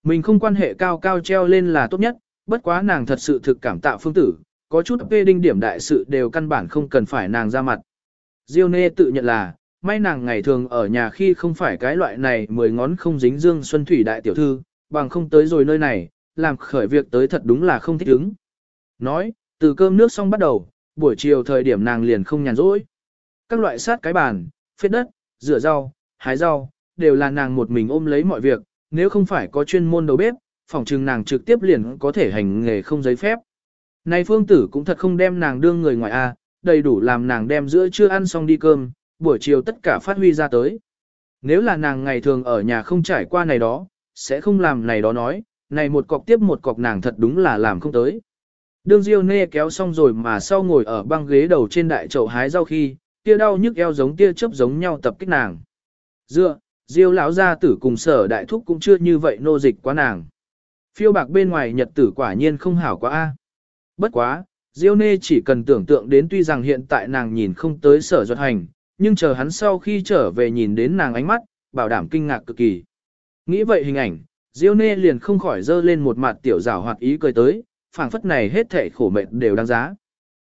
Mình không quan hệ cao cao treo lên là tốt nhất, bất quá nàng thật sự thực cảm tạ Phương Tử, có chút phê đinh điểm đại sự đều căn bản không cần phải nàng ra mặt. Diêu Nê tự nhận là, may nàng ngày thường ở nhà khi không phải cái loại này 10 ngón không dính dương xuân thủy đại tiểu thư, bằng không tới rồi nơi này, làm khởi việc tới thật đúng là không thích ứng. Nói, từ cơm nước xong bắt đầu, buổi chiều thời điểm nàng liền không nhàn rỗi. Các loại sát cái bàn, phết đất, rửa rau, hái rau, đều là nàng một mình ôm lấy mọi việc, nếu không phải có chuyên môn đầu bếp, phòng trừng nàng trực tiếp liền có thể hành nghề không giấy phép. Này Phương Tử cũng thật không đem nàng đương người ngoài a, đầy đủ làm nàng đem giữa trưa ăn xong đi cơm, buổi chiều tất cả phát huy ra tới. Nếu là nàng ngày thường ở nhà không trải qua này đó, sẽ không làm này đó nói, này một cọc tiếp một cọc nàng thật đúng là làm không tới. Đương Diêu Nê kéo xong rồi mà sau ngồi ở băng ghế đầu trên đại chậu hái rau khi, tia đau nhức eo giống tia chớp giống nhau tập kích nàng. Diêu lão gia tử cùng Sở đại thúc cũng chưa như vậy nô dịch quá nàng. Phiêu bạc bên ngoài nhật tử quả nhiên không hảo quá a. Bất quá, Diêu Nê chỉ cần tưởng tượng đến tuy rằng hiện tại nàng nhìn không tới Sở Duật Hành, nhưng chờ hắn sau khi trở về nhìn đến nàng ánh mắt, bảo đảm kinh ngạc cực kỳ. Nghĩ vậy hình ảnh, Diêu Nê liền không khỏi dơ lên một mặt tiểu giảo hoạt ý cười tới, phảng phất này hết thảy khổ mệt đều đáng giá.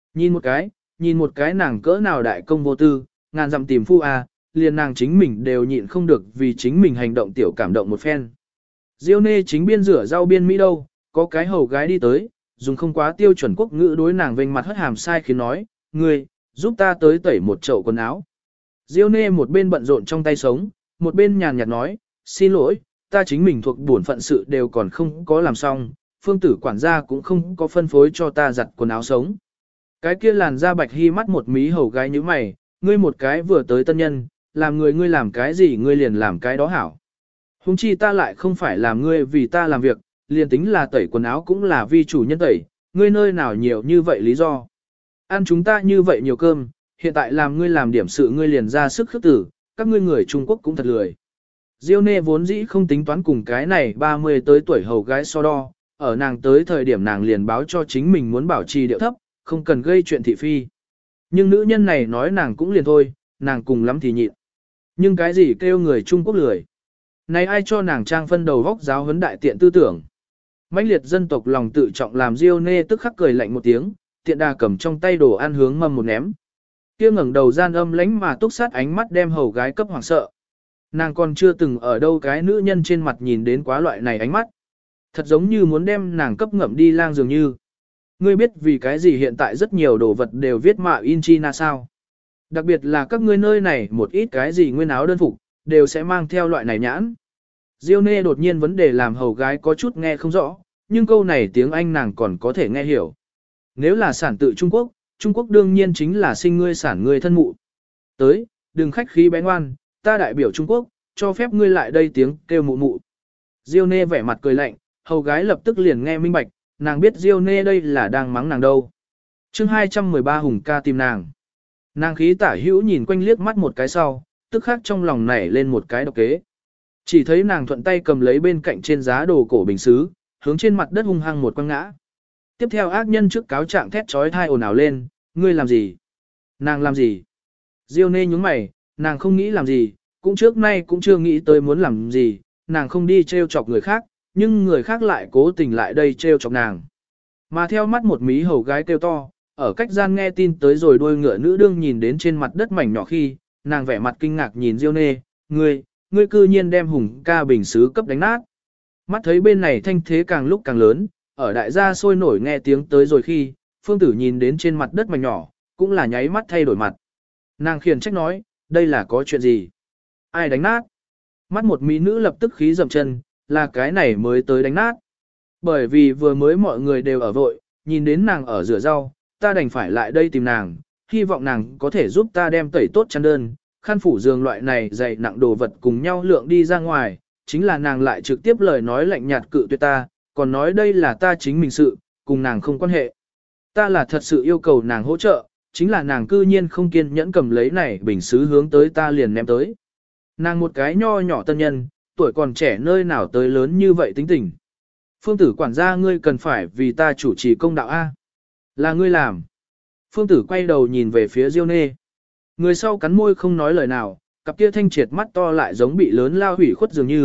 Nhìn một cái nàng cỡ nào đại công vô tư, ngàn dặm tìm phu a, liền nàng chính mình đều nhịn không được vì chính mình hành động tiểu cảm động một phen. Diêu Nê chính biên rửa rau biên Mỹ đâu, có cái hầu gái đi tới, dùng không quá tiêu chuẩn quốc ngữ đối nàng vênh mặt hất hàm sai khiến nói, ngươi, giúp ta tới tẩy một chậu quần áo. Diêu Nê một bên bận rộn trong tay sống, một bên nhàn nhạt nói, xin lỗi, ta chính mình thuộc bổn phận sự đều còn không có làm xong, Phương Tử quản gia cũng không có phân phối cho ta giặt quần áo sống. Cái kia làn da bạch hy mắt một mí hầu gái như mày, ngươi một cái vừa tới tân nhân, làm người ngươi làm cái gì ngươi liền làm cái đó hảo. Hùng chi ta lại không phải làm ngươi vì ta làm việc, liền tính là tẩy quần áo cũng là vì chủ nhân tẩy, ngươi nơi nào nhiều như vậy lý do. Ăn chúng ta như vậy nhiều cơm, hiện tại làm ngươi làm điểm sự ngươi liền ra sức khước tử, các ngươi người Trung Quốc cũng thật lười. Diêu Nê vốn dĩ không tính toán cùng cái này 30 tới tuổi hầu gái so đo, ở nàng tới thời điểm nàng liền báo cho chính mình muốn bảo trì điệu thấp, không cần gây chuyện thị phi. Nhưng nữ nhân này nói nàng cũng liền thôi, nàng cùng lắm thì nhịn. Nhưng cái gì kêu người Trung Quốc lười? Này ai cho nàng trang phân đầu vóc giáo huấn đại tiện tư tưởng? Mãnh liệt dân tộc lòng tự trọng làm Diêu Nê tức khắc cười lạnh một tiếng, tiện đà cầm trong tay đồ ăn hướng mâm một ném. Kia ngẩng đầu gian âm lánh mà túc sát ánh mắt đem hầu gái cấp hoảng sợ. Nàng còn chưa từng ở đâu cái nữ nhân trên mặt nhìn đến quá loại này ánh mắt. Thật giống như muốn đem nàng cấp ngậm đi lang dường như. Ngươi biết vì cái gì hiện tại rất nhiều đồ vật đều viết mạ in China sao? Đặc biệt là các ngươi nơi này một ít cái gì nguyên áo đơn phục, đều sẽ mang theo loại này nhãn. Diêu Nê đột nhiên vấn đề làm hầu gái có chút nghe không rõ, nhưng câu này tiếng Anh nàng còn có thể nghe hiểu. Nếu là sản tự Trung Quốc đương nhiên chính là sinh ngươi sản ngươi thân mụ. Tới, đừng khách khí bé ngoan, ta đại biểu Trung Quốc, cho phép ngươi lại đây tiếng kêu mụ mụ. Diêu Nê vẻ mặt cười lạnh, hầu gái lập tức liền nghe minh bạch, nàng biết Diêu Nê đây là đang mắng nàng đâu. Chương 213 Hùng ca tìm nàng. Nàng khí tả hữu nhìn quanh liếc mắt một cái sau, tức khắc trong lòng nảy lên một cái độc kế. Chỉ thấy nàng thuận tay cầm lấy bên cạnh trên giá đồ cổ bình xứ, hướng trên mặt đất hung hăng một quăng ngã. Tiếp theo ác nhân trước cáo trạng thét trói thai ồn ào lên, ngươi làm gì? Nàng làm gì? Diêu Nê nhúng mày, nàng không nghĩ làm gì, cũng trước nay cũng chưa nghĩ tới muốn làm gì, nàng không đi trêu chọc người khác, nhưng người khác lại cố tình lại đây trêu chọc nàng. Mà theo mắt một mí hầu gái kêu to, ở cách gian nghe tin tới rồi đôi ngựa nữ đương nhìn đến trên mặt đất mảnh nhỏ khi, nàng vẻ mặt kinh ngạc nhìn Diêu Nê, ngươi cư nhiên đem Hùng ca bình sứ cấp đánh nát. Mắt thấy bên này thanh thế càng lúc càng lớn, ở đại gia sôi nổi nghe tiếng tới rồi khi, Phương Tử nhìn đến trên mặt đất mảnh nhỏ, cũng là nháy mắt thay đổi mặt. Nàng khiển trách nói, đây là có chuyện gì? Ai đánh nát? Mắt một mỹ nữ lập tức khí dậm chân, là cái này mới tới đánh nát. Bởi vì vừa mới mọi người đều ở vội, nhìn đến nàng ở rửa rau, ta đành phải lại đây tìm nàng, hy vọng nàng có thể giúp ta đem tẩy tốt chăn đơn, khăn phủ giường loại này dày nặng đồ vật cùng nhau lượng đi ra ngoài, chính là nàng lại trực tiếp lời nói lạnh nhạt cự tuyệt ta, còn nói đây là ta chính mình sự, cùng nàng không quan hệ. Ta là thật sự yêu cầu nàng hỗ trợ, chính là nàng cư nhiên không kiên nhẫn cầm lấy này bình sứ hướng tới ta liền ném tới. Nàng một cái nho nhỏ tân nhân, tuổi còn trẻ nơi nào tới lớn như vậy tính tình. Phương Tử quản gia ngươi cần phải vì ta chủ trì công đạo A. Là ngươi làm. Phương Tử quay đầu nhìn về phía Diêu Nê. Người sau cắn môi không nói lời nào, cặp kia thanh triệt mắt to lại giống bị lớn lao hủy khuất dường như,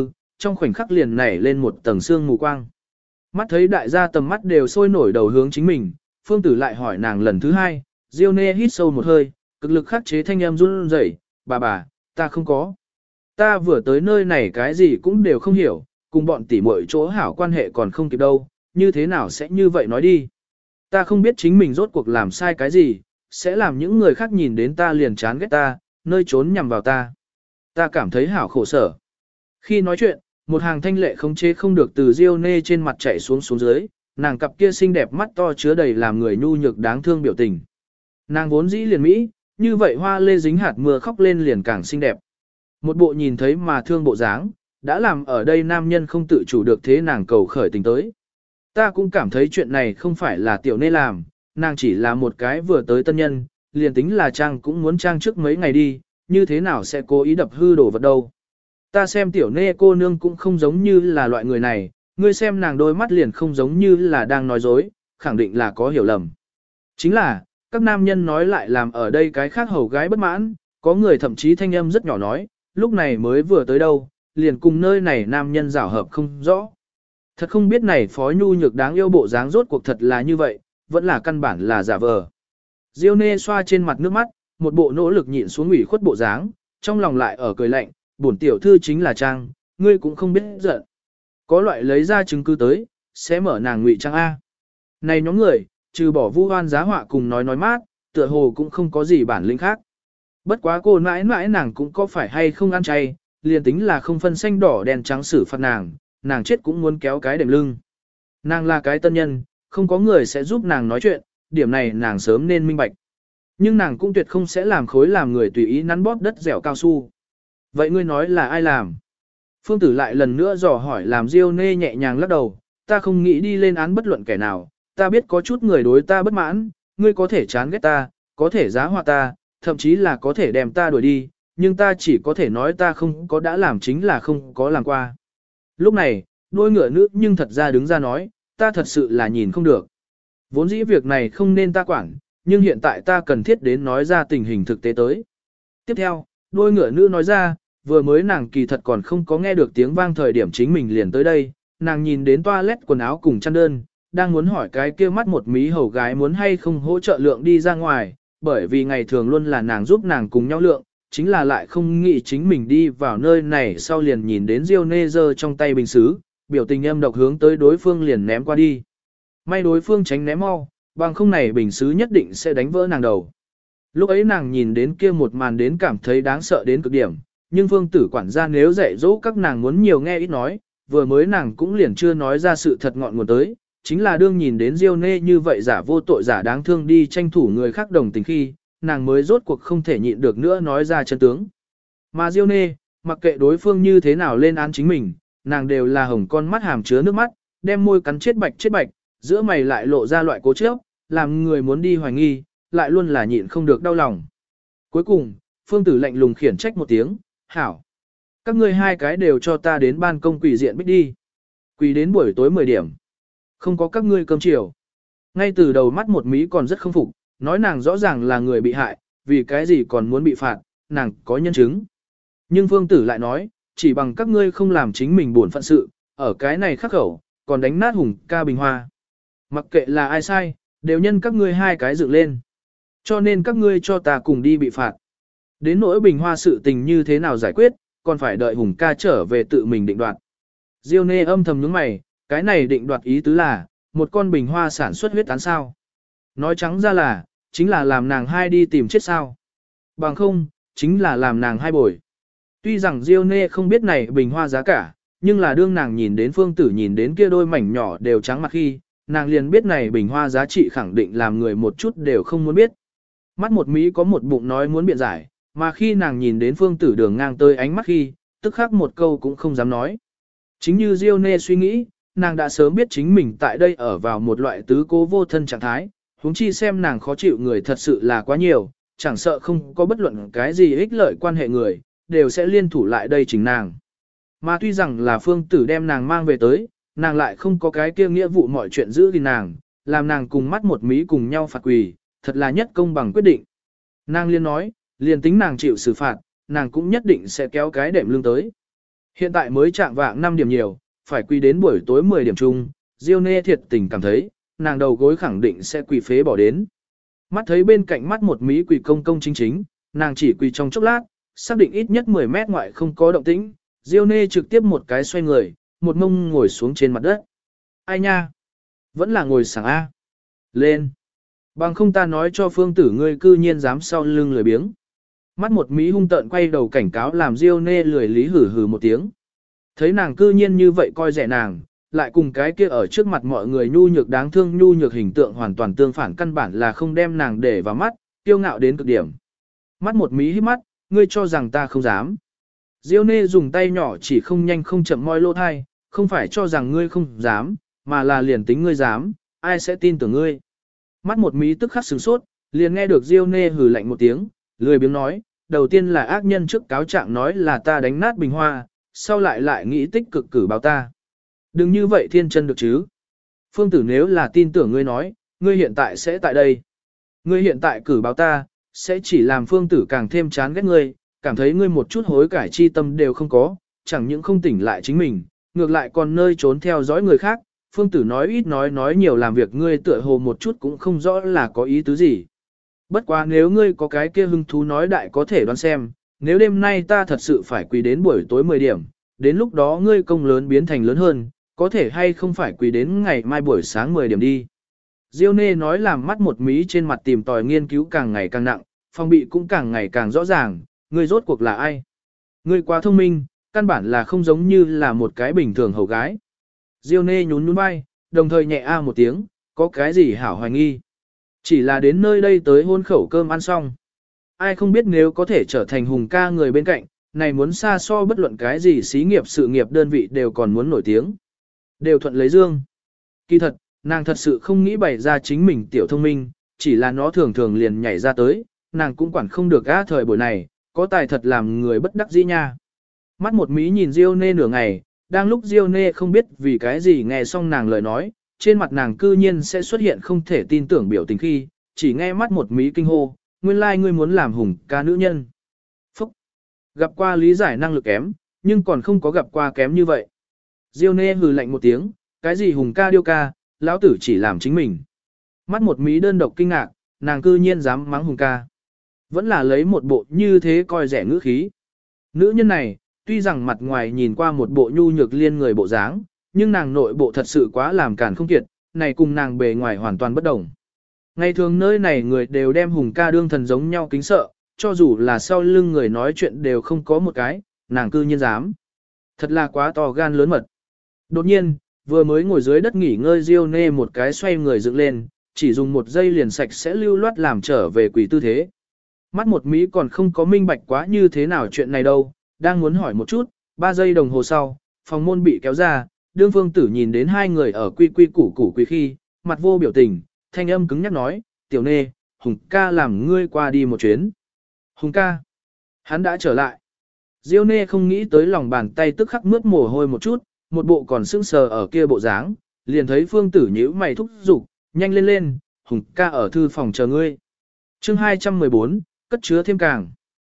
trong khoảnh khắc liền nảy lên một tầng sương mù quang. Mắt thấy đại gia tầm mắt đều sôi nổi đầu hướng chính mình, Phương Tử lại hỏi nàng lần thứ hai, Diêu Nê hít sâu một hơi, cực lực khắc chế thanh âm run rẩy, bà, ta không có. Ta vừa tới nơi này cái gì cũng đều không hiểu, cùng bọn tỉ muội chỗ hảo quan hệ còn không kịp đâu, như thế nào sẽ như vậy nói đi. Ta không biết chính mình rốt cuộc làm sai cái gì, sẽ làm những người khác nhìn đến ta liền chán ghét ta, nơi trốn nhằm vào ta. Ta cảm thấy hảo khổ sở. Khi nói chuyện, một hàng thanh lệ không chế không được từ Diêu Nê trên mặt chảy xuống dưới, nàng cặp kia xinh đẹp mắt to chứa đầy làm người nhu nhược đáng thương biểu tình. Nàng vốn dĩ liền mỹ, như vậy hoa lê dính hạt mưa khóc lên liền càng xinh đẹp. Một bộ nhìn thấy mà thương bộ dáng, đã làm ở đây nam nhân không tự chủ được thế nàng cầu khởi tình tới. Ta cũng cảm thấy chuyện này không phải là tiểu Nê làm, nàng chỉ là một cái vừa tới tân nhân, liền tính là trang cũng muốn trang trước mấy ngày đi, như thế nào sẽ cố ý đập hư đồ vật đâu. Ta xem tiểu Nê cô nương cũng không giống như là loại người này, ngươi xem nàng đôi mắt liền không giống như là đang nói dối, khẳng định là có hiểu lầm. Chính là, các nam nhân nói lại làm ở đây cái khác hầu gái bất mãn, có người thậm chí thanh âm rất nhỏ nói, lúc này mới vừa tới đâu, liền cùng nơi này nam nhân giảo hợp không rõ. Thật không biết này phó nhu nhược đáng yêu bộ dáng rốt cuộc thật là như vậy, vẫn là căn bản là giả vờ. Diêu Nê xoa trên mặt nước mắt, một bộ nỗ lực nhịn xuống ủy khuất bộ dáng, trong lòng lại ở cười lạnh, bổn tiểu thư chính là trang, ngươi cũng không biết giận. Có loại lấy ra chứng cứ tới, sẽ mở nàng ngụy trang A. Này nhóm người, trừ bỏ vu oan giá họa cùng nói mát, tựa hồ cũng không có gì bản lĩnh khác. Bất quá cô mãi mãi nàng cũng có phải hay không ăn chay, liền tính là không phân xanh đỏ đen trắng xử phạt nàng chết cũng muốn kéo cái đệm lưng. Nàng là cái tân nhân, không có người sẽ giúp nàng nói chuyện, điểm này nàng sớm nên minh bạch. Nhưng nàng cũng tuyệt không sẽ làm khối làm người tùy ý nắn bóp đất dẻo cao su. Vậy ngươi nói là ai làm? Phương Tử lại lần nữa dò hỏi làm Diêu Nê nhẹ nhàng lắc đầu, ta không nghĩ đi lên án bất luận kẻ nào, ta biết có chút người đối ta bất mãn, ngươi có thể chán ghét ta, có thể giá họa ta, thậm chí là có thể đem ta đuổi đi, nhưng ta chỉ có thể nói ta không có đã làm chính là không có làm qua. Lúc này, đôi ngựa nữ nhưng thật ra đứng ra nói, ta thật sự là nhìn không được. Vốn dĩ việc này không nên ta quản, nhưng hiện tại ta cần thiết đến nói ra tình hình thực tế tới. Tiếp theo, đôi ngựa nữ nói ra, vừa mới nàng kỳ thật còn không có nghe được tiếng vang thời điểm chính mình liền tới đây, nàng nhìn đến toilet quần áo cùng chăn đơn, đang muốn hỏi cái kia mắt một mí hầu gái muốn hay không hỗ trợ lượng đi ra ngoài, bởi vì ngày thường luôn là nàng giúp nàng cùng nhau lượng, chính là lại không nghĩ chính mình đi vào nơi này sau liền nhìn đến Diêu Nê giơ trong tay bình xứ, biểu tình âm độc hướng tới đối phương liền ném qua đi. May đối phương tránh ném mau, bằng không này bình xứ nhất định sẽ đánh vỡ nàng đầu. Lúc ấy nàng nhìn đến kia một màn đến cảm thấy đáng sợ đến cực điểm, nhưng Phương Tử quản gia nếu dạy dỗ các nàng muốn nhiều nghe ít nói, vừa mới nàng cũng liền chưa nói ra sự thật ngọn nguồn tới, chính là đương nhìn đến Diêu Nê như vậy giả vô tội giả đáng thương đi tranh thủ người khác đồng tình khi, nàng mới rốt cuộc không thể nhịn được nữa nói ra chân tướng. Mà Diêu Nê, mặc kệ đối phương như thế nào lên án chính mình, nàng đều là hồng con mắt hàm chứa nước mắt, đem môi cắn chết bạch, giữa mày lại lộ ra loại cố chấp, làm người muốn đi hoài nghi, lại luôn là nhịn không được đau lòng. Cuối cùng, Phương Tử lạnh lùng khiển trách một tiếng, hảo. Các ngươi hai cái đều cho ta đến ban công quỷ diện bích đi. Quỷ đến buổi tối 10 điểm. Không có các ngươi cơm chiều. Ngay từ đầu mắt một mí còn rất không phục, nói nàng rõ ràng là người bị hại, vì cái gì còn muốn bị phạt, nàng có nhân chứng. Nhưng Phương Tử lại nói, chỉ bằng các ngươi không làm chính mình buồn phận sự, ở cái này khắc khẩu, còn đánh nát Hùng ca bình hoa. Mặc kệ là ai sai, đều nhân các ngươi hai cái dựng lên. Cho nên các ngươi cho ta cùng đi bị phạt. Đến nỗi bình hoa sự tình như thế nào giải quyết, còn phải đợi Hùng ca trở về tự mình định đoạt. Diêu Nê âm thầm nhướng mày, cái này định đoạt ý tứ là, một con bình hoa sản xuất huyết tán sao. Nói trắng ra là, chính là làm nàng hai đi tìm chết sao. Bằng không, chính là làm nàng hai bồi. Tuy rằng Diêu Nê không biết này bình hoa giá cả, nhưng là đương nàng nhìn đến Phương Tử nhìn đến kia đôi mảnh nhỏ đều trắng mặt khi, nàng liền biết này bình hoa giá trị khẳng định làm người một chút đều không muốn biết. Mắt một Mỹ có một bụng nói muốn biện giải, mà khi nàng nhìn đến Phương Tử đường ngang tới ánh mắt khi, tức khắc một câu cũng không dám nói. Chính như Diêu Nê suy nghĩ, nàng đã sớm biết chính mình tại đây ở vào một loại tứ cố vô thân trạng thái, huống chi xem nàng khó chịu người thật sự là quá nhiều, chẳng sợ không có bất luận cái gì ích lợi quan hệ người, đều sẽ liên thủ lại đây chính nàng. Mà tuy rằng là Phương Tử đem nàng mang về tới, nàng lại không có cái kia nghĩa vụ mọi chuyện giữ gìn nàng, làm nàng cùng mắt một Mỹ cùng nhau phạt quỳ, thật là nhất công bằng quyết định. Nàng liên nói, liền tính nàng chịu xử phạt, nàng cũng nhất định sẽ kéo cái đệm lương tới. Hiện tại mới chạng vạng 5 điểm nhiều, phải quỳ đến buổi tối 10 điểm chung, Diêu Nê thiệt tình cảm thấy, nàng đầu gối khẳng định sẽ quỳ phế bỏ đến. Mắt thấy bên cạnh mắt một mí quỳ công công chính chính, nàng chỉ quỳ trong chốc lát, xác định ít nhất 10 mét ngoại không có động tĩnh, Diêu Nê trực tiếp một cái xoay người, một mông ngồi xuống trên mặt đất. Ai nha? Vẫn là ngồi sảng A. Lên. Bằng không ta nói cho phương tử ngươi cư nhiên dám sau lưng lười biếng. Mắt một mí hung tợn quay đầu cảnh cáo làm Diêu Nê lười lý hử hử một tiếng. Thấy nàng cư nhiên như vậy coi rẻ nàng, lại cùng cái kia ở trước mặt mọi người nhu nhược đáng thương nhu nhược hình tượng hoàn toàn tương phản, căn bản là không đem nàng để vào mắt, kiêu ngạo đến cực điểm. Mắt một mí híp mắt, ngươi cho rằng ta không dám. Diêu Nê dùng tay nhỏ chỉ không nhanh không chậm moi lỗ thai, không phải cho rằng ngươi không dám, mà là liền tính ngươi dám, ai sẽ tin tưởng ngươi. Mắt một mí tức khắc sửng sốt, liền nghe được Diêu Nê hừ lạnh một tiếng, lười biếng nói, đầu tiên là ác nhân trước cáo trạng nói là ta đánh nát bình hoa, sau lại nghĩ tích cực cử báo ta. Đừng như vậy thiên chân được chứ. Phương tử nếu là tin tưởng ngươi nói, ngươi hiện tại sẽ tại đây. Ngươi hiện tại cử báo ta, sẽ chỉ làm phương tử càng thêm chán ghét ngươi, cảm thấy ngươi một chút hối cải chi tâm đều không có, chẳng những không tỉnh lại chính mình, ngược lại còn nơi trốn theo dõi người khác. Phương tử nói ít nói nhiều làm việc ngươi tựa hồ một chút cũng không rõ là có ý tứ gì. Bất quá nếu ngươi có cái kia hứng thú nói đại có thể đoán xem, nếu đêm nay ta thật sự phải quỳ đến buổi tối 10 điểm, đến lúc đó ngươi công lớn biến thành lớn hơn, có thể hay không phải quỳ đến ngày mai buổi sáng 10 điểm đi. Diêu Nê nói làm mắt một mí trên mặt tìm tòi nghiên cứu càng ngày càng nặng, phòng bị cũng càng ngày càng rõ ràng, ngươi rốt cuộc là ai. Ngươi quá thông minh, căn bản là không giống như là một cái bình thường hầu gái. Diêu Nê nhún nhún vai, đồng thời nhẹ a một tiếng, có cái gì hảo hoài nghi. Chỉ là đến nơi đây tới hôn khẩu cơm ăn xong. Ai không biết nếu có thể trở thành hùng ca người bên cạnh, này muốn xa so bất luận cái gì xí nghiệp sự nghiệp đơn vị đều còn muốn nổi tiếng. Đều thuận lấy dương. Kỳ thật, nàng thật sự không nghĩ bày ra chính mình tiểu thông minh, chỉ là nó thường thường liền nhảy ra tới, nàng cũng quản không được á thời buổi này, có tài thật làm người bất đắc dĩ nha. Mắt một mí nhìn Diêu Nê nửa ngày, đang lúc Diêu Nê không biết vì cái gì nghe xong nàng lời nói, trên mặt nàng cư nhiên sẽ xuất hiện không thể tin tưởng biểu tình khi, chỉ nghe mắt một mí kinh hô, nguyên lai ngươi muốn làm hùng ca nữ nhân. Phúc! Gặp qua lý giải năng lực kém, nhưng còn không có gặp qua kém như vậy. Diêu Nê hừ lạnh một tiếng, cái gì hùng ca điêu ca, lão tử chỉ làm chính mình. Mắt một mí đơn độc kinh ngạc, nàng cư nhiên dám mắng hùng ca. Vẫn là lấy một bộ như thế coi rẻ ngữ khí. Nữ nhân này, tuy rằng mặt ngoài nhìn qua một bộ nhu nhược liên người bộ dáng, nhưng nàng nội bộ thật sự quá làm cản không kiệt, này cùng nàng bề ngoài hoàn toàn bất đồng. Ngày thường nơi này người đều đem hùng ca đương thần giống nhau kính sợ, cho dù là sau lưng người nói chuyện đều không có một cái, nàng cư nhiên dám. Thật là quá to gan lớn mật. Đột nhiên, vừa mới ngồi dưới đất nghỉ ngơi Diêu Nê một cái xoay người dựng lên, chỉ dùng một giây liền sạch sẽ lưu loát làm trở về quỷ tư thế. Mắt một mí còn không có minh bạch quá như thế nào chuyện này đâu, đang muốn hỏi một chút, 3 giây đồng hồ sau, phòng môn bị kéo ra, đương phương tử nhìn đến hai người ở quy củ quý khi, mặt vô biểu tình, thanh âm cứng nhắc nói, tiểu Nê, Hùng ca làm ngươi qua đi một chuyến. Hùng ca, hắn đã trở lại. Diêu Nê không nghĩ tới lòng bàn tay tức khắc mướt mồ hôi một chút, một bộ còn sững sờ ở kia bộ dáng, liền thấy phương tử nhíu mày thúc giục, nhanh lên lên, Hùng ca ở thư phòng chờ ngươi. Chương 214, cất chứa thêm càng.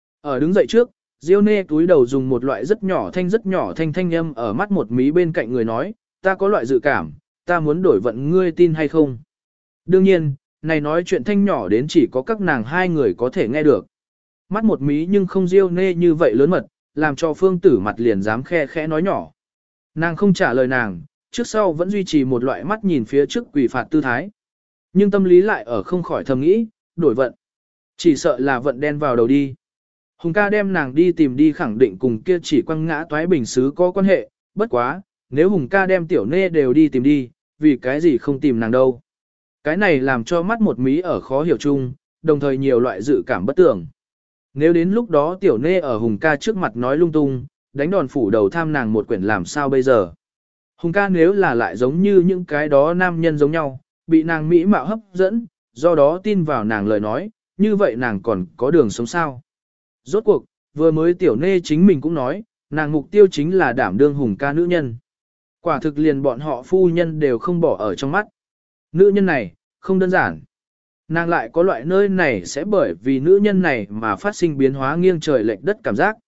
Ở đứng dậy trước, Diêu Nê túi đầu dùng một loại rất nhỏ thanh âm ở mắt một mí bên cạnh người nói, ta có loại dự cảm, ta muốn đổi vận ngươi tin hay không. Đương nhiên, này nói chuyện thanh nhỏ đến chỉ có các nàng hai người có thể nghe được. Mắt một mí nhưng không Diêu Nê như vậy lớn mật, làm cho phương tử mặt liền dám khe khẽ nói nhỏ. Nàng không trả lời nàng, trước sau vẫn duy trì một loại mắt nhìn phía trước quỷ phạt tư thái. Nhưng tâm lý lại ở không khỏi thầm nghĩ, đổi vận. Chỉ sợ là vận đen vào đầu đi. Hùng ca đem nàng đi tìm đi khẳng định cùng kia chỉ quăng ngã toái bình xứ có quan hệ, bất quá, nếu Hùng ca đem tiểu Nê đều đi tìm đi, vì cái gì không tìm nàng đâu. Cái này làm cho mắt một mí ở khó hiểu chung, đồng thời nhiều loại dự cảm bất tưởng. Nếu đến lúc đó tiểu Nê ở Hùng ca trước mặt nói lung tung, đánh đòn phủ đầu tham nàng một quyển làm sao bây giờ. Hùng ca nếu là lại giống như những cái đó nam nhân giống nhau, bị nàng mỹ mạo hấp dẫn, do đó tin vào nàng lời nói, như vậy nàng còn có đường sống sao. Rốt cuộc, vừa mới tiểu Nê chính mình cũng nói, nàng mục tiêu chính là đảm đương Hùng ca nữ nhân. Quả thực liền bọn họ phu nhân đều không bỏ ở trong mắt. Nữ nhân này, không đơn giản. Nàng lại có loại nơi này sẽ bởi vì nữ nhân này mà phát sinh biến hóa nghiêng trời lệch đất cảm giác.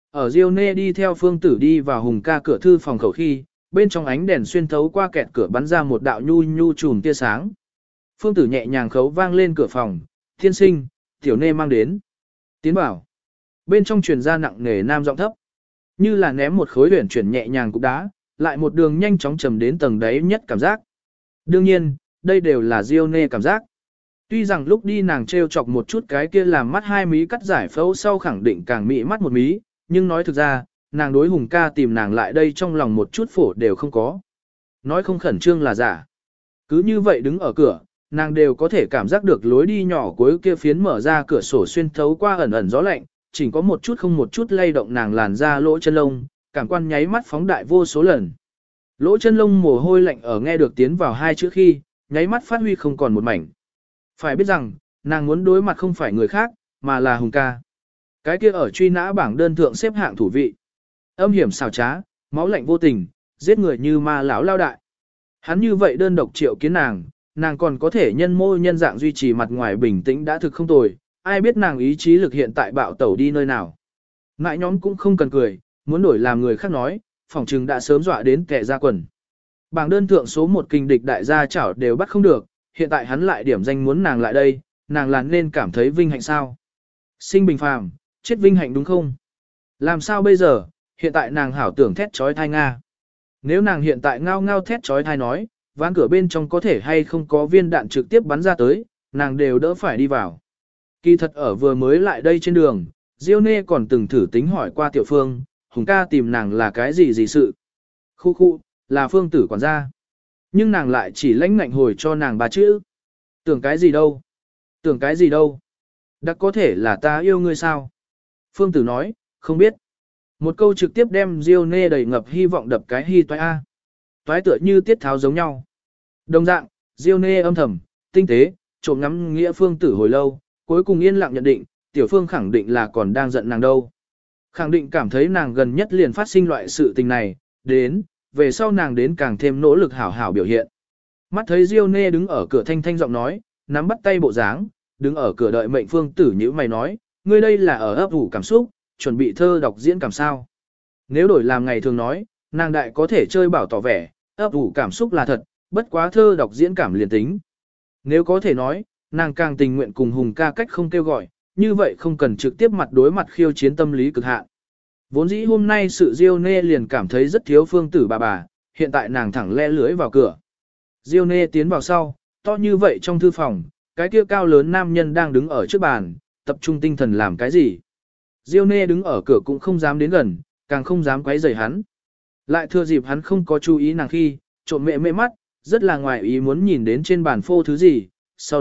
Ở Diêu Nê đi theo Phương Tử đi vào Hùng ca cửa thư phòng khẩu khi, bên trong ánh đèn xuyên thấu qua kẹt cửa bắn ra một đạo nhu nhu chùm tia sáng. Phương Tử nhẹ nhàng khấu vang lên cửa phòng, "Thiên sinh, tiểu Nê mang đến." Tiến bảo. Bên trong truyền ra nặng nề nam giọng thấp, như là ném một khối luyện chuyển nhẹ nhàng cục đá, lại một đường nhanh chóng trầm đến tầng đáy nhất cảm giác. Đương nhiên, đây đều là Diêu Nê cảm giác. Tuy rằng lúc đi nàng trêu chọc một chút cái kia làm mắt hai mí cắt giải phẫu sau khẳng định càng mị mắt một mí, nhưng nói thực ra, nàng đối Hùng ca tìm nàng lại đây trong lòng một chút phổ đều không có. Nói không khẩn trương là giả. Cứ như vậy đứng ở cửa, nàng đều có thể cảm giác được lối đi nhỏ cuối kia phiến mở ra cửa sổ xuyên thấu qua ẩn ẩn gió lạnh, chỉ có một chút không một chút lay động nàng làn ra lỗ chân lông, cảm quan nháy mắt phóng đại vô số lần. Lỗ chân lông mồ hôi lạnh ở nghe được tiến vào hai chữ khi, nháy mắt phát huy không còn một mảnh. Phải biết rằng, nàng muốn đối mặt không phải người khác, mà là Hùng ca. Cái kia ở truy nã bảng đơn thượng xếp hạng thủ vị. Âm hiểm xảo trá, máu lạnh vô tình, giết người như ma lão lao đại. Hắn như vậy đơn độc triệu kiến nàng còn có thể nhân mô nhân dạng duy trì mặt ngoài bình tĩnh đã thực không tồi, ai biết nàng ý chí lực hiện tại bạo tẩu đi nơi nào. Ngại nhóm cũng không cần cười, muốn đổi làm người khác nói, phỏng trừng đã sớm dọa đến kẻ ra quần. Bảng đơn thượng số một kinh địch đại gia chảo đều bắt không được, hiện tại hắn lại điểm danh muốn nàng lại đây, nàng là nên cảm thấy vinh hạnh sao. Sinh bình phàm, chết vinh hạnh đúng không? Làm sao bây giờ, hiện tại nàng hảo tưởng thét trói thai Nga. Nếu nàng hiện tại ngao ngao thét trói thai nói, ván cửa bên trong có thể hay không có viên đạn trực tiếp bắn ra tới, nàng đều đỡ phải đi vào. Kỳ thật ở vừa mới lại đây trên đường, Diêu Nê còn từng thử tính hỏi qua Tiểu Phương, Hùng ca tìm nàng là cái gì sự. Khu, là Phương tử quản gia. Nhưng nàng lại chỉ lãnh ngạnh hồi cho nàng ba chữ. Tưởng cái gì đâu? Tưởng cái gì đâu? Đã có thể là ta yêu ngươi sao? Phương tử nói, không biết. Một câu trực tiếp đem Diêu Nê đầy ngập hy vọng đập cái hy toái A. Toái tựa như tiết tháo giống nhau. Đồng dạng, Diêu Nê âm thầm, tinh tế, trộm ngắm nghĩa Phương tử hồi lâu, cuối cùng yên lặng nhận định, Tiểu Phương khẳng định là còn đang giận nàng đâu. Khẳng định cảm thấy nàng gần nhất liền phát sinh loại sự tình này, đến, về sau nàng đến càng thêm nỗ lực hảo hảo biểu hiện. Mắt thấy Diêu Nê đứng ở cửa thanh thanh giọng nói, nắm bắt tay bộ dáng, đứng ở cửa đợi mệnh Phương tử như mày nói, ngươi đây là ở ấp ủ cảm xúc, chuẩn bị thơ đọc diễn cảm sao. Nếu đổi làm ngày thường nói, nàng đại có thể chơi bảo tỏ vẻ, ấp ủ cảm xúc là thật, bất quá thơ đọc diễn cảm liền tính. Nếu có thể nói, nàng càng tình nguyện cùng Hùng ca cách không kêu gọi, như vậy không cần trực tiếp mặt đối mặt khiêu chiến tâm lý cực hạn. Vốn dĩ hôm nay sự Diêu Nê liền cảm thấy rất thiếu Phương tử bà, hiện tại nàng thẳng le lưới vào cửa. Diêu Nê tiến vào sau, to như vậy trong thư phòng, cái kia cao lớn nam nhân đang đứng ở trước bàn, tập trung tinh thần làm cái gì. Diêu Nê đứng ở cửa cũng không dám đến gần, càng không dám quấy rầy hắn. Lại thừa dịp hắn không có chú ý nàng khi, trộm mẹ mắt, rất là ngoài ý muốn nhìn đến trên bàn phô thứ gì,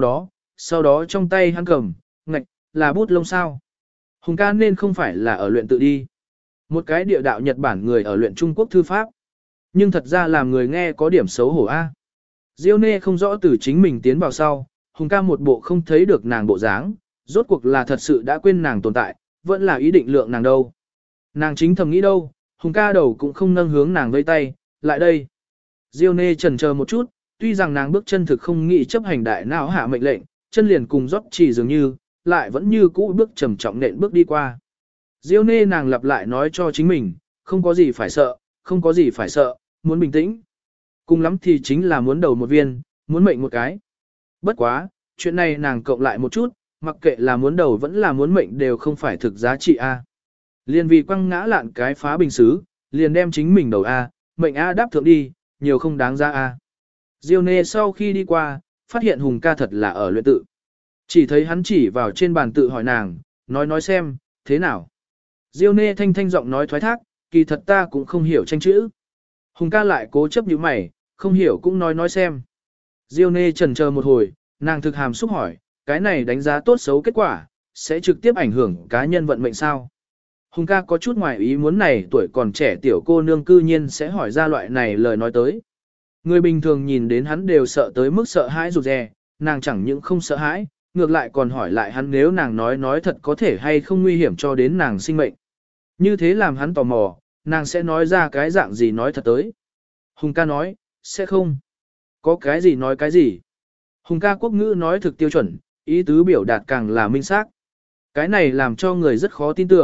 sau đó trong tay hắn cầm, ngạch, là bút lông sao. Hùng ca nên không phải là ở luyện tự đi. Một cái địa đạo Nhật Bản người ở luyện Trung Quốc thư pháp. Nhưng thật ra làm người nghe có điểm xấu hổ a. Diêu Nê không rõ từ chính mình tiến vào sau, Hùng ca một bộ không thấy được nàng bộ dáng, rốt cuộc là thật sự đã quên nàng tồn tại, vẫn là ý định lượng nàng đâu. Nàng chính thầm nghĩ đâu, Hùng ca đầu cũng không nâng hướng nàng vây tay, lại đây. Diêu Nê chần chờ một chút, tuy rằng nàng bước chân thực không nghĩ chấp hành đại não hạ mệnh lệnh, chân liền cùng rót chỉ dường như, lại vẫn như cũ bước trầm trọng nện bước đi qua. Diêu Nê nàng lặp lại nói cho chính mình, không có gì phải sợ, không có gì phải sợ, muốn bình tĩnh. Cùng lắm thì chính là muốn đầu một viên, muốn mệnh một cái. Bất quá, chuyện này nàng cộng lại một chút, mặc kệ là muốn đầu vẫn là muốn mệnh đều không phải thực giá trị A. Liền vì quăng ngã lạn cái phá bình xứ, liền đem chính mình đầu A, mệnh A đáp thượng đi, nhiều không đáng ra A. Diêu Nê sau khi đi qua, phát hiện Hùng ca thật là ở luyện tự. Chỉ thấy hắn chỉ vào trên bàn tự hỏi nàng, nói xem, thế nào. Diêu Nê thanh thanh giọng nói thoái thác, kỳ thật ta cũng không hiểu tranh chữ. Hùng ca lại cố chấp như mày, không hiểu cũng nói xem. Diêu Nê chần chờ một hồi, nàng thực hàm xúc hỏi, cái này đánh giá tốt xấu kết quả, sẽ trực tiếp ảnh hưởng cá nhân vận mệnh sao. Hùng ca có chút ngoài ý muốn này tuổi còn trẻ tiểu cô nương cư nhiên sẽ hỏi ra loại này lời nói tới. Người bình thường nhìn đến hắn đều sợ tới mức sợ hãi rụt rè, nàng chẳng những không sợ hãi, ngược lại còn hỏi lại hắn nếu nàng nói thật có thể hay không nguy hiểm cho đến nàng sinh mệnh. Như thế làm hắn tò mò, nàng sẽ nói ra cái dạng gì nói thật tới. Hùng ca nói, sẽ không. Có cái gì nói cái gì. Hùng ca quốc ngữ nói thực tiêu chuẩn, ý tứ biểu đạt càng là minh xác. Cái này làm cho người rất khó tin tưởng,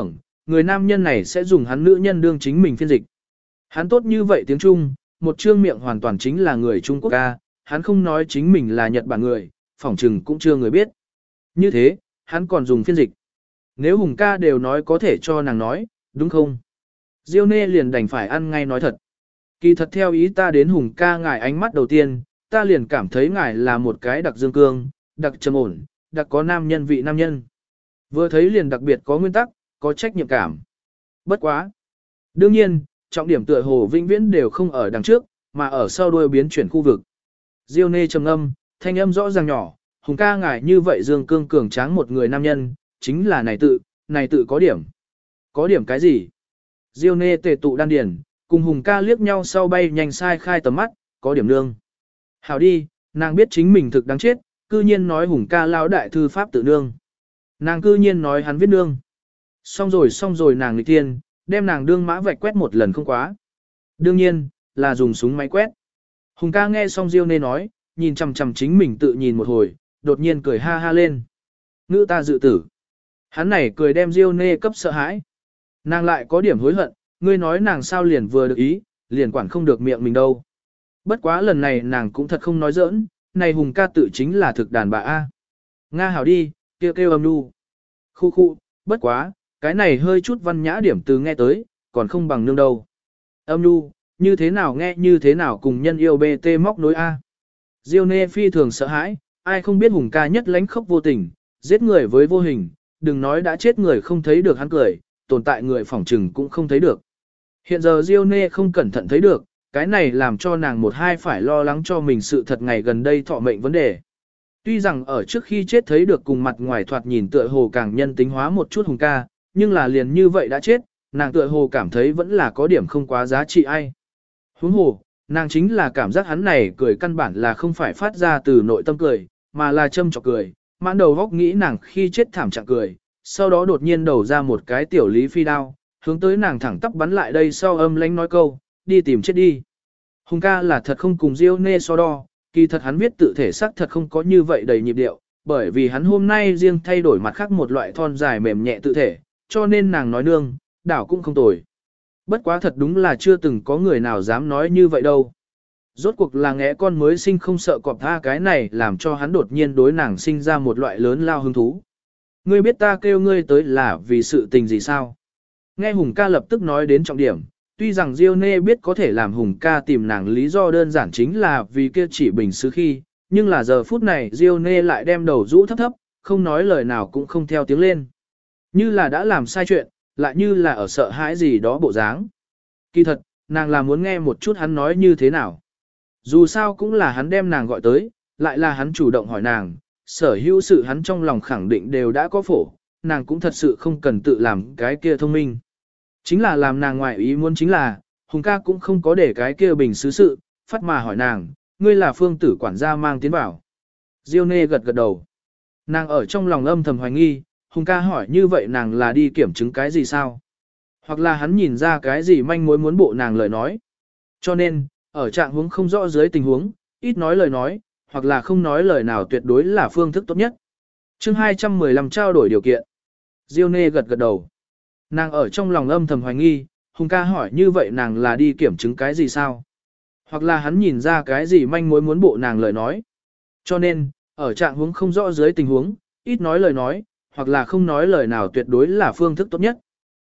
người nam nhân này sẽ dùng hắn nữ nhân đương chính mình phiên dịch. Hắn tốt như vậy tiếng Trung, một trương miệng hoàn toàn chính là người Trung Quốc ca, hắn không nói chính mình là Nhật Bản người, phỏng chừng cũng chưa người biết. Như thế, hắn còn dùng phiên dịch. Nếu Hùng ca đều nói có thể cho nàng nói, đúng không? Diêu Nê liền đành phải ăn ngay nói thật. Kỳ thật theo ý ta đến Hùng ca ngài ánh mắt đầu tiên, ta liền cảm thấy ngài là một cái đặc dương cương, đặc trầm ổn, đặc có nam nhân vị nam nhân. Vừa thấy liền đặc biệt có nguyên tắc, có trách nhiệm cảm. Bất quá. Đương nhiên, trọng điểm tựa hồ vĩnh viễn đều không ở đằng trước, mà ở sau đuôi biến chuyển khu vực. Diêu Nê trầm âm, thanh âm rõ ràng nhỏ, Hùng ca ngài như vậy dương cương cường tráng một người nam nhân, chính là này tự có điểm. Có điểm cái gì? Diêu Nê tề tụ đan điền, cùng Hùng ca liếc nhau sau bay nhanh sai khai tầm mắt, có điểm nương. Hảo đi, nàng biết chính mình thực đáng chết, cư nhiên nói Hùng ca lao đại thư pháp tự nương. Nàng cư nhiên nói hắn viết nương. Xong rồi nàng nghịch tiên, đem nàng đương mã vạch quét một lần không quá. Đương nhiên, là dùng súng máy quét. Hùng ca nghe xong Diêu Nê nói, nhìn chằm chằm chính mình tự nhìn một hồi, đột nhiên cười ha ha lên. Ngữ ta dự tử. Hắn này cười đem Diêu Nê cấp sợ hãi. Nàng lại có điểm hối hận, ngươi nói nàng sao liền vừa được ý, liền quản không được miệng mình đâu. Bất quá lần này nàng cũng thật không nói giỡn, này Hùng ca tự chính là thực đàn bà A. Nga hảo đi, kêu âm nu. Khu, bất quá, cái này hơi chút văn nhã điểm từ nghe tới, còn không bằng nương đâu. Âm nu, như thế nào nghe như thế nào cùng nhân yêu BT móc nối A. Diêu Nê phi thường sợ hãi, ai không biết Hùng ca nhất lánh khốc vô tình, giết người với vô hình, đừng nói đã chết người không thấy được hắn cười, tồn tại người phỏng trừng cũng không thấy được. Hiện giờ Diêu Nê không cẩn thận thấy được, cái này làm cho nàng một hai phải lo lắng cho mình sự thật ngày gần đây thọ mệnh vấn đề. Tuy rằng ở trước khi chết thấy được cùng mặt ngoài thoạt nhìn tựa hồ càng nhân tính hóa một chút Hùng ca, nhưng là liền như vậy đã chết, nàng tựa hồ cảm thấy vẫn là có điểm không quá giá trị ai. Huống hồ, nàng chính là cảm giác hắn này cười căn bản là không phải phát ra từ nội tâm cười, mà là châm chọc cười, mãn đầu góc nghĩ nàng khi chết thảm trạng cười, sau đó đột nhiên đầu ra một cái tiểu lý phi đao, hướng tới nàng thẳng tắp bắn lại đây sau âm lánh nói câu, đi tìm chết đi. Hùng ca là thật không cùng Diêu Nê so đo, kỳ thật hắn viết tự thể xác thật không có như vậy đầy nhịp điệu, bởi vì hắn hôm nay riêng thay đổi mặt khác một loại thon dài mềm nhẹ tự thể, cho nên nàng nói nương, đảo cũng không tồi. Bất quá thật đúng là chưa từng có người nào dám nói như vậy đâu. Rốt cuộc là ngẽ con mới sinh không sợ cọp tha cái này làm cho hắn đột nhiên đối nàng sinh ra một loại lớn lao hứng thú. Ngươi biết ta kêu ngươi tới là vì sự tình gì sao? Nghe Hùng ca lập tức nói đến trọng điểm, tuy rằng Diêu Nê biết có thể làm Hùng ca tìm nàng lý do đơn giản chính là vì kia chỉ bình sứ khi, nhưng là giờ phút này Diêu Nê lại đem đầu rũ thấp thấp, không nói lời nào cũng không theo tiếng lên. Như là đã làm sai chuyện, lại như là ở sợ hãi gì đó bộ dáng. Kỳ thật, nàng là muốn nghe một chút hắn nói như thế nào. Dù sao cũng là hắn đem nàng gọi tới, lại là hắn chủ động hỏi nàng, sở hữu sự hắn trong lòng khẳng định đều đã có phổ, nàng cũng thật sự không cần tự làm cái kia thông minh. Chính là làm nàng ngoại ý muốn chính là, Hùng ca cũng không có để cái kia bình xứ sự, phát mà hỏi nàng, ngươi là phương tử quản gia mang tiến vào. Diêu Nê gật gật đầu. Nàng ở trong lòng âm thầm hoài nghi, Hùng ca hỏi như vậy nàng là đi kiểm chứng cái gì sao? Hoặc là hắn nhìn ra cái gì manh mối muốn bộ nàng lời nói. Cho nên, ở trạng huống không rõ dưới tình huống, ít nói lời nói, hoặc là không nói lời nào tuyệt đối là phương thức tốt nhất. Chương 215 trao đổi điều kiện. Diêu Nê gật gật đầu. Nàng ở trong lòng âm thầm hoài nghi, Hùng ca hỏi như vậy nàng là đi kiểm chứng cái gì sao? Hoặc là hắn nhìn ra cái gì manh mối muốn bộ nàng lời nói. Cho nên, ở trạng huống không rõ dưới tình huống, ít nói lời nói, hoặc là không nói lời nào tuyệt đối là phương thức tốt nhất.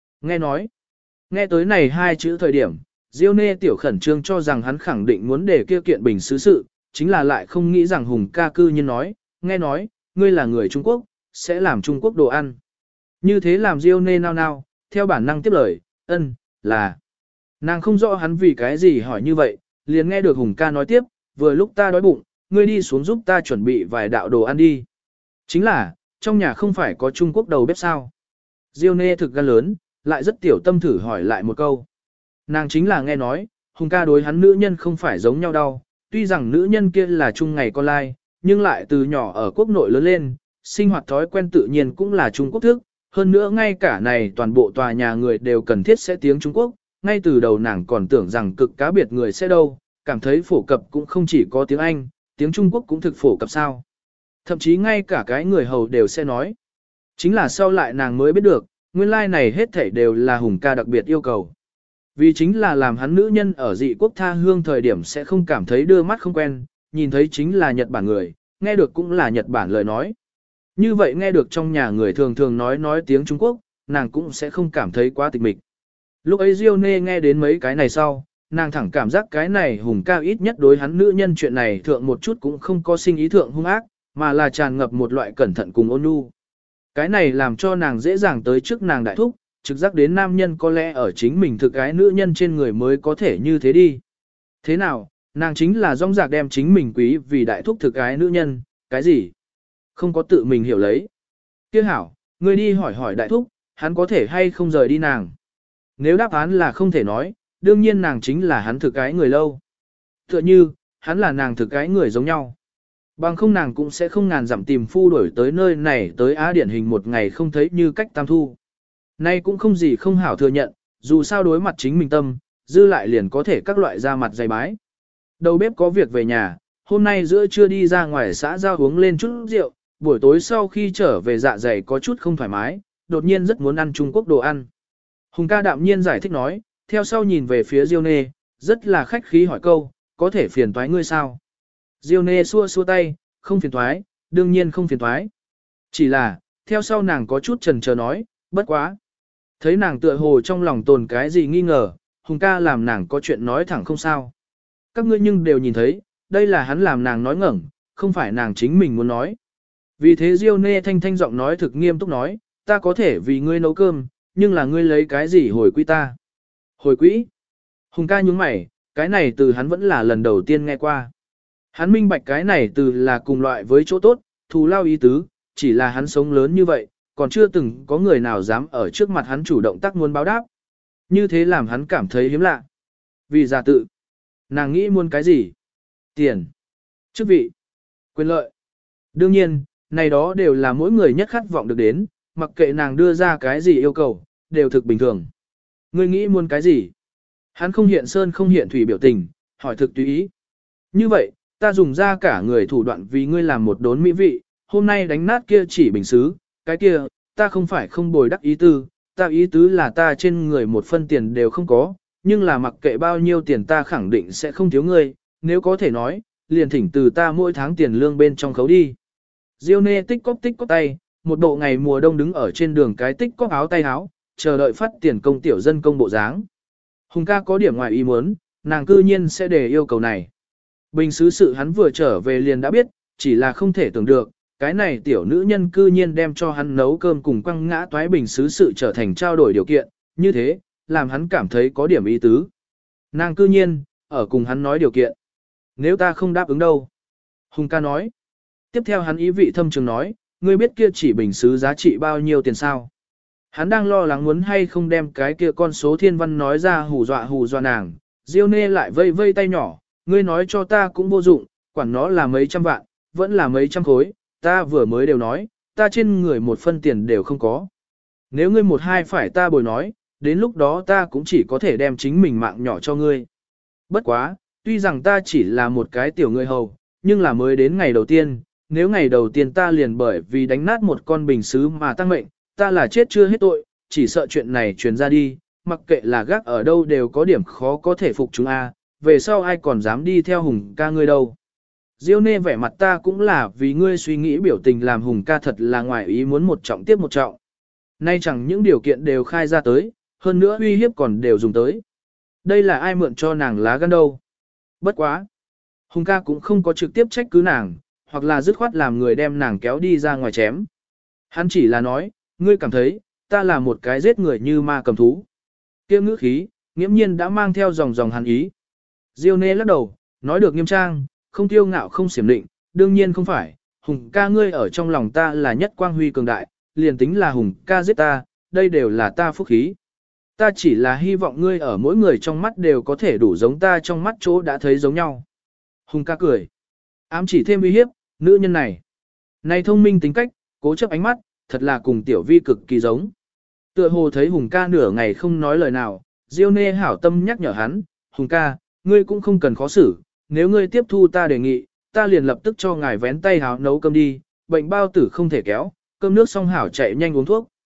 Nghe tới này hai chữ thời điểm, Diêu Nê tiểu khẩn trương cho rằng hắn khẳng định muốn để kia kiện bình xứ sự, chính là lại không nghĩ rằng Hùng ca cư nhiên nói, nghe nói, ngươi là người Trung Quốc, sẽ làm Trung Quốc đồ ăn. Như thế làm Diêu Nê nao nao, theo bản năng tiếp lời, là. Nàng không rõ hắn vì cái gì hỏi như vậy, liền nghe được Hùng ca nói tiếp, vừa lúc ta đói bụng, ngươi đi xuống giúp ta chuẩn bị vài đạo đồ ăn đi. Chính là, trong nhà không phải có Trung Quốc đầu bếp sao. Diêu Nê thực gan lớn, lại rất tiểu tâm thử hỏi lại một câu. Nàng chính là nghe nói, Hùng ca đối hắn nữ nhân không phải giống nhau đâu, tuy rằng nữ nhân kia là chung ngày con lai, nhưng lại từ nhỏ ở quốc nội lớn lên, sinh hoạt thói quen tự nhiên cũng là Trung Quốc thức, hơn nữa ngay cả này toàn bộ tòa nhà người đều cần thiết sẽ tiếng Trung Quốc, ngay từ đầu nàng còn tưởng rằng cực cá biệt người sẽ đâu, cảm thấy phổ cập cũng không chỉ có tiếng Anh, tiếng Trung Quốc cũng thực phổ cập sao. Thậm chí ngay cả cái người hầu đều sẽ nói. Chính là sau lại nàng mới biết được, nguyên lai này hết thảy đều là Hùng ca đặc biệt yêu cầu. Vì chính là làm hắn nữ nhân ở dị quốc tha hương thời điểm sẽ không cảm thấy đưa mắt không quen, nhìn thấy chính là Nhật Bản người, nghe được cũng là Nhật Bản lời nói. Như vậy nghe được trong nhà người thường thường nói tiếng Trung Quốc, nàng cũng sẽ không cảm thấy quá tịch mịch. Lúc ấy Diêu Nê nghe đến mấy cái này sau, nàng thẳng cảm giác cái này Hùng ca ít nhất đối hắn nữ nhân chuyện này thượng một chút cũng không có sinh ý thượng hung ác, mà là tràn ngập một loại cẩn thận cùng ôn nhu. Cái này làm cho nàng dễ dàng tới trước nàng đại thúc, trực giác đến nam nhân có lẽ ở chính mình thực cái nữ nhân trên người mới có thể như thế đi. Thế nào, nàng chính là rong rạc đem chính mình quý vì đại thúc thực cái nữ nhân, cái gì? Không có tự mình hiểu lấy. Tiếc hảo, ngươi đi hỏi hỏi đại thúc, hắn có thể hay không rời đi nàng. Nếu đáp án là không thể nói, đương nhiên nàng chính là hắn thực cái người lâu. Tựa như, hắn là nàng thực cái người giống nhau. Bằng không nàng cũng sẽ không ngàn dặm tìm phu đổi tới nơi này tới Á điển hình một ngày không thấy như cách tam thu. Nay cũng không gì không hảo thừa nhận, dù sao đối mặt chính mình tâm, dư lại liền có thể các loại ra mặt dày bái. Đầu bếp có việc về nhà, hôm nay giữa trưa đi ra ngoài xã giao uống lên chút rượu, buổi tối sau khi trở về dạ dày có chút không thoải mái, đột nhiên rất muốn ăn Trung Quốc đồ ăn. Hùng ca đạm nhiên giải thích nói, theo sau nhìn về phía Diêu Nê, rất là khách khí hỏi câu, có thể phiền toái ngươi sao? Diêu Nê xua xua tay, không phiền toái, đương nhiên không phiền toái. Chỉ là, theo sau nàng có chút chần chờ nói, bất quá. Thấy nàng tựa hồ trong lòng tồn cái gì nghi ngờ, Hùng ca làm nàng có chuyện nói thẳng không sao. Các ngươi nhưng đều nhìn thấy, đây là hắn làm nàng nói ngẩng, không phải nàng chính mình muốn nói. Vì thế Diêu Nê thanh thanh giọng nói thực nghiêm túc nói, ta có thể vì ngươi nấu cơm, nhưng là ngươi lấy cái gì hồi quỹ ta? Hồi quỹ? Hùng ca nhúng mày, cái này từ hắn vẫn là lần đầu tiên nghe qua. Hắn minh bạch cái này từ là cùng loại với chỗ tốt, thù lao ý tứ, chỉ là hắn sống lớn như vậy, còn chưa từng có người nào dám ở trước mặt hắn chủ động tác muốn báo đáp. Như thế làm hắn cảm thấy hiếm lạ. Vì giả tự, nàng nghĩ muốn cái gì? Tiền, chức vị, quyền lợi. Đương nhiên, này đó đều là mỗi người nhất khát vọng được đến, mặc kệ nàng đưa ra cái gì yêu cầu, đều thực bình thường. Ngươi nghĩ muốn cái gì? Hắn không hiện sơn không hiện thủy biểu tình, hỏi thực tùy ý. Như vậy, ta dùng ra cả người thủ đoạn vì ngươi làm một đốn mỹ vị, hôm nay đánh nát kia chỉ bình xứ, cái kia, ta không phải không bồi đắc ý tư, ta ý tứ là ta trên người một phân tiền đều không có, nhưng là mặc kệ bao nhiêu tiền ta khẳng định sẽ không thiếu ngươi, nếu có thể nói, liền thỉnh từ ta mỗi tháng tiền lương bên trong khấu đi. Diêu Nê tích cóp tay, một bộ ngày mùa đông đứng ở trên đường cái tích cóp áo tay áo, chờ đợi phát tiền công tiểu dân công bộ dáng. Hùng ca có điểm ngoài ý muốn, nàng cư nhiên sẽ để yêu cầu này. Bình xứ sự hắn vừa trở về liền đã biết, chỉ là không thể tưởng được, cái này tiểu nữ nhân cư nhiên đem cho hắn nấu cơm cùng quăng ngã toái bình xứ sự trở thành trao đổi điều kiện, như thế, làm hắn cảm thấy có điểm ý tứ. Nàng cư nhiên, ở cùng hắn nói điều kiện. Nếu ta không đáp ứng đâu? Hùng ca nói. Tiếp theo hắn ý vị thâm trường nói, ngươi biết kia chỉ bình xứ giá trị bao nhiêu tiền sao? Hắn đang lo lắng muốn hay không đem cái kia con số thiên văn nói ra hù dọa nàng. Diêu Nê lại vây vây tay nhỏ, ngươi nói cho ta cũng vô dụng, quản nó là mấy trăm vạn, vẫn là mấy trăm khối, ta vừa mới đều nói, ta trên người một phân tiền đều không có. Nếu ngươi một hai phải ta bồi nói, đến lúc đó ta cũng chỉ có thể đem chính mình mạng nhỏ cho ngươi. Bất quá, tuy rằng ta chỉ là một cái tiểu người hầu, nhưng là mới đến ngày đầu tiên, nếu ngày đầu tiên ta liền bởi vì đánh nát một con bình sứ mà tăng mệnh, ta là chết chưa hết tội, chỉ sợ chuyện này truyền ra đi, mặc kệ là gác ở đâu đều có điểm khó có thể phục chúng a. Về sau ai còn dám đi theo Hùng ca ngươi đâu. Diêu Nê vẻ mặt ta cũng là vì ngươi suy nghĩ biểu tình làm Hùng ca thật là ngoài ý muốn một trọng tiếp một trọng. Nay chẳng những điều kiện đều khai ra tới, hơn nữa uy hiếp còn đều dùng tới. Đây là ai mượn cho nàng lá gan đâu. Bất quá. Hùng ca cũng không có trực tiếp trách cứ nàng, hoặc là dứt khoát làm người đem nàng kéo đi ra ngoài chém. Hắn chỉ là nói, ngươi cảm thấy, ta là một cái giết người như ma cầm thú. Kia ngữ khí, nghiễm nhiên đã mang theo dòng hắn ý. Diêu Nê lắc đầu, nói được nghiêm trang, không tiêu ngạo không xiểm định, đương nhiên không phải, Hùng ca ngươi ở trong lòng ta là nhất quang huy cường đại, liền tính là Hùng ca giết ta, đây đều là ta phúc khí. Ta chỉ là hy vọng ngươi ở mỗi người trong mắt đều có thể đủ giống ta trong mắt chỗ đã thấy giống nhau. Hùng ca cười, ám chỉ thêm uy hiếp, nữ nhân này. Này thông minh tính cách, cố chấp ánh mắt, thật là cùng tiểu vi cực kỳ giống. Tựa hồ thấy Hùng ca nửa ngày không nói lời nào, Diêu Nê hảo tâm nhắc nhở hắn, Hùng ca, ngươi cũng không cần khó xử, nếu ngươi tiếp thu ta đề nghị, ta liền lập tức cho ngài vén tay háo nấu cơm đi, bệnh bao tử không thể kéo, cơm nước xong hảo chạy nhanh uống thuốc.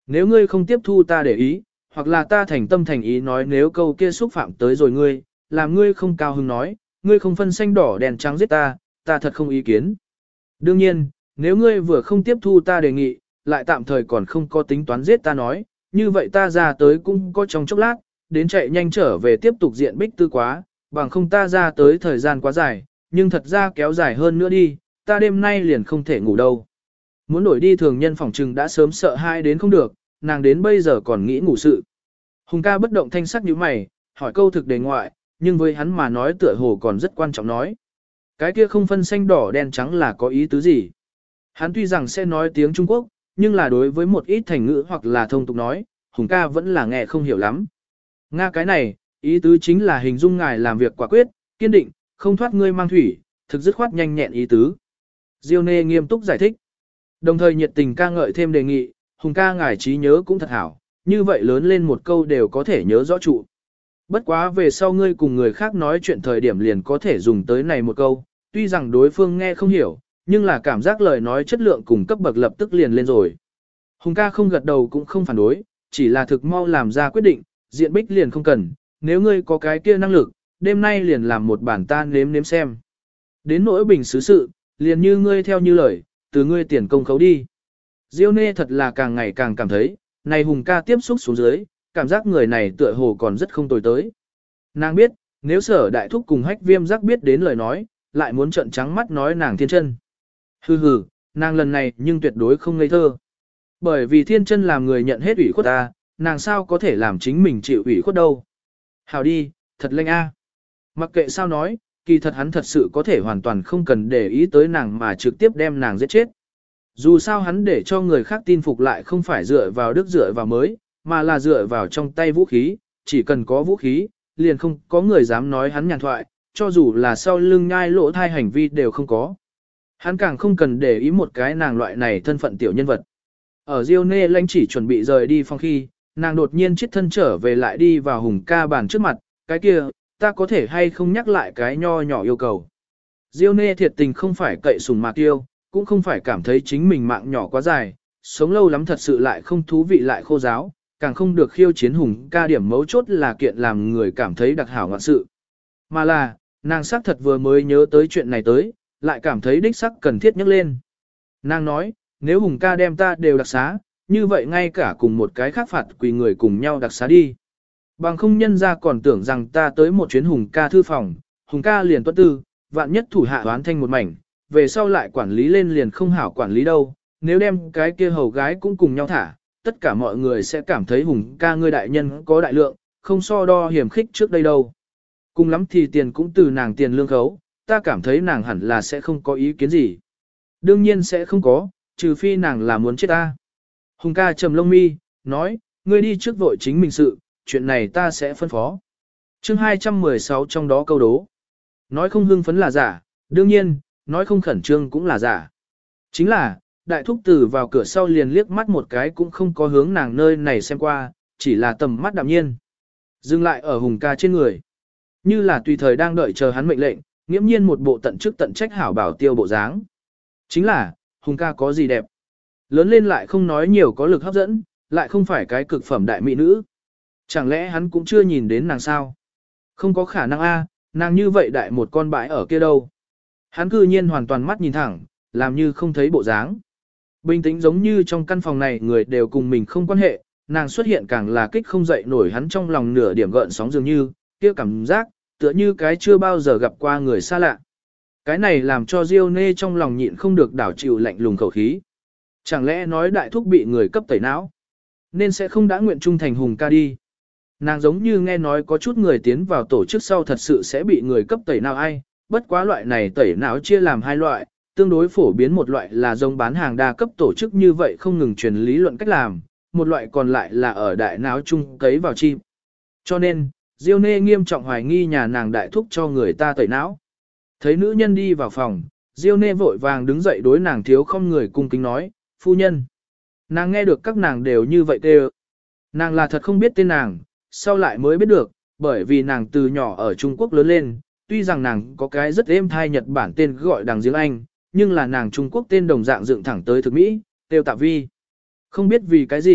Nếu ngươi không tiếp thu ta để ý, hoặc là ta thành tâm thành ý nói nếu câu kia xúc phạm tới rồi ngươi, làm ngươi không cao hứng nói, ngươi không phân xanh đỏ đèn trắng giết ta, ta thật không ý kiến. Đương nhiên, nếu ngươi vừa không tiếp thu ta đề nghị, lại tạm thời còn không có tính toán giết ta nói, như vậy ta ra tới cũng có trong chốc lát, đến chạy nhanh trở về tiếp tục diện bích tư quá, bằng không ta ra tới thời gian quá dài, nhưng thật ra kéo dài hơn nữa đi, ta đêm nay liền không thể ngủ đâu. Muốn đổi đi thường nhân phòng trừng đã sớm sợ hai đến không được, nàng đến bây giờ còn nghĩ ngủ sự. Hùng ca bất động thanh sắc như mày, hỏi câu thực đề ngoại, nhưng với hắn mà nói tựa hồ còn rất quan trọng nói. Cái kia không phân xanh đỏ đen trắng là có ý tứ gì? Hắn tuy rằng sẽ nói tiếng Trung Quốc, nhưng là đối với một ít thành ngữ hoặc là thông tục nói, Hùng ca vẫn là nghe không hiểu lắm. Nga cái này, ý tứ chính là hình dung ngài làm việc quả quyết, kiên định, không thoát ngươi mang thủy, thực dứt khoát nhanh nhẹn ý tứ. Diêu Nê nghiêm túc giải thích. Đồng thời nhiệt tình ca ngợi thêm đề nghị, Hùng ca ngài trí nhớ cũng thật hảo, như vậy lớn lên một câu đều có thể nhớ rõ trụ. Bất quá về sau ngươi cùng người khác nói chuyện thời điểm liền có thể dùng tới này một câu, tuy rằng đối phương nghe không hiểu, nhưng là cảm giác lời nói chất lượng cùng cấp bậc lập tức liền lên rồi. Hùng ca không gật đầu cũng không phản đối, chỉ là thực mau làm ra quyết định, diện bích liền không cần, nếu ngươi có cái kia năng lực, đêm nay liền làm một bản ta nếm nếm xem. Đến nỗi bình xứ sự, liền như ngươi theo như lời, từ ngươi tiền công khấu đi. Diêu Nê thật là càng ngày càng cảm thấy, này Hùng ca tiếp xúc xuống dưới, cảm giác người này tựa hồ còn rất không tồi tới. Nàng biết, nếu Sở Đại Thúc cùng Hách Viêm giác biết đến lời nói, lại muốn trợn trắng mắt nói nàng thiên chân. Hừ hừ, nàng lần này nhưng tuyệt đối không ngây thơ. Bởi vì thiên chân làm người nhận hết ủy khuất ta, nàng sao có thể làm chính mình chịu ủy khuất đâu. Hào đi, thật lanh a. Mặc kệ sao nói, kỳ thật hắn thật sự có thể hoàn toàn không cần để ý tới nàng mà trực tiếp đem nàng giết chết. Dù sao hắn để cho người khác tin phục lại không phải dựa vào đức dựa vào mới, mà là dựa vào trong tay vũ khí, chỉ cần có vũ khí, liền không có người dám nói hắn nhàn thoại, cho dù là sau lưng nhai lỗ thai hành vi đều không có. Hắn càng không cần để ý một cái nàng loại này thân phận tiểu nhân vật. Ở Diêu Nê lãnh chỉ chuẩn bị rời đi phòng khi, nàng đột nhiên chết thân trở về lại đi vào Hùng ca bàn trước mặt, cái kia, ta có thể hay không nhắc lại cái nho nhỏ yêu cầu. Diêu Nê thiệt tình không phải cậy sùng mạc yêu, cũng không phải cảm thấy chính mình mạng nhỏ quá dài, sống lâu lắm thật sự lại không thú vị lại khô giáo, càng không được khiêu chiến Hùng ca điểm mấu chốt là kiện làm người cảm thấy đặc hảo ngoạn sự. Mà là, nàng xác thật vừa mới nhớ tới chuyện này tới, lại cảm thấy đích sắc cần thiết nhắc lên. Nàng nói, nếu Hùng ca đem ta đều đặc xá, như vậy ngay cả cùng một cái khác phạt quỳ người cùng nhau đặc xá đi. Bằng không nhân ra còn tưởng rằng ta tới một chuyến Hùng ca thư phòng, Hùng ca liền tuất tư, vạn nhất thủ hạ đoán thanh một mảnh, về sau lại quản lý lên liền không hảo quản lý đâu, nếu đem cái kia hầu gái cũng cùng nhau thả, tất cả mọi người sẽ cảm thấy Hùng ca ngươi đại nhân có đại lượng, không so đo hiểm khích trước đây đâu. Cùng lắm thì tiền cũng từ nàng tiền lương khấu, ta cảm thấy nàng hẳn là sẽ không có ý kiến gì. Đương nhiên sẽ không có, trừ phi nàng là muốn chết ta. Hùng ca trầm lông mi, nói, ngươi đi trước vội chính mình sự, chuyện này ta sẽ phân phó. Chương 216 trong đó câu đố. Nói không hưng phấn là giả, đương nhiên, nói không khẩn trương cũng là giả. Chính là, đại thúc tử vào cửa sau liền liếc mắt một cái cũng không có hướng nàng nơi này xem qua, chỉ là tầm mắt đạm nhiên. Dừng lại ở Hùng ca trên người. Như là tùy thời đang đợi chờ hắn mệnh lệnh, nghiễm nhiên một bộ tận chức tận trách hảo bảo tiêu bộ dáng. Chính là, Hùng ca có gì đẹp. Lớn lên lại không nói nhiều có lực hấp dẫn, lại không phải cái cực phẩm đại mỹ nữ. Chẳng lẽ hắn cũng chưa nhìn đến nàng sao? Không có khả năng a, nàng như vậy đại một con bãi ở kia đâu. Hắn cư nhiên hoàn toàn mắt nhìn thẳng, làm như không thấy bộ dáng. Bình tĩnh giống như trong căn phòng này người đều cùng mình không quan hệ, nàng xuất hiện càng là kích không dậy nổi hắn trong lòng nửa điểm gợn sóng dường như, kia cảm giác, tựa như cái chưa bao giờ gặp qua người xa lạ. Cái này làm cho Diêu Nê trong lòng nhịn không được đảo chịu lạnh lùng khẩu khí. Chẳng lẽ nói đại thúc bị người cấp tẩy não, nên sẽ không đã nguyện trung thành Hùng ca đi. Nàng giống như nghe nói có chút người tiến vào tổ chức sau thật sự sẽ bị người cấp tẩy não ai, bất quá loại này tẩy não chia làm hai loại, tương đối phổ biến một loại là giống bán hàng đa cấp tổ chức như vậy không ngừng truyền lý luận cách làm, một loại còn lại là ở đại não chung cấy vào chim. Cho nên, Diêu Nê nghiêm trọng hoài nghi nhà nàng đại thúc cho người ta tẩy não. Thấy nữ nhân đi vào phòng, Diêu Nê vội vàng đứng dậy đối nàng thiếu không người cung kính nói, phu nhân. Nàng nghe được các nàng đều như vậy kêu. Nàng là thật không biết tên nàng, sau lại mới biết được, bởi vì nàng từ nhỏ ở Trung Quốc lớn lên, tuy rằng nàng có cái rất êm thai Nhật Bản tên gọi đằng giếng Anh, nhưng là nàng Trung Quốc tên đồng dạng dựng thẳng tới thực Mỹ, tiêu Tạ Vi. Không biết vì cái gì,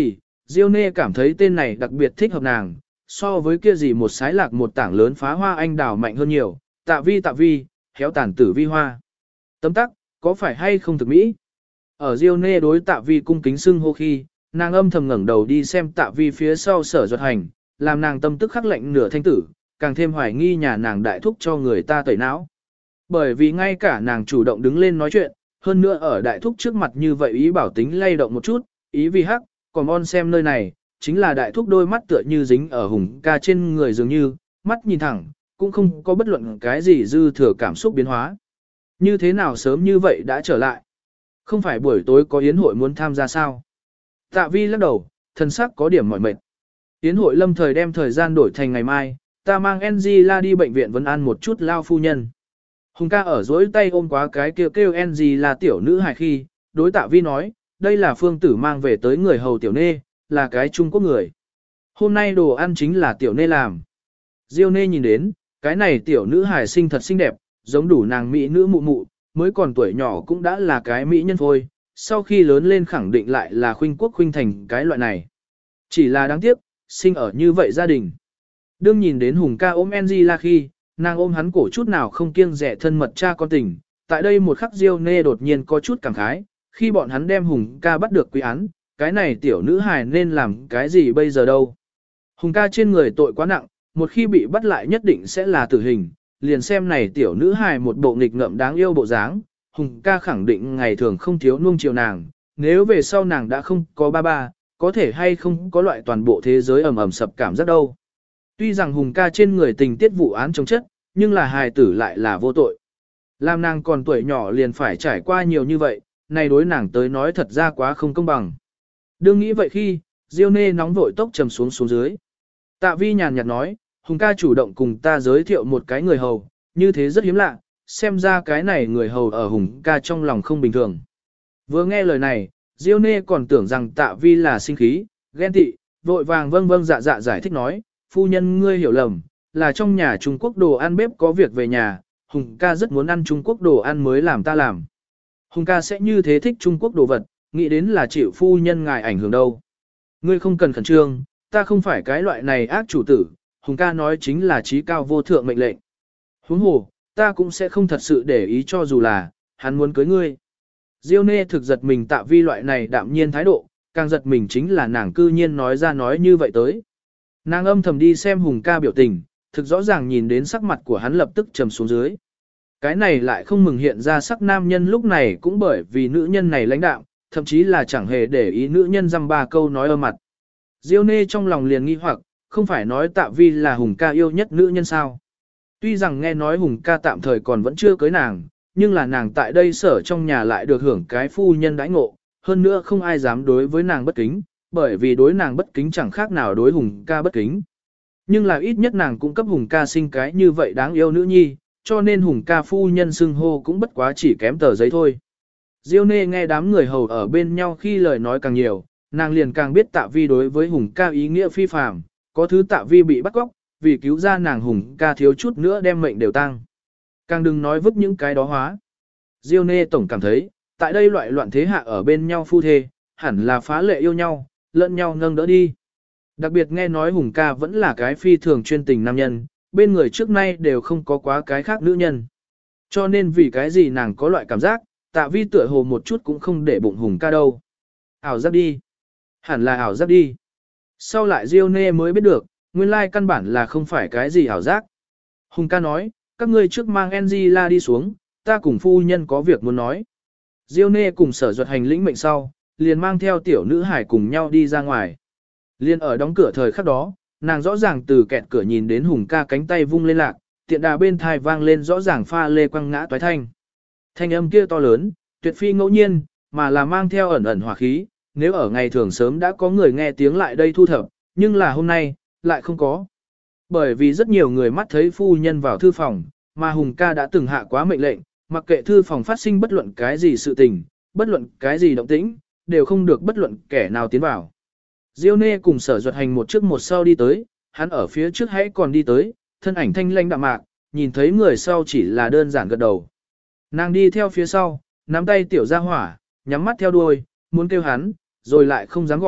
Diêu Nê cảm thấy tên này đặc biệt thích hợp nàng, so với kia gì một sái lạc một tảng lớn phá hoa anh đào mạnh hơn nhiều, tạ vi, khéo tàn tử vi hoa. Tấm tắc, có phải hay không thực mỹ? Ở Diêu Nê đối tạ vi cung kính xưng hô khi, nàng âm thầm ngẩng đầu đi xem tạ vi phía sau Sở Duật Hành, làm nàng tâm tức khắc lệnh nửa thanh tử, càng thêm hoài nghi nhà nàng đại thúc cho người ta tẩy não. Bởi vì ngay cả nàng chủ động đứng lên nói chuyện, hơn nữa ở đại thúc trước mặt như vậy ý bảo tính lay động một chút, ý vì hắc, còn on xem nơi này, chính là đại thúc đôi mắt tựa như dính ở Hùng ca trên người dường như, mắt nhìn thẳng, cũng không có bất luận cái gì dư thừa cảm xúc biến hóa. Như thế nào sớm như vậy đã trở lại? Không phải buổi tối có yến hội muốn tham gia sao? Tạ vi lắc đầu, thân sắc có điểm mỏi mệt. Yến hội lâm thời đem thời gian đổi thành ngày mai, ta mang Angela đi bệnh viện vấn an một chút lao phu nhân. Hùng ca ở dối tay ôm quá cái kêu Angela tiểu nữ hài khi, đối tạ vi nói, đây là phương tử mang về tới người hầu tiểu nê, là cái Trung Quốc người. Hôm nay đồ ăn chính là tiểu nê làm. Diêu nê nhìn đến, cái này tiểu nữ hài xinh thật xinh đẹp, giống đủ nàng mỹ nữ mụ mụ, mới còn tuổi nhỏ cũng đã là cái mỹ nhân phôi, sau khi lớn lên khẳng định lại là khuynh quốc khuynh thành cái loại này. Chỉ là đáng tiếc, sinh ở như vậy gia đình. Đương nhìn đến Hùng ca ôm Angela khi, nàng ôm hắn cổ chút nào không kiêng dè thân mật cha con tình. Tại đây một khắc Diêu nê đột nhiên có chút cảm khái, khi bọn hắn đem Hùng ca bắt được quy án, cái này tiểu nữ hài nên làm cái gì bây giờ đâu. Hùng ca trên người tội quá nặng, một khi bị bắt lại nhất định sẽ là tử hình, liền xem này tiểu nữ hài một bộ nghịch ngợm đáng yêu bộ dáng, Hùng ca khẳng định ngày thường không thiếu nuông chiều nàng, nếu về sau nàng đã không có ba, có thể hay không có loại toàn bộ thế giới ầm ầm sập cảm giác đâu. Tuy rằng Hùng ca trên người tình tiết vụ án chống chất, nhưng là hài tử lại là vô tội. Làm nàng còn tuổi nhỏ liền phải trải qua nhiều như vậy, này đối nàng tới nói thật ra quá không công bằng. Đương nghĩ vậy khi, Diêu nê nóng vội tốc trầm xuống dưới. Tạ vi nhàn nhạt nói, Hùng ca chủ động cùng ta giới thiệu một cái người hầu, như thế rất hiếm lạ, xem ra cái này người hầu ở Hùng ca trong lòng không bình thường. Vừa nghe lời này, Diêu nê còn tưởng rằng tạ vi là sinh khí, ghen tị, vội vàng vâng dạ giải thích nói, phu nhân ngươi hiểu lầm, là trong nhà Trung Quốc đồ ăn bếp có việc về nhà, Hùng ca rất muốn ăn Trung Quốc đồ ăn mới làm ta làm. Hùng ca sẽ như thế thích Trung Quốc đồ vật, nghĩ đến là chịu phu nhân ngài ảnh hưởng đâu. Ngươi không cần khẩn trương, ta không phải cái loại này ác chủ tử, Hùng ca nói chính là trí cao vô thượng mệnh lệnh. Huống hồ, ta cũng sẽ không thật sự để ý cho dù là, hắn muốn cưới ngươi. Diêu nê thực giật mình Tạ vi loại này đạm nhiên thái độ, càng giật mình chính là nàng cư nhiên nói ra nói như vậy tới. Nàng âm thầm đi xem Hùng ca biểu tình, thực rõ ràng nhìn đến sắc mặt của hắn lập tức trầm xuống dưới. Cái này lại không mừng hiện ra sắc nam nhân lúc này cũng bởi vì nữ nhân này lãnh đạm, thậm chí là chẳng hề để ý nữ nhân dăm ba câu nói ơ mặt. Diêu nê trong lòng liền nghi hoặc, không phải nói Tạ vi là Hùng ca yêu nhất nữ nhân sao. Tuy rằng nghe nói Hùng ca tạm thời còn vẫn chưa cưới nàng, nhưng là nàng tại đây sở trong nhà lại được hưởng cái phu nhân đãi ngộ, hơn nữa không ai dám đối với nàng bất kính, bởi vì đối nàng bất kính chẳng khác nào đối Hùng ca bất kính. Nhưng là ít nhất nàng cũng cấp Hùng ca sinh cái như vậy đáng yêu nữ nhi, cho nên Hùng ca phu nhân xưng hô cũng bất quá chỉ kém tờ giấy thôi. Diêu nê nghe đám người hầu ở bên nhau khi lời nói càng nhiều, nàng liền càng biết Tạ vi đối với Hùng ca ý nghĩa phi phàm, có thứ Tạ vi bị bắt cóc, vì cứu ra nàng Hùng ca thiếu chút nữa đem mệnh đều tăng. Càng đừng nói vứt những cái đó hóa. Diêu nê tổng cảm thấy, tại đây loại loạn thế hạ ở bên nhau phu thê, hẳn là phá lệ yêu nhau, lẫn nhau nâng đỡ đi. Đặc biệt nghe nói Hùng ca vẫn là cái phi thường chuyên tình nam nhân, bên người trước nay đều không có quá cái khác nữ nhân. Cho nên vì cái gì nàng có loại cảm giác, Tạ vi tựa hồ một chút cũng không để bụng Hùng ca đâu. Ảo giác đi. Hẳn là ảo giác đi. Sau lại Diêu nê mới biết được, nguyên lai căn bản là không phải cái gì ảo giác. Hùng ca nói, các ngươi trước mang Angela đi xuống, ta cùng phu nhân có việc muốn nói. Diêu nê cùng Sở Duật Hành lĩnh mệnh sau, liền mang theo tiểu nữ hải cùng nhau đi ra ngoài. Liên ở đóng cửa thời khắc đó, nàng rõ ràng từ kẹt cửa nhìn đến Hùng ca cánh tay vung lên lạc, tiện đà bên thai vang lên rõ ràng pha lê quăng ngã toái thanh. Thanh âm kia to lớn, tuyệt phi ngẫu nhiên, mà là mang theo ẩn ẩn hỏa khí, nếu ở ngày thường sớm đã có người nghe tiếng lại đây thu thập, nhưng là hôm nay, lại không có. Bởi vì rất nhiều người mắt thấy phu nhân vào thư phòng, mà Hùng ca đã từng hạ quá mệnh lệnh, mặc kệ thư phòng phát sinh bất luận cái gì sự tình, bất luận cái gì động tĩnh, đều không được bất luận kẻ nào tiến vào. Diêu nê cùng Sở Duật Hành một trước một sau đi tới, hắn ở phía trước hãy còn đi tới, thân ảnh thanh lãnh đạm mạc, nhìn thấy người sau chỉ là đơn giản gật đầu. Nàng đi theo phía sau, nắm tay tiểu gia hỏa, nhắm mắt theo đuôi, muốn kêu hắn, rồi lại không dám gọi,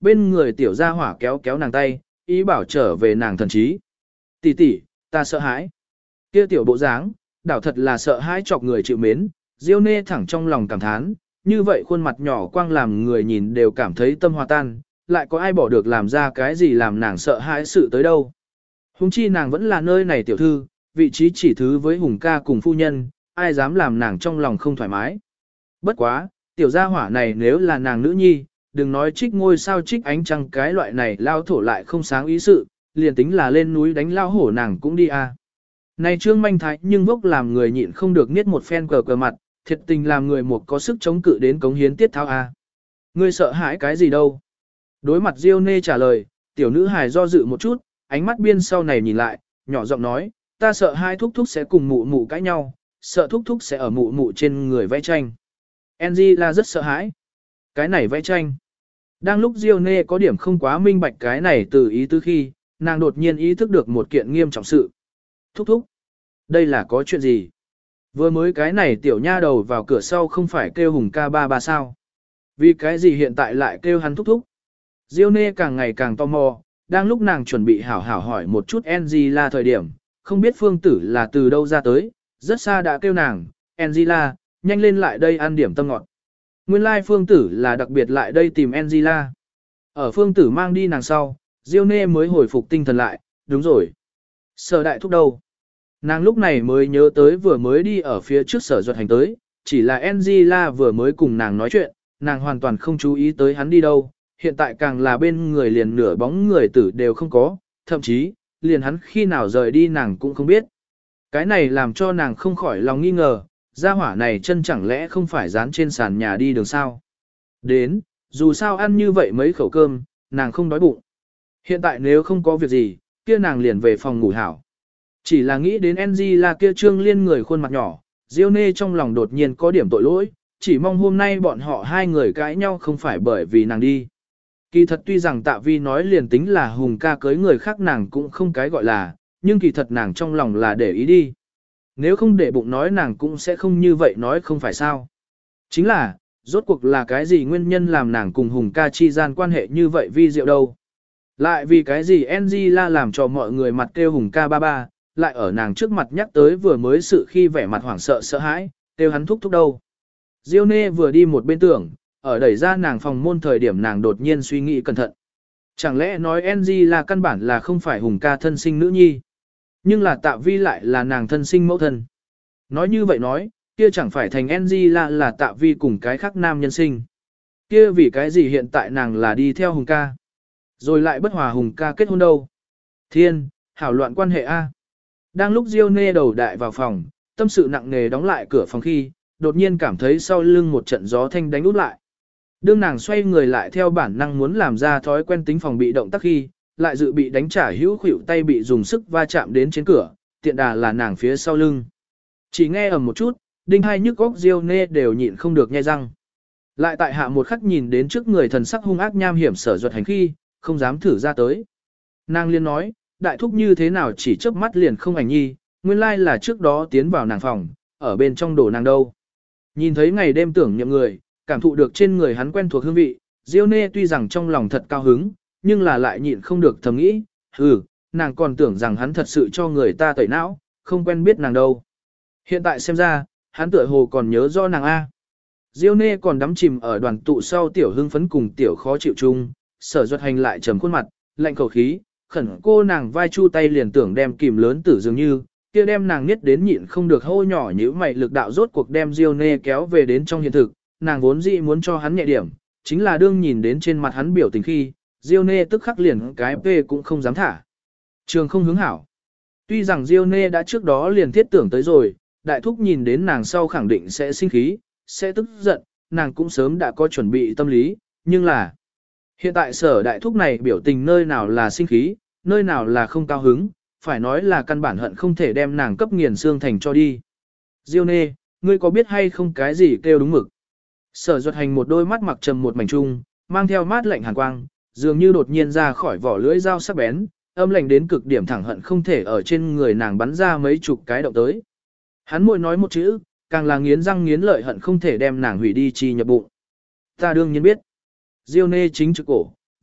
bên người tiểu gia hỏa kéo kéo nàng tay, ý bảo trở về nàng thần trí. Tỷ tỷ, ta sợ hãi. Kia tiểu bộ dáng, đảo thật là sợ hãi chọc người chịu mến, Diêu Nê thẳng trong lòng cảm thán, như vậy khuôn mặt nhỏ quang làm người nhìn đều cảm thấy tâm hòa tan, lại có ai bỏ được làm ra cái gì làm nàng sợ hãi sự tới đâu. Hùng chi nàng vẫn là nơi này tiểu thư, vị trí chỉ thứ với Hùng ca cùng phu nhân, ai dám làm nàng trong lòng không thoải mái. Bất quá, tiểu gia hỏa này nếu là nàng nữ nhi, đừng nói trích ngôi sao trích ánh trăng cái loại này lao thổ lại không sáng ý sự, liền tính là lên núi đánh lao hổ nàng cũng đi à. Này trương manh thái nhưng vốc làm người nhịn không được niết một phen cờ cờ mặt, thiệt tình làm người một có sức chống cự đến cống hiến tiết tháo a. Ngươi sợ hãi cái gì đâu? Đối mặt Diêu Nê trả lời, tiểu nữ hài do dự một chút, ánh mắt biên sau này nhìn lại, nhỏ giọng nói, ta sợ hai thúc thúc sẽ cùng mụ mụ cãi nhau, sợ thúc thúc sẽ ở mụ mụ trên người vẽ tranh. Angela rất sợ hãi. Cái này vẽ tranh. Đang lúc Diêu Nê có điểm không quá minh bạch cái này từ ý tứ khi, nàng đột nhiên ý thức được một kiện nghiêm trọng sự. Thúc thúc. Đây là có chuyện gì? Vừa mới cái này tiểu nha đầu vào cửa sau không phải kêu Hùng ca ba ba sao? Vì cái gì hiện tại lại kêu hắn thúc thúc? Diêu Nê càng ngày càng tò mò, đang lúc nàng chuẩn bị hảo hảo hỏi một chút Angela thời điểm, không biết phương tử là từ đâu ra tới, rất xa đã kêu nàng, Angela, nhanh lên lại đây ăn điểm tâm ngọt. Nguyên lai phương tử là đặc biệt lại đây tìm Angela. Ở phương tử mang đi nàng sau, Diêu Nê mới hồi phục tinh thần lại, đúng rồi. Sở đại thúc đâu? Nàng lúc này mới nhớ tới vừa mới đi ở phía trước sở duật hành tới, chỉ là Angela vừa mới cùng nàng nói chuyện, nàng hoàn toàn không chú ý tới hắn đi đâu, hiện tại càng là bên người liền nửa bóng người tử đều không có, thậm chí, liền hắn khi nào rời đi nàng cũng không biết. Cái này làm cho nàng không khỏi lòng nghi ngờ, gia hỏa này chân chẳng lẽ không phải dán trên sàn nhà đi đường sao. Đến, dù sao ăn như vậy mấy khẩu cơm, nàng không đói bụng. Hiện tại nếu không có việc gì, kia nàng liền về phòng ngủ hảo. Chỉ là nghĩ đến Angela kia trương liên người khuôn mặt nhỏ, Diêu Nê trong lòng đột nhiên có điểm tội lỗi, chỉ mong hôm nay bọn họ hai người cãi nhau không phải bởi vì nàng đi. Kỳ thật tuy rằng Tạ Vi nói liền tính là Hùng ca cưới người khác nàng cũng không cái gọi là, nhưng kỳ thật nàng trong lòng là để ý đi. Nếu không để bụng nói nàng cũng sẽ không như vậy nói không phải sao. Chính là, rốt cuộc là cái gì nguyên nhân làm nàng cùng Hùng ca chi gian quan hệ như vậy vi diệu đâu. Lại vì cái gì Angela làm cho mọi người mặt kêu Hùng ca ba ba, lại ở nàng trước mặt nhắc tới vừa mới sự khi vẻ mặt hoảng sợ sợ hãi, kêu hắn thúc thúc đâu. Diêu Nê vừa đi một bên tưởng, ở đẩy ra nàng phòng môn thời điểm nàng đột nhiên suy nghĩ cẩn thận. Chẳng lẽ nói Angela căn bản là không phải Hùng ca thân sinh nữ nhi, nhưng là Tạ Vi lại là nàng thân sinh mẫu thân. Nói như vậy nói, kia chẳng phải thành Angela là Tạ Vi cùng cái khác nam nhân sinh. Kia vì cái gì hiện tại nàng là đi theo Hùng ca, rồi lại bất hòa Hùng ca kết hôn đâu. Thiên, hảo loạn quan hệ A. Đang lúc Diêu Nê đầu đại vào phòng, tâm sự nặng nề đóng lại cửa phòng khi, đột nhiên cảm thấy sau lưng một trận gió thanh đánh út lại. Đương nàng xoay người lại theo bản năng muốn làm ra thói quen tính phòng bị động tác khi, lại dự bị đánh trả hữu khuỷu tay bị dùng sức va chạm đến trên cửa, tiện đà là nàng phía sau lưng. Chỉ nghe ầm một chút, đinh hai nhức góc Diêu Nê đều nhịn không được nhe răng. Lại tại hạ một khắc nhìn đến trước người thần sắc hung ác nham hiểm sở duật hành khi, không dám thử ra tới. Nàng liên nói, đại thúc như thế nào chỉ chớp mắt liền không ảnh nhi, nguyên lai là trước đó tiến vào nàng phòng, ở bên trong đổ nàng đâu. Nhìn thấy ngày đêm tưởng nhậm người, cảm thụ được trên người hắn quen thuộc hương vị, Diêu Nê tuy rằng trong lòng thật cao hứng, nhưng là lại nhịn không được thầm nghĩ, nàng còn tưởng rằng hắn thật sự cho người ta tẩy não, không quen biết nàng đâu. Hiện tại xem ra, hắn tựa hồ còn nhớ do nàng A. Diêu Nê còn đắm chìm ở đoàn tụ sau tiểu hưng phấn cùng tiểu khó chịu chung, sở duật hành lại trầm khuôn mặt, lạnh khẩu khí, khẩn cô nàng vai chu tay liền tưởng đem kìm lớn tử dường như, kia đem nàng niết đến nhịn không được hô nhỏ như mày lực đạo rốt cuộc đem Diêu Nê kéo về đến trong hiện thực, nàng vốn dĩ muốn cho hắn nhẹ điểm, chính là đương nhìn đến trên mặt hắn biểu tình khi, Diêu Nê tức khắc liền cái về cũng không dám thả. Trường không hướng hảo. Tuy rằng Diêu Nê đã trước đó liền thiết tưởng tới rồi, đại thúc nhìn đến nàng sau khẳng định sẽ sinh khí, sẽ tức giận, nàng cũng sớm đã có chuẩn bị tâm lý, nhưng là hiện tại sở đại thúc này biểu tình nơi nào là sinh khí, nơi nào là không cao hứng, phải nói là căn bản hận không thể đem nàng cấp nghiền xương thành cho đi. Diêu Nê, ngươi có biết hay không cái gì kêu đúng mực? Sở duật hành một đôi mắt mặc trầm một mảnh trung, mang theo mát lạnh hàn quang, dường như đột nhiên ra khỏi vỏ lưỡi dao sắc bén, âm lạnh đến cực điểm thẳng hận không thể ở trên người nàng bắn ra mấy chục cái động tới. Hắn môi nói một chữ, càng là nghiến răng nghiến lợi hận không thể đem nàng hủy đi chi nhập bụng. Ta đương nhiên biết. Diêu Nê chính trực cổ,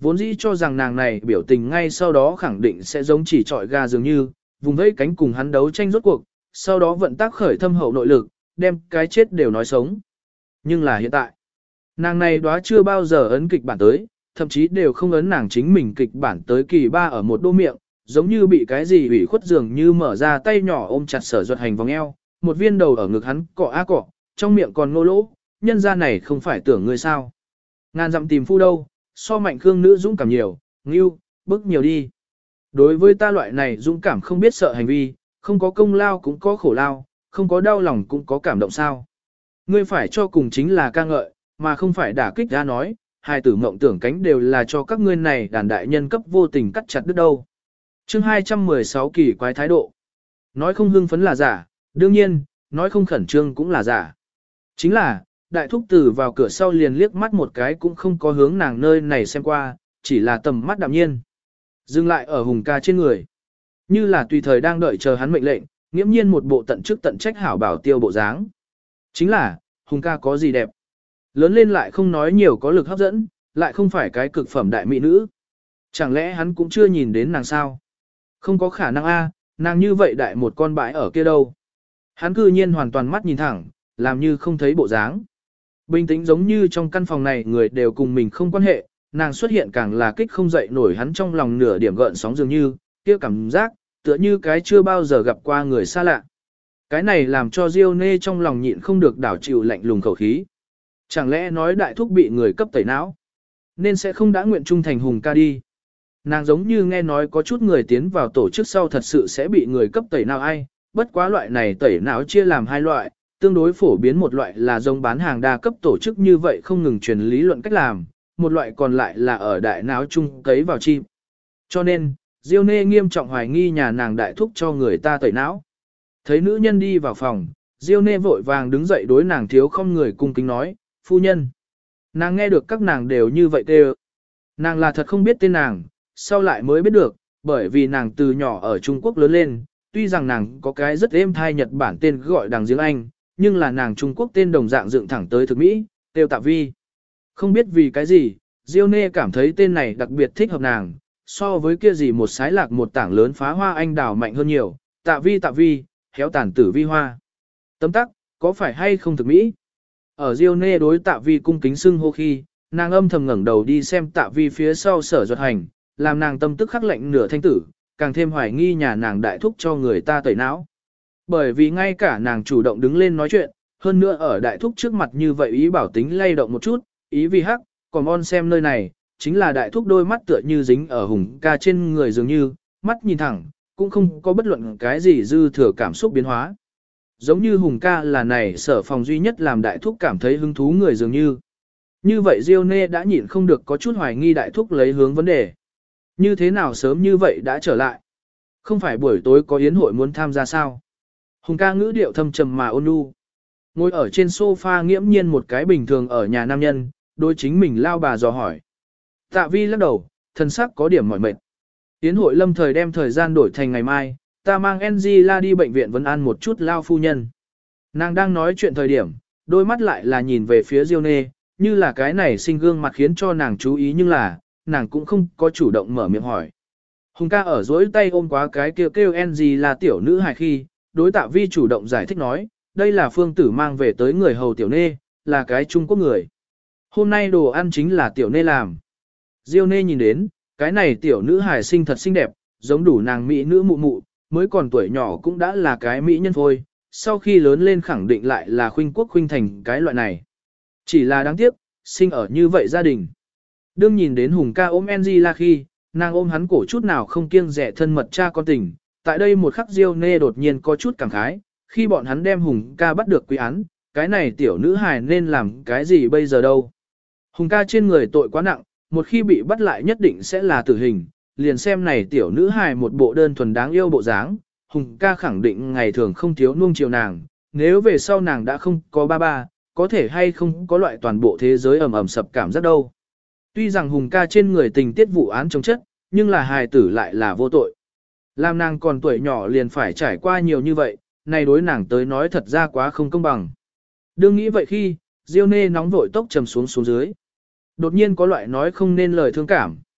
vốn dĩ cho rằng nàng này biểu tình ngay sau đó khẳng định sẽ giống chỉ trọi gà dường như, vùng vẫy cánh cùng hắn đấu tranh rốt cuộc, sau đó vận tác khởi thâm hậu nội lực, đem cái chết đều nói sống. Nhưng là hiện tại, nàng này đóa chưa bao giờ ấn kịch bản tới, thậm chí đều không ấn nàng chính mình kịch bản tới kỳ ba ở một đô miệng, giống như bị cái gì ủy khuất dường như mở ra tay nhỏ ôm chặt Sở Duật Hành vòng eo, một viên đầu ở ngực hắn cọ á cọ, trong miệng còn ngô lỗ, nhân ra này không phải tưởng ngươi sao. Ngàn dặm tìm phu đâu, so mạnh khương nữ dũng cảm nhiều, ngưu, bức nhiều đi. Đối với ta loại này dũng cảm không biết sợ hành vi, không có công lao cũng có khổ lao, không có đau lòng cũng có cảm động sao. Ngươi phải cho cùng chính là ca ngợi, mà không phải đả kích ra nói, hai tử mộng tưởng cánh đều là cho các ngươi này đàn đại nhân cấp vô tình cắt chặt đứt đâu. Chương 216 kỳ quái thái độ. Nói không hưng phấn là giả, đương nhiên, nói không khẩn trương cũng là giả. Chính là, đại thúc tử vào cửa sau liền liếc mắt một cái cũng không có hướng nàng nơi này xem qua, chỉ là tầm mắt đạm nhiên. Dừng lại ở Hùng ca trên người. Như là tùy thời đang đợi chờ hắn mệnh lệnh, nghiễm nhiên một bộ tận chức tận trách hảo bảo tiêu bộ dáng. Chính là, Hùng ca có gì đẹp. Lớn lên lại không nói nhiều có lực hấp dẫn, lại không phải cái cực phẩm đại mỹ nữ. Chẳng lẽ hắn cũng chưa nhìn đến nàng sao? Không có khả năng a, nàng như vậy đại một con bãi ở kia đâu. Hắn cư nhiên hoàn toàn mắt nhìn thẳng, làm như không thấy bộ dáng. Bình tĩnh giống như trong căn phòng này người đều cùng mình không quan hệ, nàng xuất hiện càng là kích không dậy nổi hắn trong lòng nửa điểm gợn sóng dường như, kia cảm giác, tựa như cái chưa bao giờ gặp qua người xa lạ. Cái này làm cho Diêu Nê trong lòng nhịn không được đảo chịu lạnh lùng khẩu khí. Chẳng lẽ nói đại thúc bị người cấp tẩy não, nên sẽ không đã nguyện trung thành Hùng ca đi. Nàng giống như nghe nói có chút người tiến vào tổ chức sau thật sự sẽ bị người cấp tẩy não ai, bất quá loại này tẩy não chia làm hai loại, tương đối phổ biến một loại là giống bán hàng đa cấp tổ chức như vậy không ngừng truyền lý luận cách làm, một loại còn lại là ở đại não chung cấy vào chim. Cho nên, Diêu Nê nghiêm trọng hoài nghi nhà nàng đại thúc cho người ta tẩy não. Thấy nữ nhân đi vào phòng, Diêu Nê vội vàng đứng dậy đối nàng thiếu không người cung kính nói, phu nhân. Nàng nghe được các nàng đều như vậy kêu. Nàng là thật không biết tên nàng, sau lại mới biết được, bởi vì nàng từ nhỏ ở Trung Quốc lớn lên, tuy rằng nàng có cái rất êm thai Nhật Bản tên gọi đằng giếng Anh, nhưng là nàng Trung Quốc tên đồng dạng dựng thẳng tới thực Mỹ, Tiêu Tạ Vi. Không biết vì cái gì, Diêu Nê cảm thấy tên này đặc biệt thích hợp nàng, so với kia gì một sái lạc một tảng lớn phá hoa anh đào mạnh hơn nhiều, Tạ Vi, khéo tàn tử vi hoa. Tấm tắc, có phải hay không thực Mỹ? Ở Diêu Nê đối Tạ Vi cung kính xưng hô khi, nàng âm thầm ngẩng đầu đi xem Tạ Vi phía sau Sở Duật Hành, làm nàng tâm tức khắc lệnh nửa thanh tử, càng thêm hoài nghi nhà nàng đại thúc cho người ta tẩy não. Bởi vì ngay cả nàng chủ động đứng lên nói chuyện, hơn nữa ở đại thúc trước mặt như vậy ý bảo tính lay động một chút, ý vì hắc, còn on xem nơi này, chính là đại thúc đôi mắt tựa như dính ở Hùng ca trên người dường như, mắt nhìn thẳng, cũng không có bất luận cái gì dư thừa cảm xúc biến hóa. Giống như Hùng ca là này sở phòng duy nhất làm đại thúc cảm thấy hứng thú người dường như. Như vậy Diêu Nê đã nhịn không được có chút hoài nghi đại thúc lấy hướng vấn đề. Như thế nào sớm như vậy đã trở lại? Không phải buổi tối có yến hội muốn tham gia sao? Hùng ca ngữ điệu thâm trầm mà ôn nhu. Ngồi ở trên sofa nghiễm nhiên một cái bình thường ở nhà nam nhân, đối chính mình lao bà dò hỏi. Tạ Vi lắc đầu, thân sắc có điểm mỏi mệt. Yến hội lâm thời đem thời gian đổi thành ngày mai, ta mang Angela đi bệnh viện vấn an một chút lao phu nhân. Nàng đang nói chuyện thời điểm, đôi mắt lại là nhìn về phía Diêu Nê, như là cái này sinh gương mặt khiến cho nàng chú ý nhưng là, nàng cũng không có chủ động mở miệng hỏi. Hùng ca ở dối tay ôm quá cái kêu Angela tiểu nữ hài khi, đối Tạ Vi chủ động giải thích nói, đây là phương tử mang về tới người hầu tiểu nê, là cái Trung Quốc người. Hôm nay đồ ăn chính là tiểu nê làm. Diêu Nê nhìn đến, cái này tiểu nữ hài xinh thật xinh đẹp, giống đủ nàng mỹ nữ mụ mụ, mới còn tuổi nhỏ cũng đã là cái mỹ nhân phôi, sau khi lớn lên khẳng định lại là khuynh quốc khuynh thành cái loại này. Chỉ là đáng tiếc, sinh ở như vậy gia đình. Đương nhìn đến Hùng ca ôm Angela khi, nàng ôm hắn cổ chút nào không kiêng dè thân mật cha con tình. Tại đây một khắc Diêu Nê đột nhiên có chút cảm khái, khi bọn hắn đem Hùng ca bắt được quy án, cái này tiểu nữ hài nên làm cái gì bây giờ đâu. Hùng ca trên người tội quá nặng, một khi bị bắt lại nhất định sẽ là tử hình, liền xem này tiểu nữ hài một bộ đơn thuần đáng yêu bộ dáng, Hùng ca khẳng định ngày thường không thiếu nuông chiều nàng, nếu về sau nàng đã không có ba, có thể hay không có loại toàn bộ thế giới ầm ầm sập cảm giác đâu. Tuy rằng Hùng ca trên người tình tiết vụ án chống chất, nhưng là hài tử lại là vô tội. Làm nàng còn tuổi nhỏ liền phải trải qua nhiều như vậy, này đối nàng tới nói thật ra quá không công bằng. Đương nghĩ vậy khi, Diêu Nê nóng vội tốc trầm xuống dưới. Đột nhiên có loại nói không nên lời thương cảm,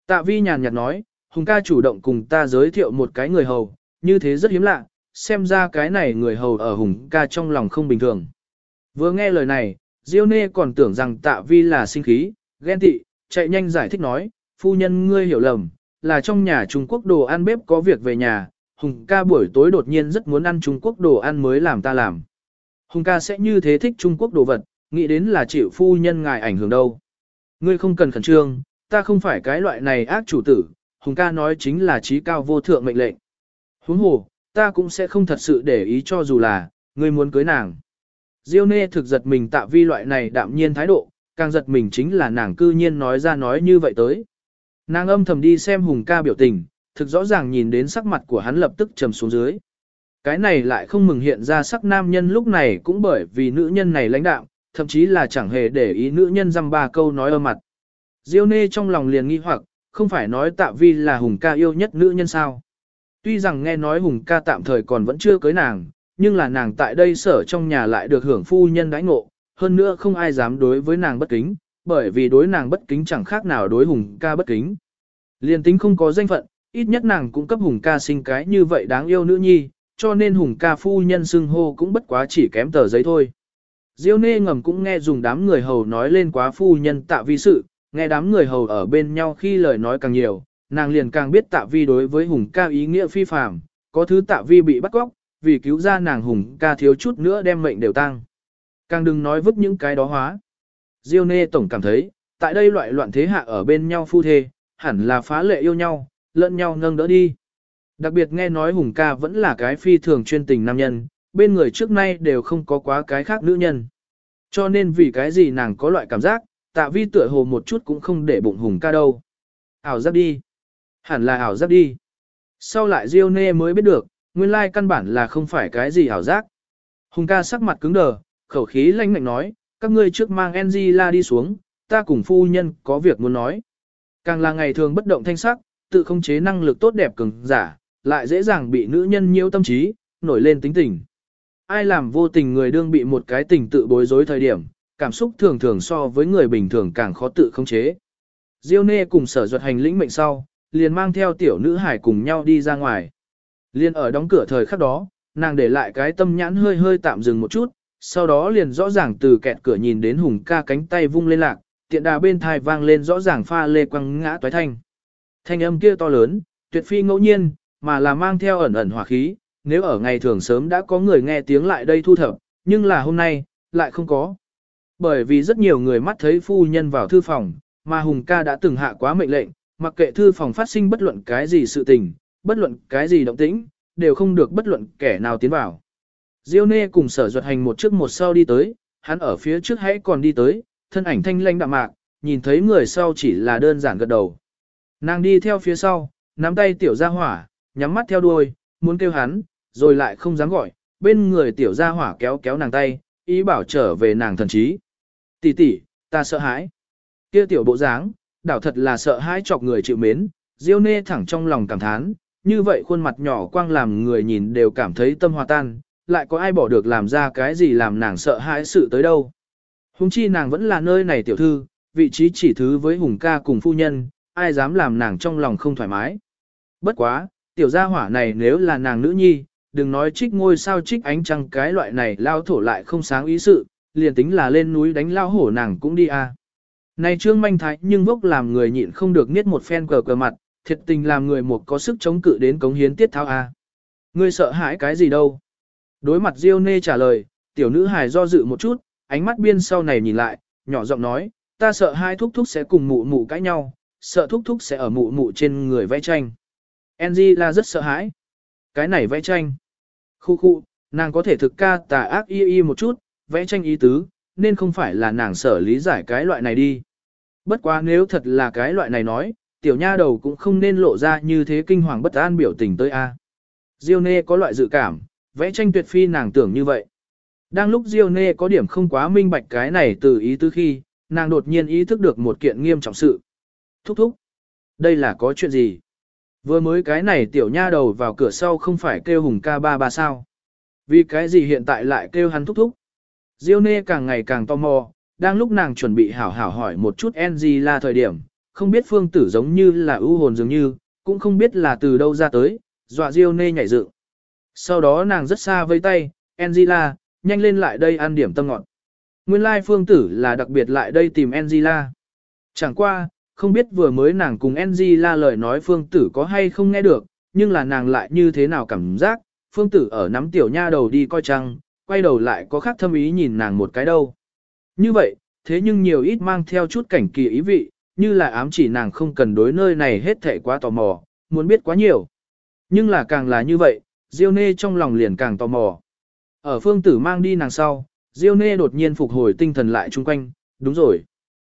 Tạ vi nhàn nhạt nói, Hùng ca chủ động cùng ta giới thiệu một cái người hầu, như thế rất hiếm lạ, xem ra cái này người hầu ở Hùng ca trong lòng không bình thường. Vừa nghe lời này, Diêu Nê còn tưởng rằng Tạ vi là sinh khí, ghen tị, chạy nhanh giải thích nói, phu nhân ngươi hiểu lầm, là trong nhà Trung Quốc đồ ăn bếp có việc về nhà, Hùng ca buổi tối đột nhiên rất muốn ăn Trung Quốc đồ ăn mới làm ta làm. Hùng ca sẽ như thế thích Trung Quốc đồ vật, nghĩ đến là chịu phu nhân ngài ảnh hưởng đâu. Ngươi không cần khẩn trương, ta không phải cái loại này ác chủ tử, Hùng ca nói chính là trí cao vô thượng mệnh lệnh. Huống hồ, ta cũng sẽ không thật sự để ý cho dù là, ngươi muốn cưới nàng. Diêu Nê thực giật mình Tạ vi loại này đạm nhiên thái độ, càng giật mình chính là nàng cư nhiên nói ra nói như vậy tới. Nàng âm thầm đi xem Hùng ca biểu tình, thực rõ ràng nhìn đến sắc mặt của hắn lập tức trầm xuống dưới. Cái này lại không mừng hiện ra sắc nam nhân lúc này cũng bởi vì nữ nhân này lãnh đạo, thậm chí là chẳng hề để ý nữ nhân dăm ba câu nói ở mặt. Diêu Nê trong lòng liền nghi hoặc, không phải nói Tạ vi là Hùng ca yêu nhất nữ nhân sao. Tuy rằng nghe nói Hùng ca tạm thời còn vẫn chưa cưới nàng, nhưng là nàng tại đây sở trong nhà lại được hưởng phu nhân đãi ngộ, hơn nữa không ai dám đối với nàng bất kính, bởi vì đối nàng bất kính chẳng khác nào đối Hùng ca bất kính. Liên tính không có danh phận, ít nhất nàng cũng cấp Hùng ca sinh cái như vậy đáng yêu nữ nhi, cho nên Hùng ca phu nhân xưng hô cũng bất quá chỉ kém tờ giấy thôi. Diêu Nê ngầm cũng nghe dùng đám người hầu nói lên quá phu nhân Tạ vi sự, nghe đám người hầu ở bên nhau khi lời nói càng nhiều, nàng liền càng biết Tạ vi đối với Hùng ca ý nghĩa phi phàm, có thứ Tạ vi bị bắt cóc, vì cứu ra nàng Hùng ca thiếu chút nữa đem mệnh đều tăng. Càng đừng nói vứt những cái đó hóa. Diêu Nê tổng cảm thấy, tại đây loại loạn thế hạ ở bên nhau phu thê, hẳn là phá lệ yêu nhau, lẫn nhau nâng đỡ đi. Đặc biệt nghe nói Hùng ca vẫn là cái phi thường chuyên tình nam nhân, bên người trước nay đều không có quá cái khác nữ nhân. Cho nên vì cái gì nàng có loại cảm giác, Tạ vi tựa hồ một chút cũng không để bụng Hùng ca đâu. Ảo giác đi. Hẳn là ảo giác đi. Sau lại Diêu Nê mới biết được, nguyên lai căn bản là không phải cái gì ảo giác. Hùng ca sắc mặt cứng đờ, khẩu khí lanh lạnh nói, các ngươi trước mang Angela đi xuống, ta cùng phu nhân có việc muốn nói. Càng là ngày thường bất động thanh sắc, tự không chế năng lực tốt đẹp cường giả, lại dễ dàng bị nữ nhân nhiễu tâm trí, nổi lên tính tình. Ai làm vô tình người đương bị một cái tình tự bối rối thời điểm, cảm xúc thường thường so với người bình thường càng khó tự khống chế. Diêu Nê cùng Sở Duật hành lĩnh mệnh sau, liền mang theo tiểu nữ hải cùng nhau đi ra ngoài. Liên ở đóng cửa thời khắc đó, nàng để lại cái tâm nhãn hơi hơi tạm dừng một chút, sau đó liền rõ ràng từ kẹt cửa nhìn đến Hùng ca cánh tay vung lên lạc, tiện đà bên thai vang lên rõ ràng pha lê quăng ngã toái thanh. Thanh âm kia to lớn, tuyệt phi ngẫu nhiên, mà là mang theo ẩn ẩn hỏa khí, nếu ở ngày thường sớm đã có người nghe tiếng lại đây thu thập, nhưng là hôm nay, lại không có. Bởi vì rất nhiều người mắt thấy phu nhân vào thư phòng, mà Hùng ca đã từng hạ quá mệnh lệnh, mặc kệ thư phòng phát sinh bất luận cái gì sự tình, bất luận cái gì động tĩnh, đều không được bất luận kẻ nào tiến vào. Diêu Nê cùng Sở Duật hành một trước một sau đi tới, hắn ở phía trước hãy còn đi tới, thân ảnh thanh lãnh đạm mạc, nhìn thấy người sau chỉ là đơn giản gật đầu. Nàng đi theo phía sau, nắm tay tiểu gia hỏa, nhắm mắt theo đuôi, muốn kêu hắn, rồi lại không dám gọi, bên người tiểu gia hỏa kéo kéo nàng tay, ý bảo trở về nàng thần trí. Tỷ tỷ, ta sợ hãi. Kia tiểu bộ dáng, đảo thật là sợ hãi chọc người chịu mến, Diêu Nê thẳng trong lòng cảm thán, như vậy khuôn mặt nhỏ quang làm người nhìn đều cảm thấy tâm hòa tan, lại có ai bỏ được làm ra cái gì làm nàng sợ hãi sự tới đâu. Hùng chi nàng vẫn là nơi này tiểu thư, vị trí chỉ thứ với Hùng ca cùng phu nhân, ai dám làm nàng trong lòng không thoải mái. Bất quá, tiểu gia hỏa này nếu là nàng nữ nhi, đừng nói trích ngôi sao trích ánh trăng cái loại này lao thổ lại không sáng ý sự, liền tính là lên núi đánh lao hổ nàng cũng đi à. Này trương manh thái nhưng vốc làm người nhịn không được niết một phen cờ cờ mặt, thiệt tình làm người một có sức chống cự đến cống hiến tiết thao a. Ngươi sợ hãi cái gì đâu? Đối mặt Diêu Nê trả lời, tiểu nữ hài do dự một chút, ánh mắt biên sau này nhìn lại, nhỏ giọng nói, ta sợ hai thúc thúc sẽ cùng mụ mụ cãi nhau, sợ thúc thúc sẽ ở mụ mụ trên người vẽ tranh. Angie là rất sợ hãi. Cái này vẽ tranh. Khu khu, nàng có thể thực ca tà ác y một chút, vẽ tranh ý tứ, nên không phải là nàng sở lý giải cái loại này đi. Bất quá nếu thật là cái loại này nói, tiểu nha đầu cũng không nên lộ ra như thế kinh hoàng bất an biểu tình tới a. Diêu Nê có loại dự cảm, vẽ tranh tuyệt phi nàng tưởng như vậy. Đang lúc Diêu Nê có điểm không quá minh bạch cái này từ ý tứ khi, nàng đột nhiên ý thức được một kiện nghiêm trọng sự. Thúc thúc, đây là có chuyện gì? Vừa mới cái này tiểu nha đầu vào cửa sau không phải kêu Hùng ca ba ba sao? Vì cái gì hiện tại lại kêu hắn thúc thúc? Diêu Nê càng ngày càng tò mò, đang lúc nàng chuẩn bị hảo hảo hỏi một chút Angela thời điểm, không biết phương tử giống như là ưu hồn dường như, cũng không biết là từ đâu ra tới, dọa Diêu Nê nhảy dựng. Sau đó nàng rất xa với tay, Angela, nhanh lên lại đây ăn điểm tâm ngọt. Nguyên lai phương tử là đặc biệt lại đây tìm Angela. Chẳng qua, không biết vừa mới nàng cùng Angela lời nói phương tử có hay không nghe được, nhưng là nàng lại như thế nào cảm giác, phương tử ở nắm tiểu nha đầu đi coi trăng, quay đầu lại có khác thâm ý nhìn nàng một cái đâu. Như vậy, thế nhưng nhiều ít mang theo chút cảnh kỳ ý vị, như là ám chỉ nàng không cần đối nơi này hết thảy quá tò mò, muốn biết quá nhiều. Nhưng là càng là như vậy, Diêu Nê trong lòng liền càng tò mò. Ở phương tử mang đi nàng sau, Diêu Nê đột nhiên phục hồi tinh thần lại chung quanh, đúng rồi.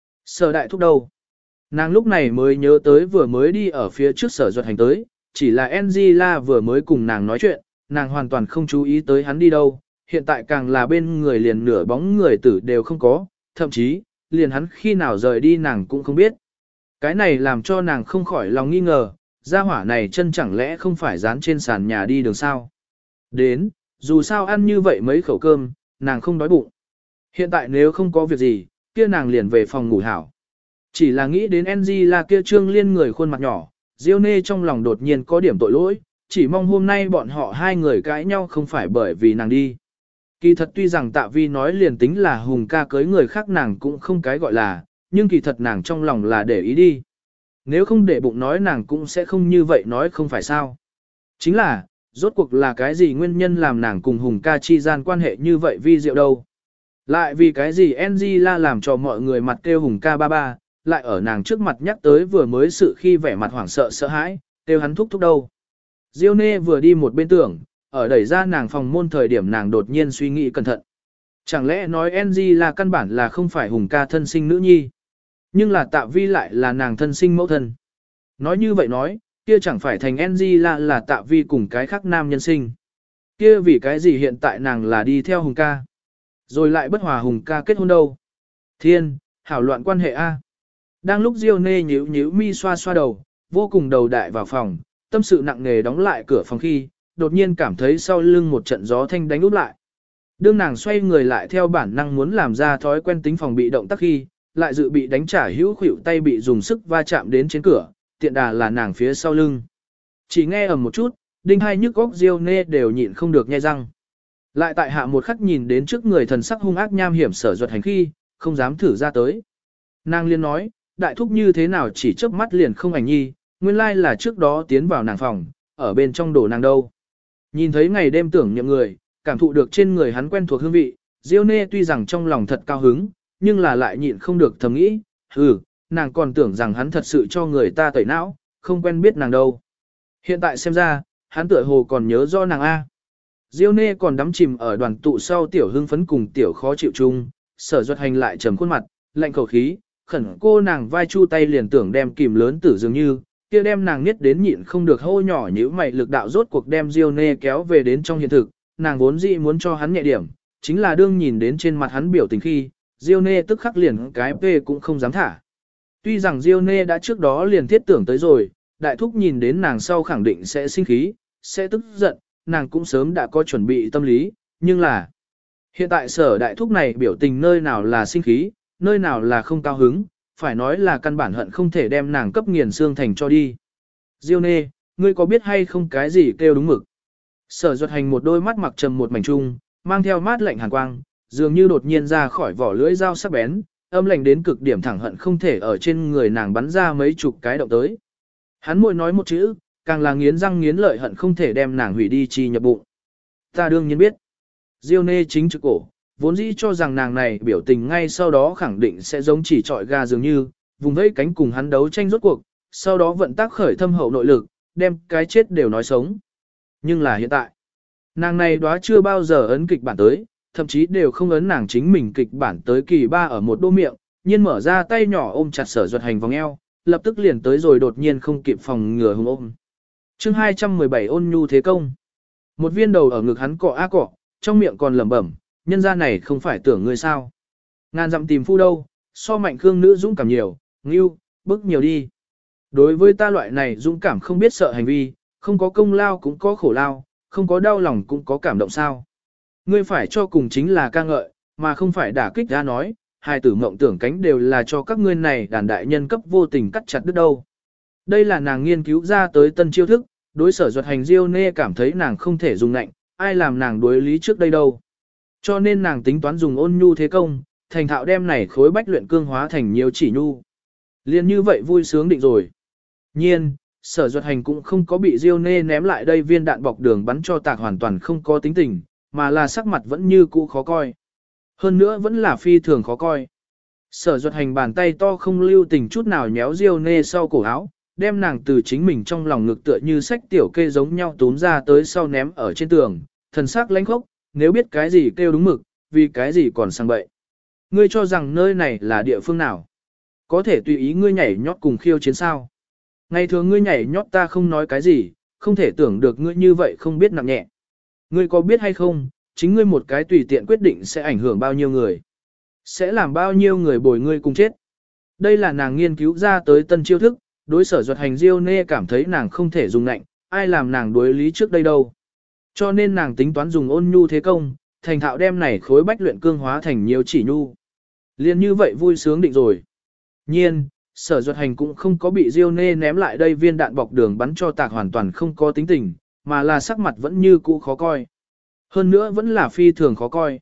Sở đại thúc đâu? Nàng lúc này mới nhớ tới vừa mới đi ở phía trước sở duật hành tới, chỉ là Angela vừa mới cùng nàng nói chuyện, nàng hoàn toàn không chú ý tới hắn đi đâu, hiện tại càng là bên người liền nửa bóng người tử đều không có, thậm chí, liền hắn khi nào rời đi nàng cũng không biết. Cái này làm cho nàng không khỏi lòng nghi ngờ, gia hỏa này chân chẳng lẽ không phải dán trên sàn nhà đi đường sao. Đến, dù sao ăn như vậy mấy khẩu cơm, nàng không đói bụng. Hiện tại nếu không có việc gì, kia nàng liền về phòng ngủ hảo. Chỉ là nghĩ đến Angela kia trương liên người khuôn mặt nhỏ, Diêu Nê trong lòng đột nhiên có điểm tội lỗi, chỉ mong hôm nay bọn họ hai người cãi nhau không phải bởi vì nàng đi. Kỳ thật tuy rằng Tạ Vi nói liền tính là Hùng ca cưới người khác nàng cũng không cái gọi là, nhưng kỳ thật nàng trong lòng là để ý đi. Nếu không để bụng nói nàng cũng sẽ không như vậy nói không phải sao. Chính là, rốt cuộc là cái gì nguyên nhân làm nàng cùng Hùng ca chi gian quan hệ như vậy vi diệu đâu. Lại vì cái gì Angela làm cho mọi người mặt kêu Hùng ca ba ba, lại ở nàng trước mặt nhắc tới vừa mới sự khi vẻ mặt hoảng sợ sợ hãi, kêu hắn thúc thúc đâu. Diêu Nê vừa đi một bên tưởng, ở đẩy ra nàng phòng môn thời điểm nàng đột nhiên suy nghĩ cẩn thận. Chẳng lẽ nói Angela căn bản là không phải Hùng ca thân sinh nữ nhi, nhưng là Tạ Vi lại là nàng thân sinh mẫu thân. Nói như vậy nói, kia chẳng phải thành Angela là Tạ Vi cùng cái khác nam nhân sinh. Kia vì cái gì hiện tại nàng là đi theo Hùng ca, rồi lại bất hòa Hùng ca kết hôn đâu. Thiên, hảo loạn quan hệ A. Đang lúc Diêu Nê nhíu nhíu mi xoa xoa đầu, vô cùng đầu đại vào phòng, tâm sự nặng nề đóng lại cửa phòng khi, đột nhiên cảm thấy sau lưng một trận gió thanh đánh úp lại. Đương nàng xoay người lại theo bản năng muốn làm ra thói quen tính phòng bị động tác khi, lại dự bị đánh trả hữu khuỷu tay bị dùng sức va chạm đến trên cửa, tiện đà là nàng phía sau lưng. Chỉ nghe ầm một chút, đinh hai nhức góc Diêu Nê đều nhịn không được nhe răng. Lại tại hạ một khắc nhìn đến trước người thần sắc hung ác nham hiểm sở duật hành khi, không dám thử ra tới. Nàng liên nói, đại thúc như thế nào chỉ chớp mắt liền không ảnh nhi, nguyên lai là trước đó tiến vào nàng phòng, ở bên trong đổ nàng đâu. Nhìn thấy ngày đêm tưởng nhậm người, cảm thụ được trên người hắn quen thuộc hương vị, Diêu Nê tuy rằng trong lòng thật cao hứng, nhưng là lại nhịn không được thầm nghĩ, nàng còn tưởng rằng hắn thật sự cho người ta tẩy não, không quen biết nàng đâu. Hiện tại xem ra, hắn tựa hồ còn nhớ rõ nàng A. Diêu Nê còn đắm chìm ở đoàn tụ sau tiểu hưng phấn cùng tiểu khó chịu chung, sở duật hành lại trầm khuôn mặt, lạnh khẩu khí, khẩn cô nàng vai chu tay liền tưởng đem kìm lớn tử dường như, kia đem nàng niết đến nhịn không được hô nhỏ nhíu mày lực đạo rốt cuộc đem Diêu Nê kéo về đến trong hiện thực, nàng vốn dĩ muốn cho hắn nhẹ điểm, chính là đương nhìn đến trên mặt hắn biểu tình khi, Diêu Nê tức khắc liền cái p cũng không dám thả. Tuy rằng Diêu Nê đã trước đó liền thiết tưởng tới rồi, đại thúc nhìn đến nàng sau khẳng định sẽ sinh khí, sẽ tức giận, nàng cũng sớm đã có chuẩn bị tâm lý, nhưng là hiện tại sở đại thúc này biểu tình nơi nào là sinh khí, nơi nào là không cao hứng, phải nói là căn bản hận không thể đem nàng cấp nghiền xương thành cho đi. Diêu Nê, ngươi có biết hay không cái gì kêu đúng mực? Sở duật hành một đôi mắt mặc trầm một mảnh trung, mang theo mát lạnh hàn quang, dường như đột nhiên ra khỏi vỏ lưỡi dao sắc bén, âm lạnh đến cực điểm thẳng hận không thể ở trên người nàng bắn ra mấy chục cái động tới. Hắn môi nói một chữ, càng là nghiến răng nghiến lợi hận không thể đem nàng hủy đi chi nhập bụng. Ta đương nhiên biết. Diêu Nê chính trực cổ, vốn dĩ cho rằng nàng này biểu tình ngay sau đó khẳng định sẽ giống chỉ trọi gà dường như, vùng vẫy cánh cùng hắn đấu tranh rốt cuộc, sau đó vận tác khởi thâm hậu nội lực, đem cái chết đều nói sống. Nhưng là hiện tại, nàng này đóa chưa bao giờ ấn kịch bản tới, thậm chí đều không ấn nàng chính mình kịch bản tới kỳ ba ở một đô miệng, nhiên mở ra tay nhỏ ôm chặt sở duật hành vòng eo, lập tức liền tới rồi đột nhiên không kịp phòng ngừa hùng ôm. Chương 217 ôn nhu thế công. Một viên đầu ở ngực hắn cọ á cọ, trong miệng còn lẩm bẩm, nhân gia này không phải tưởng ngươi sao. Ngàn dặm tìm phu đâu, so mạnh khương nữ dũng cảm nhiều, ngưu, bức nhiều đi. Đối với ta loại này dũng cảm không biết sợ hành vi, không có công lao cũng có khổ lao, không có đau lòng cũng có cảm động sao. Ngươi phải cho cùng chính là ca ngợi, mà không phải đả kích ra nói, hai tử mộng tưởng cánh đều là cho các ngươi này đàn đại nhân cấp vô tình cắt chặt đứt đâu. Đây là nàng nghiên cứu ra tới tân chiêu thức, đối Sở Duật Hành Diêu Nê cảm thấy nàng không thể dùng nạnh, ai làm nàng đối lý trước đây đâu. Cho nên nàng tính toán dùng ôn nhu thế công, thành thạo đem này khối bách luyện cương hóa thành nhiều chỉ nhu. Liên như vậy vui sướng định rồi. Nhiên, Sở Duật Hành cũng không có bị Diêu Nê ném lại đây viên đạn bọc đường bắn cho tạc hoàn toàn không có tính tình, mà là sắc mặt vẫn như cũ khó coi. Hơn nữa vẫn là phi thường khó coi. Sở Duật Hành bàn tay to không lưu tình chút nào nhéo Diêu Nê sau cổ áo, đem nàng từ chính mình trong lòng ngực tựa như sách tiểu kê giống nhau túm ra tới sau ném ở trên tường, thần sắc lãnh khốc, nếu biết cái gì kêu đúng mực, vì cái gì còn sang bậy. Ngươi cho rằng nơi này là địa phương nào? Có thể tùy ý ngươi nhảy nhót cùng khiêu chiến sao? Ngày thường ngươi nhảy nhót ta không nói cái gì, không thể tưởng được ngươi như vậy không biết nặng nhẹ. Ngươi có biết hay không, chính ngươi một cái tùy tiện quyết định sẽ ảnh hưởng bao nhiêu người. Sẽ làm bao nhiêu người bồi ngươi cùng chết. Đây là nàng nghiên cứu ra tới tân chiêu thức, đối Sở Duật Hành Diêu Nê cảm thấy nàng không thể dùng nạnh, ai làm nàng đối lý trước đây đâu. Cho nên nàng tính toán dùng ôn nhu thế công, thành thạo đem này khối bách luyện cương hóa thành nhiều chỉ nhu. Liên như vậy vui sướng định rồi. Nhiên, Sở Duật Hành cũng không có bị Diêu Nê ném lại đây viên đạn bọc đường bắn cho tạc hoàn toàn không có tính tình, mà là sắc mặt vẫn như cũ khó coi. Hơn nữa vẫn là phi thường khó coi.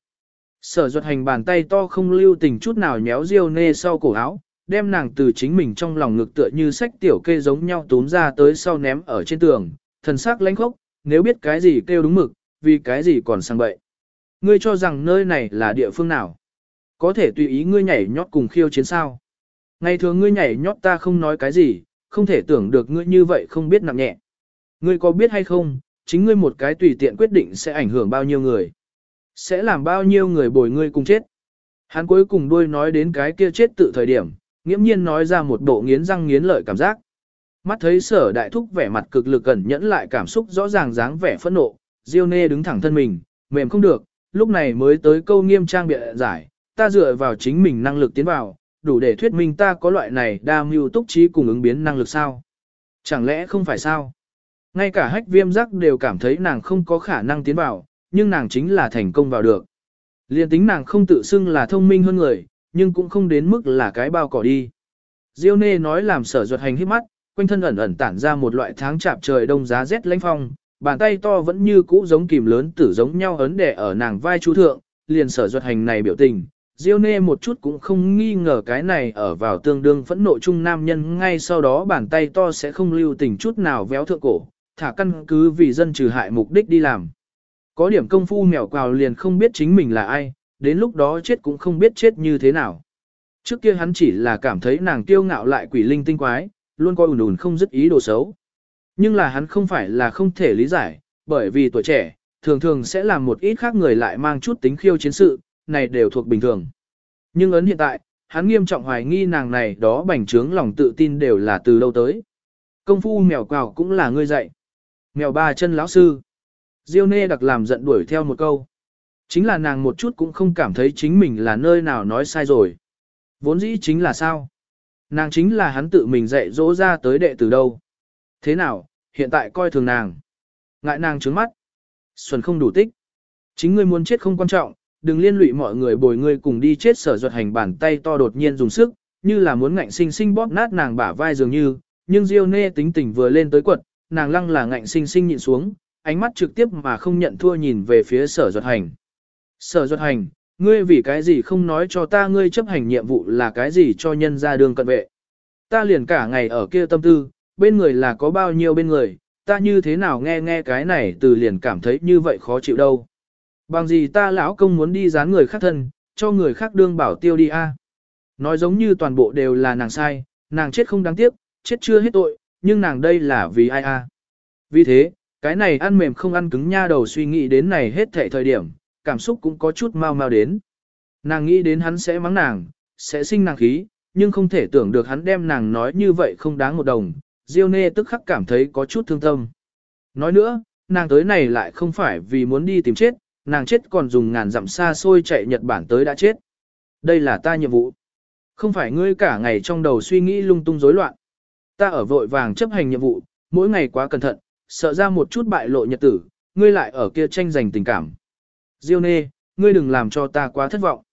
Sở Duật Hành bàn tay to không lưu tình chút nào nhéo Diêu Nê sau cổ áo, đem nàng từ chính mình trong lòng ngực tựa như sách tiểu kê giống nhau túm ra tới sau ném ở trên tường, thần sắc lãnh khốc, nếu biết cái gì kêu đúng mực, vì cái gì còn sang bậy. Ngươi cho rằng nơi này là địa phương nào? Có thể tùy ý ngươi nhảy nhót cùng khiêu chiến sao? Ngày thường ngươi nhảy nhót ta không nói cái gì, không thể tưởng được ngươi như vậy không biết nặng nhẹ. Ngươi có biết hay không, chính ngươi một cái tùy tiện quyết định sẽ ảnh hưởng bao nhiêu người. Sẽ làm bao nhiêu người bồi ngươi cùng chết. Hắn cuối cùng đuôi nói đến cái kia chết tự thời điểm, nghiễm nhiên nói ra một bộ nghiến răng nghiến lợi cảm giác. Mắt thấy Sở Đại Thúc vẻ mặt cực lực cẩn nhẫn lại cảm xúc rõ ràng dáng vẻ phẫn nộ, Diêu Nê đứng thẳng thân mình, mềm không được, lúc này mới tới câu nghiêm trang bịa giải, ta dựa vào chính mình năng lực tiến vào, đủ để thuyết minh ta có loại này đa mưu túc trí cùng ứng biến năng lực sao? Chẳng lẽ không phải sao? Ngay cả Hách Viêm Giác đều cảm thấy nàng không có khả năng tiến vào, nhưng nàng chính là thành công vào được. Liên tính nàng không tự xưng là thông minh hơn người, nhưng cũng không đến mức là cái bao cỏ đi. Diêu Nê nói làm Sở Duật Hành hít mắt, quanh thân ẩn ẩn tản ra một loại tháng chạp trời đông giá rét lãnh phong, bàn tay to vẫn như cũ giống kìm lớn tử giống nhau ấn đè ở nàng vai chú thượng, liền Sở Duật Hành này biểu tình. Diêu Nê một chút cũng không nghi ngờ cái này ở vào tương đương phẫn nộ chung nam nhân, ngay sau đó bàn tay to sẽ không lưu tình chút nào véo thượng cổ, thả căn cứ vì dân trừ hại mục đích đi làm. Có điểm công phu mèo quào liền không biết chính mình là ai, đến lúc đó chết cũng không biết chết như thế nào. Trước kia hắn chỉ là cảm thấy nàng kiêu ngạo lại quỷ linh tinh quái, luôn coi ùn không dứt ý đồ xấu. Nhưng là hắn không phải là không thể lý giải, bởi vì tuổi trẻ, thường thường sẽ làm một ít khác người lại mang chút tính khiêu chiến sự, này đều thuộc bình thường. Nhưng ấn hiện tại, hắn nghiêm trọng hoài nghi nàng này đó bành trướng lòng tự tin đều là từ đâu tới. Công phu mèo quào cũng là ngươi dạy. Mèo ba chân lão sư. Diêu Nê đặc làm giận đuổi theo một câu. Chính là nàng một chút cũng không cảm thấy chính mình là nơi nào nói sai rồi. Vốn dĩ chính là sao? Nàng chính là hắn tự mình dạy dỗ ra tới đệ từ đâu. Thế nào, hiện tại coi thường nàng. Ngại nàng trướng mắt. Xuân không đủ tích. Chính ngươi muốn chết không quan trọng, đừng liên lụy mọi người bồi ngươi cùng đi chết. Sở Duật Hành bàn tay to đột nhiên dùng sức, như là muốn ngạnh sinh sinh bóp nát nàng bả vai dường như, nhưng Diêu Nê tính tình vừa lên tới quật, nàng lăng là ngạnh sinh sinh nhịn xuống, ánh mắt trực tiếp mà không nhận thua nhìn về phía Sở Duật Hành. Sở Duật Hành, ngươi vì cái gì không nói cho ta ngươi chấp hành nhiệm vụ là cái gì cho nhân ra đường cận vệ. Ta liền cả ngày ở kia tâm tư, bên người là có bao nhiêu bên người, ta như thế nào nghe cái này từ liền cảm thấy như vậy khó chịu đâu. Bằng gì ta lão công muốn đi dán người khác thân, cho người khác đương bảo tiêu đi a? Nói giống như toàn bộ đều là nàng sai, nàng chết không đáng tiếc, chết chưa hết tội, nhưng nàng đây là vì ai a? Vì thế, cái này ăn mềm không ăn cứng nha đầu suy nghĩ đến này hết thảy thời điểm, cảm xúc cũng có chút mau mau đến. Nàng nghĩ đến hắn sẽ mắng nàng, sẽ sinh nàng khí, nhưng không thể tưởng được hắn đem nàng nói như vậy không đáng một đồng. Diêu Nê tức khắc cảm thấy có chút thương tâm. Nói nữa, nàng tới này lại không phải vì muốn đi tìm chết, nàng chết còn dùng ngàn dặm xa xôi chạy Nhật Bản tới đã chết. Đây là ta nhiệm vụ. Không phải ngươi cả ngày trong đầu suy nghĩ lung tung rối loạn. Ta ở vội vàng chấp hành nhiệm vụ, mỗi ngày quá cẩn thận, sợ ra một chút bại lộ nhật tử, ngươi lại ở kia tranh giành tình cảm. Diêu Nê, ngươi đừng làm cho ta quá thất vọng.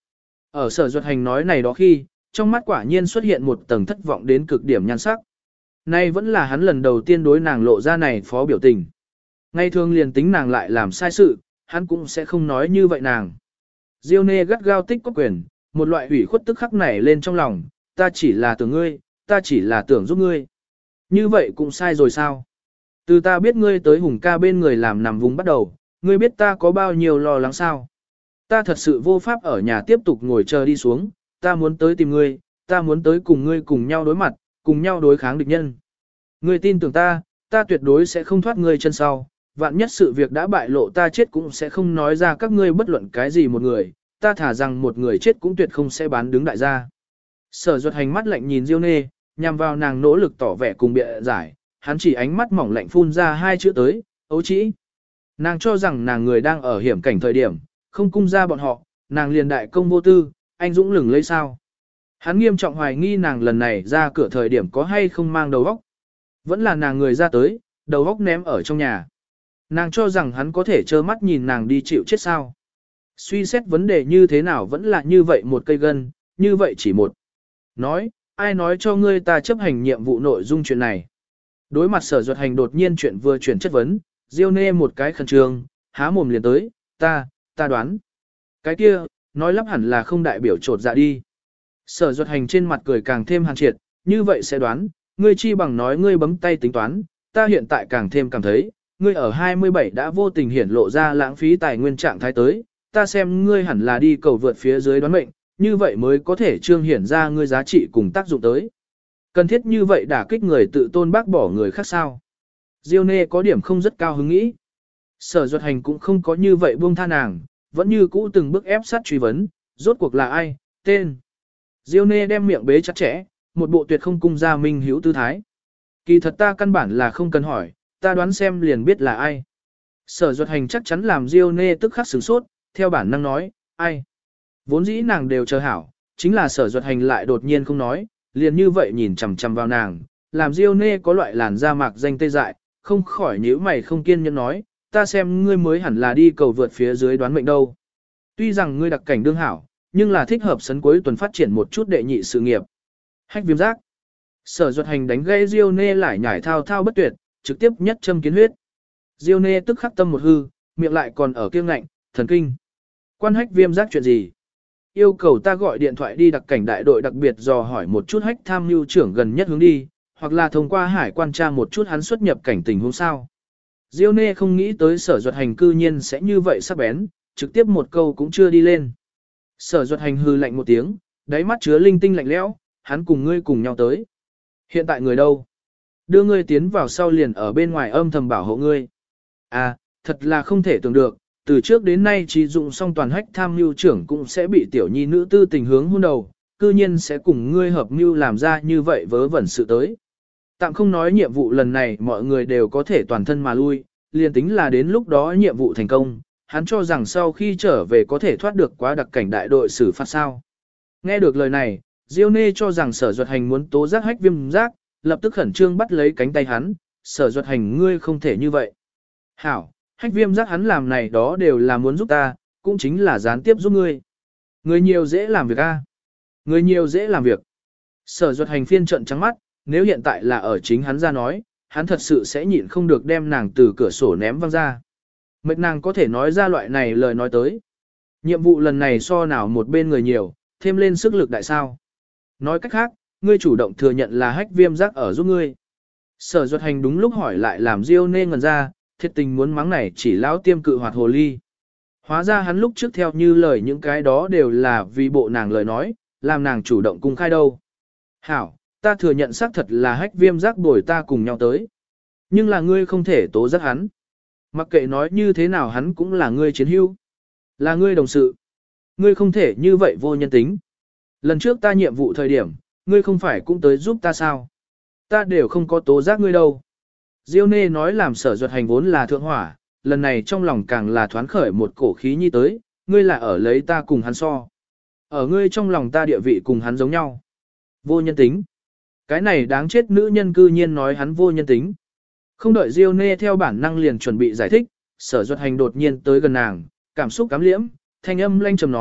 Ở Sở Duật Hành nói này đó khi, trong mắt quả nhiên xuất hiện một tầng thất vọng đến cực điểm nhan sắc. Nay vẫn là hắn lần đầu tiên đối nàng lộ ra này phó biểu tình. Ngay thường liền tính nàng lại làm sai sự, hắn cũng sẽ không nói như vậy nàng. Diêu Nê gắt gao tích có quyền, một loại ủy khuất tức khắc nảy lên trong lòng, ta chỉ là tưởng ngươi, ta chỉ là tưởng giúp ngươi. Như vậy cũng sai rồi sao? Từ ta biết ngươi tới Hùng ca bên người làm nằm vùng bắt đầu, ngươi biết ta có bao nhiêu lo lắng sao? Ta thật sự vô pháp ở nhà tiếp tục ngồi chờ đi xuống, ta muốn tới tìm ngươi, ta muốn tới cùng ngươi cùng nhau đối mặt, cùng nhau đối kháng địch nhân. Ngươi tin tưởng ta, ta tuyệt đối sẽ không thoát ngươi chân sau, vạn nhất sự việc đã bại lộ ta chết cũng sẽ không nói ra các ngươi bất luận cái gì một người, ta thả rằng một người chết cũng tuyệt không sẽ bán đứng đại gia. Sở Duật Hành mắt lạnh nhìn Diêu Nê, nhằm vào nàng nỗ lực tỏ vẻ cùng bịa giải, hắn chỉ ánh mắt mỏng lạnh phun ra hai chữ tới, ấu trĩ. Nàng cho rằng nàng người đang ở hiểm cảnh thời điểm, không cung ra bọn họ, nàng liền đại công vô tư, anh dũng lừng lấy sao. Hắn nghiêm trọng hoài nghi nàng lần này ra cửa thời điểm có hay không mang đầu óc. Vẫn là nàng người ra tới, đầu óc ném ở trong nhà. Nàng cho rằng hắn có thể trơ mắt nhìn nàng đi chịu chết sao. Suy xét vấn đề như thế nào vẫn là như vậy một cây gân, như vậy chỉ một. Nói, ai nói cho ngươi ta chấp hành nhiệm vụ nội dung chuyện này. Đối mặt Sở Duật Hành đột nhiên chuyện vừa chuyển chất vấn, Diêu Nê một cái khẩn trương, há mồm liền tới, ta đoán. Cái kia, nói lắp hẳn là không đại biểu trột dạ đi. Sở Duật Hành trên mặt cười càng thêm hàn triệt, như vậy sẽ đoán, ngươi chi bằng nói ngươi bấm tay tính toán, ta hiện tại càng thêm cảm thấy, ngươi ở 27 đã vô tình hiển lộ ra lãng phí tài nguyên trạng thái tới, ta xem ngươi hẳn là đi cầu vượt phía dưới đoán mệnh, như vậy mới có thể trương hiển ra ngươi giá trị cùng tác dụng tới. Cần thiết như vậy đả kích người tự tôn bác bỏ người khác sao. Diêu Nê có điểm không rất cao hứng nghĩ. Sở Duật Hành cũng không có như vậy buông tha nàng, vẫn như cũ từng bước ép sát truy vấn, rốt cuộc là ai, tên. Diêu Nê đem miệng bế chặt chẽ, một bộ tuyệt không cung ra minh hữu tư thái. Kỳ thật ta căn bản là không cần hỏi, ta đoán xem liền biết là ai. Sở Duật Hành chắc chắn làm Diêu Nê tức khắc sửng sốt, theo bản năng nói, ai. Vốn dĩ nàng đều chờ hảo, chính là Sở Duật Hành lại đột nhiên không nói, liền như vậy nhìn chằm chằm vào nàng, làm Diêu Nê có loại làn da mạc danh tê dại, không khỏi nhíu mày không kiên nhẫn nói, ta xem ngươi mới hẳn là đi cầu vượt phía dưới đoán mệnh đâu. Tuy rằng ngươi đặc cảnh đương hảo, nhưng là thích hợp sấn cuối tuần phát triển một chút đệ nhị sự nghiệp. Hách viêm giác. Sở Duật Hành đánh gây Diêu Nê lại nhảy thao thao bất tuyệt, trực tiếp nhất châm kiến huyết. Diêu Nê tức khắc tâm một hư, miệng lại còn ở kiêng ngạnh, thần kinh. Quan hách viêm giác chuyện gì? Yêu cầu ta gọi điện thoại đi đặc cảnh đại đội đặc biệt dò hỏi một chút hách tham mưu trưởng gần nhất hướng đi, hoặc là thông qua hải quan tra một chút hắn xuất nhập cảnh tình huống sao. Diêu Nê không nghĩ tới Sở Duật Hành cư nhiên sẽ như vậy sắc bén, trực tiếp một câu cũng chưa đi lên. Sở Duật Hành hư lạnh một tiếng, đáy mắt chứa linh tinh lạnh lẽo, hắn cùng ngươi cùng nhau tới. Hiện tại người đâu? Đưa ngươi tiến vào sau liền ở bên ngoài âm thầm bảo hộ ngươi. À, thật là không thể tưởng được, từ trước đến nay trí dụng song toàn hách tham mưu trưởng cũng sẽ bị tiểu nhi nữ tư tình hướng hôn đầu, cư nhiên sẽ cùng ngươi hợp mưu làm ra như vậy vớ vẩn sự tới. Tạm không nói nhiệm vụ lần này mọi người đều có thể toàn thân mà lui, liền tính là đến lúc đó nhiệm vụ thành công, hắn cho rằng sau khi trở về có thể thoát được quá đặc cảnh đại đội xử phạt sao. Nghe được lời này, Diêu Nê cho rằng Sở Duật Hành muốn tố giác hách viêm giác, lập tức khẩn trương bắt lấy cánh tay hắn, Sở Duật Hành ngươi không thể như vậy. Hảo, hách viêm giác hắn làm này đó đều là muốn giúp ta, cũng chính là gián tiếp giúp ngươi. Người nhiều dễ làm việc a. Người nhiều dễ làm việc. Sở Duật Hành phiên trận trắng mắt, nếu hiện tại là ở chính hắn ra nói, hắn thật sự sẽ nhịn không được đem nàng từ cửa sổ ném văng ra. Mệt nàng có thể nói ra loại này lời nói tới. Nhiệm vụ lần này so nào một bên người nhiều, thêm lên sức lực đại sao. Nói cách khác, ngươi chủ động thừa nhận là hách viêm giác ở giúp ngươi. Sở Duật Hành đúng lúc hỏi lại làm Diêu Nê ngẩn ra, thiệt tình muốn mắng này chỉ lão tiêm cự hoạt hồ ly. Hóa ra hắn lúc trước theo như lời những cái đó đều là vì bộ nàng lời nói, làm nàng chủ động cung khai đâu. Hảo, ta thừa nhận xác thật là hách viêm giác bồi ta cùng nhau tới. Nhưng là ngươi không thể tố giác hắn. Mặc kệ nói như thế nào hắn cũng là ngươi chiến hữu, là ngươi đồng sự. Ngươi không thể như vậy vô nhân tính. Lần trước ta nhiệm vụ thời điểm, ngươi không phải cũng tới giúp ta sao? Ta đều không có tố giác ngươi đâu. Diêu Nê nói làm Sở Duật Hành vốn là thượng hỏa, lần này trong lòng càng là thoáng khởi một cổ khí nhi tới, ngươi là ở lấy ta cùng hắn so. Ở ngươi trong lòng ta địa vị cùng hắn giống nhau. Vô nhân tính. Cái này đáng chết nữ nhân cư nhiên nói hắn vô nhân tính. Không đợi Diêu Nê theo bản năng liền chuẩn bị giải thích, Sở Duật Hành đột nhiên tới gần nàng, cảm xúc cám liễm, thanh âm lanh trầm nói,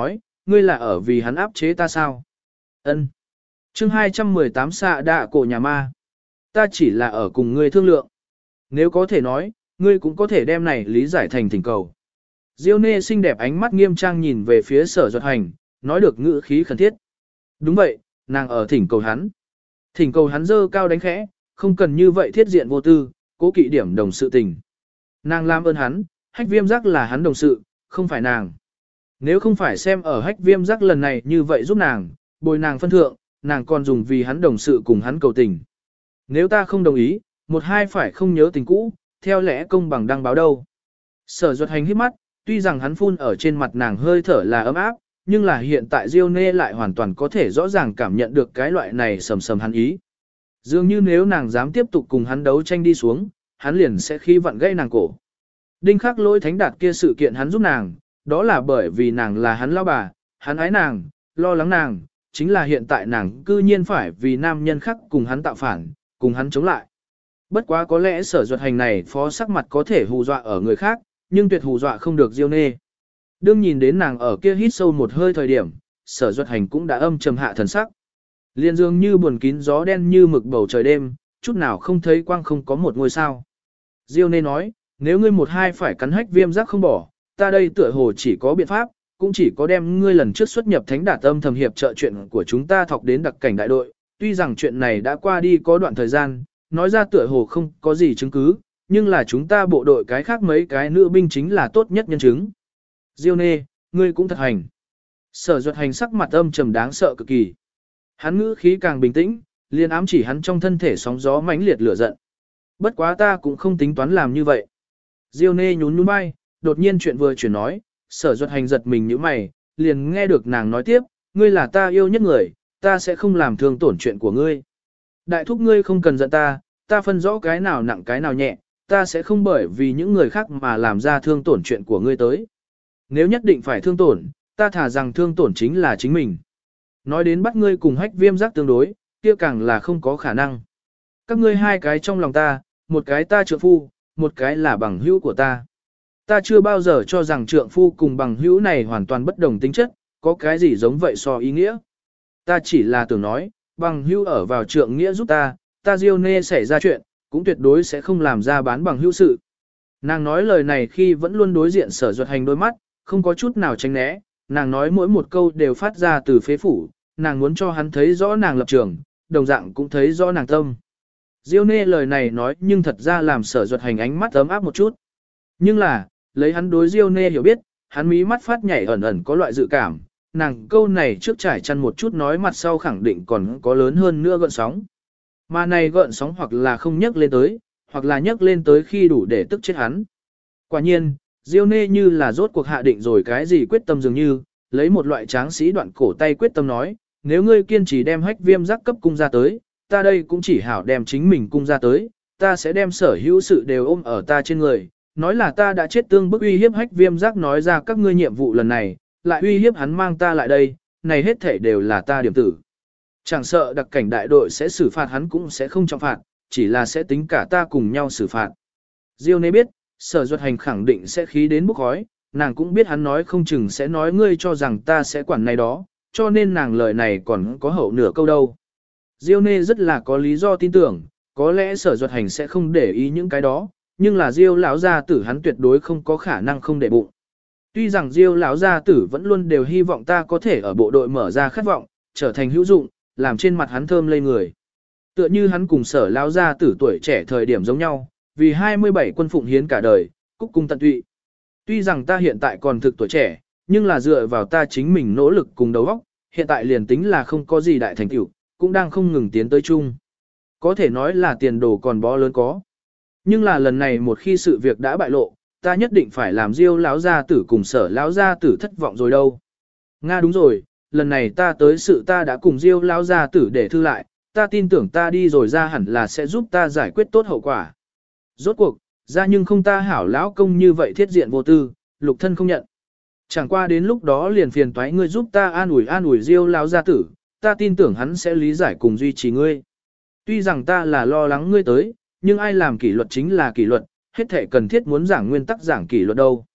ngươi là ở vì hắn áp chế ta sao? Ân. Chương 218 xạ đạ cổ nhà ma. Ta chỉ là ở cùng ngươi thương lượng. Nếu có thể nói, ngươi cũng có thể đem này lý giải thành thỉnh cầu. Diêu Nê xinh đẹp ánh mắt nghiêm trang nhìn về phía Sở Duật Hành, nói được ngữ khí khẩn thiết. Đúng vậy, nàng ở thỉnh cầu hắn. Thỉnh cầu hắn dơ cao đánh khẽ, không cần như vậy thiết diện vô tư, cố kỵ điểm đồng sự tình. Nàng làm ơn hắn, Hách Viêm Giác là hắn đồng sự, không phải nàng. Nếu không phải xem ở Hách Viêm Giác lần này như vậy giúp nàng, bồi nàng phân thượng, nàng còn dùng vì hắn đồng sự cùng hắn cầu tình. Nếu ta không đồng ý, một hai phải không nhớ tình cũ, theo lẽ công bằng đăng báo đâu. Sở Duật Hành hít mắt, tuy rằng hắn phun ở trên mặt nàng hơi thở là ấm áp, nhưng là hiện tại Diêu Nê lại hoàn toàn có thể rõ ràng cảm nhận được cái loại này sầm sầm hắn ý. Dường như nếu nàng dám tiếp tục cùng hắn đấu tranh đi xuống, hắn liền sẽ khi vặn gãy nàng cổ. Đinh Khắc Lỗi thánh đạt kia sự kiện hắn giúp nàng, đó là bởi vì nàng là hắn lao bà, hắn ái nàng, lo lắng nàng, chính là hiện tại nàng cư nhiên phải vì nam nhân khác cùng hắn tạo phản, cùng hắn chống lại. Bất quá có lẽ Sở Duật Hành này phó sắc mặt có thể hù dọa ở người khác, nhưng tuyệt hù dọa không được Diêu Nê. Đương nhìn đến nàng ở kia hít sâu một hơi thời điểm, Sở Duật Hành cũng đã âm trầm hạ thần sắc. Liên dường như buồn kín gió đen như mực bầu trời đêm, chút nào không thấy quang không có một ngôi sao. Diêu Nê nói, nếu ngươi một hai phải cắn Hách Viêm Giác không bỏ, ta đây tựa hồ chỉ có biện pháp, cũng chỉ có đem ngươi lần trước xuất nhập thánh đạt âm thầm hiệp trợ chuyện của chúng ta thọc đến đặc cảnh đại đội. Tuy rằng chuyện này đã qua đi có đoạn thời gian, nói ra tựa hồ không có gì chứng cứ, nhưng là chúng ta bộ đội cái khác mấy cái nữ binh chính là tốt nhất nhân chứng. Diêu Nê, ngươi cũng thật hành. Sở Duật Hành sắc mặt âm trầm đáng sợ cực kỳ. Hắn ngữ khí càng bình tĩnh, liền ám chỉ hắn trong thân thể sóng gió mãnh liệt lửa giận. Bất quá ta cũng không tính toán làm như vậy. Diêu Nê nhún nhún vai, đột nhiên chuyện vừa chuyển nói, Sở Duật Hành giật mình nhíu mày, liền nghe được nàng nói tiếp, ngươi là ta yêu nhất người, ta sẽ không làm thương tổn chuyện của ngươi. Đại thúc ngươi không cần giận ta, ta phân rõ cái nào nặng cái nào nhẹ, ta sẽ không bởi vì những người khác mà làm ra thương tổn chuyện của ngươi tới. Nếu nhất định phải thương tổn, ta thả rằng thương tổn chính là chính mình. Nói đến bắt ngươi cùng Hách Viêm Giác tương đối, kia càng là không có khả năng. Các ngươi hai cái trong lòng ta, một cái ta trượng phu, một cái là bằng hữu của ta. Ta chưa bao giờ cho rằng trượng phu cùng bằng hữu này hoàn toàn bất đồng tính chất, có cái gì giống vậy so ý nghĩa. Ta chỉ là tưởng nói, bằng hữu ở vào trượng nghĩa giúp ta Diêu Nê xảy ra chuyện, cũng tuyệt đối sẽ không làm ra bán bằng hữu sự. Nàng nói lời này khi vẫn luôn đối diện Sở Duật Hành đôi mắt, không có chút nào tránh né, nàng nói mỗi một câu đều phát ra từ phế phủ, nàng muốn cho hắn thấy rõ nàng lập trường, đồng dạng cũng thấy rõ nàng tâm. Diêu Nê lời này nói nhưng thật ra làm Sở Duật Hành ánh mắt ấm áp một chút. Nhưng là, lấy hắn đối Diêu Nê hiểu biết, hắn mí mắt phát nhảy ẩn ẩn có loại dự cảm, nàng câu này trước trải chăn một chút nói mặt sau khẳng định còn có lớn hơn nữa gợn sóng. Mà này gợn sóng hoặc là không nhấc lên tới, hoặc là nhấc lên tới khi đủ để tức chết hắn. Quả nhiên, Diêu Nê như là rốt cuộc hạ định rồi cái gì quyết tâm dường như, lấy một loại tráng sĩ đoạn cổ tay quyết tâm nói, nếu ngươi kiên trì đem Hách Viêm Giác cấp cung ra tới, ta đây cũng chỉ hảo đem chính mình cung ra tới, ta sẽ đem sở hữu sự đều ôm ở ta trên người, nói là ta đã chết tương bức uy hiếp Hách Viêm Giác nói ra các ngươi nhiệm vụ lần này, lại uy hiếp hắn mang ta lại đây, này hết thể đều là ta điểm tử. Chẳng sợ đặc cảnh đại đội sẽ xử phạt hắn cũng sẽ không trọng phạt, chỉ là sẽ tính cả ta cùng nhau xử phạt. Diêu Nê biết, Sở Duật Hành khẳng định sẽ khí đến bốc khói, nàng cũng biết hắn nói không chừng sẽ nói ngươi cho rằng ta sẽ quản này đó, cho nên nàng lời này còn có hậu nửa câu đâu. Diêu Nê rất là có lý do tin tưởng, có lẽ Sở Duật Hành sẽ không để ý những cái đó, nhưng là Diêu lão gia tử hắn tuyệt đối không có khả năng không để bụng. Tuy rằng Diêu lão gia tử vẫn luôn đều hy vọng ta có thể ở bộ đội mở ra khát vọng, trở thành hữu dụng, làm trên mặt hắn thơm lây người. Tựa như hắn cùng Sở lão gia tử tuổi trẻ thời điểm giống nhau, vì 27 quân phụng hiến cả đời, cúc cung tận tụy. Tuy rằng ta hiện tại còn thực tuổi trẻ, nhưng là dựa vào ta chính mình nỗ lực cùng đầu óc, hiện tại liền tính là không có gì đại thành tựu, cũng đang không ngừng tiến tới chung. Có thể nói là tiền đồ còn bó lớn có. Nhưng là lần này một khi sự việc đã bại lộ, ta nhất định phải làm Diêu lão gia tử cùng Sở lão gia tử thất vọng rồi đâu. Nga đúng rồi, lần này ta tới sự ta đã cùng Diêu lão gia tử để thư lại, ta tin tưởng ta đi rồi ra hẳn là sẽ giúp ta giải quyết tốt hậu quả. Rốt cuộc, ra nhưng không ta hảo lão công như vậy thiết diện vô tư, lục thân không nhận. Chẳng qua đến lúc đó liền phiền toái ngươi giúp ta an ủi Diêu lão gia tử, ta tin tưởng hắn sẽ lý giải cùng duy trì ngươi. Tuy rằng ta là lo lắng ngươi tới, nhưng ai làm kỷ luật chính là kỷ luật, hết thể cần thiết muốn giảng nguyên tắc giảng kỷ luật đâu.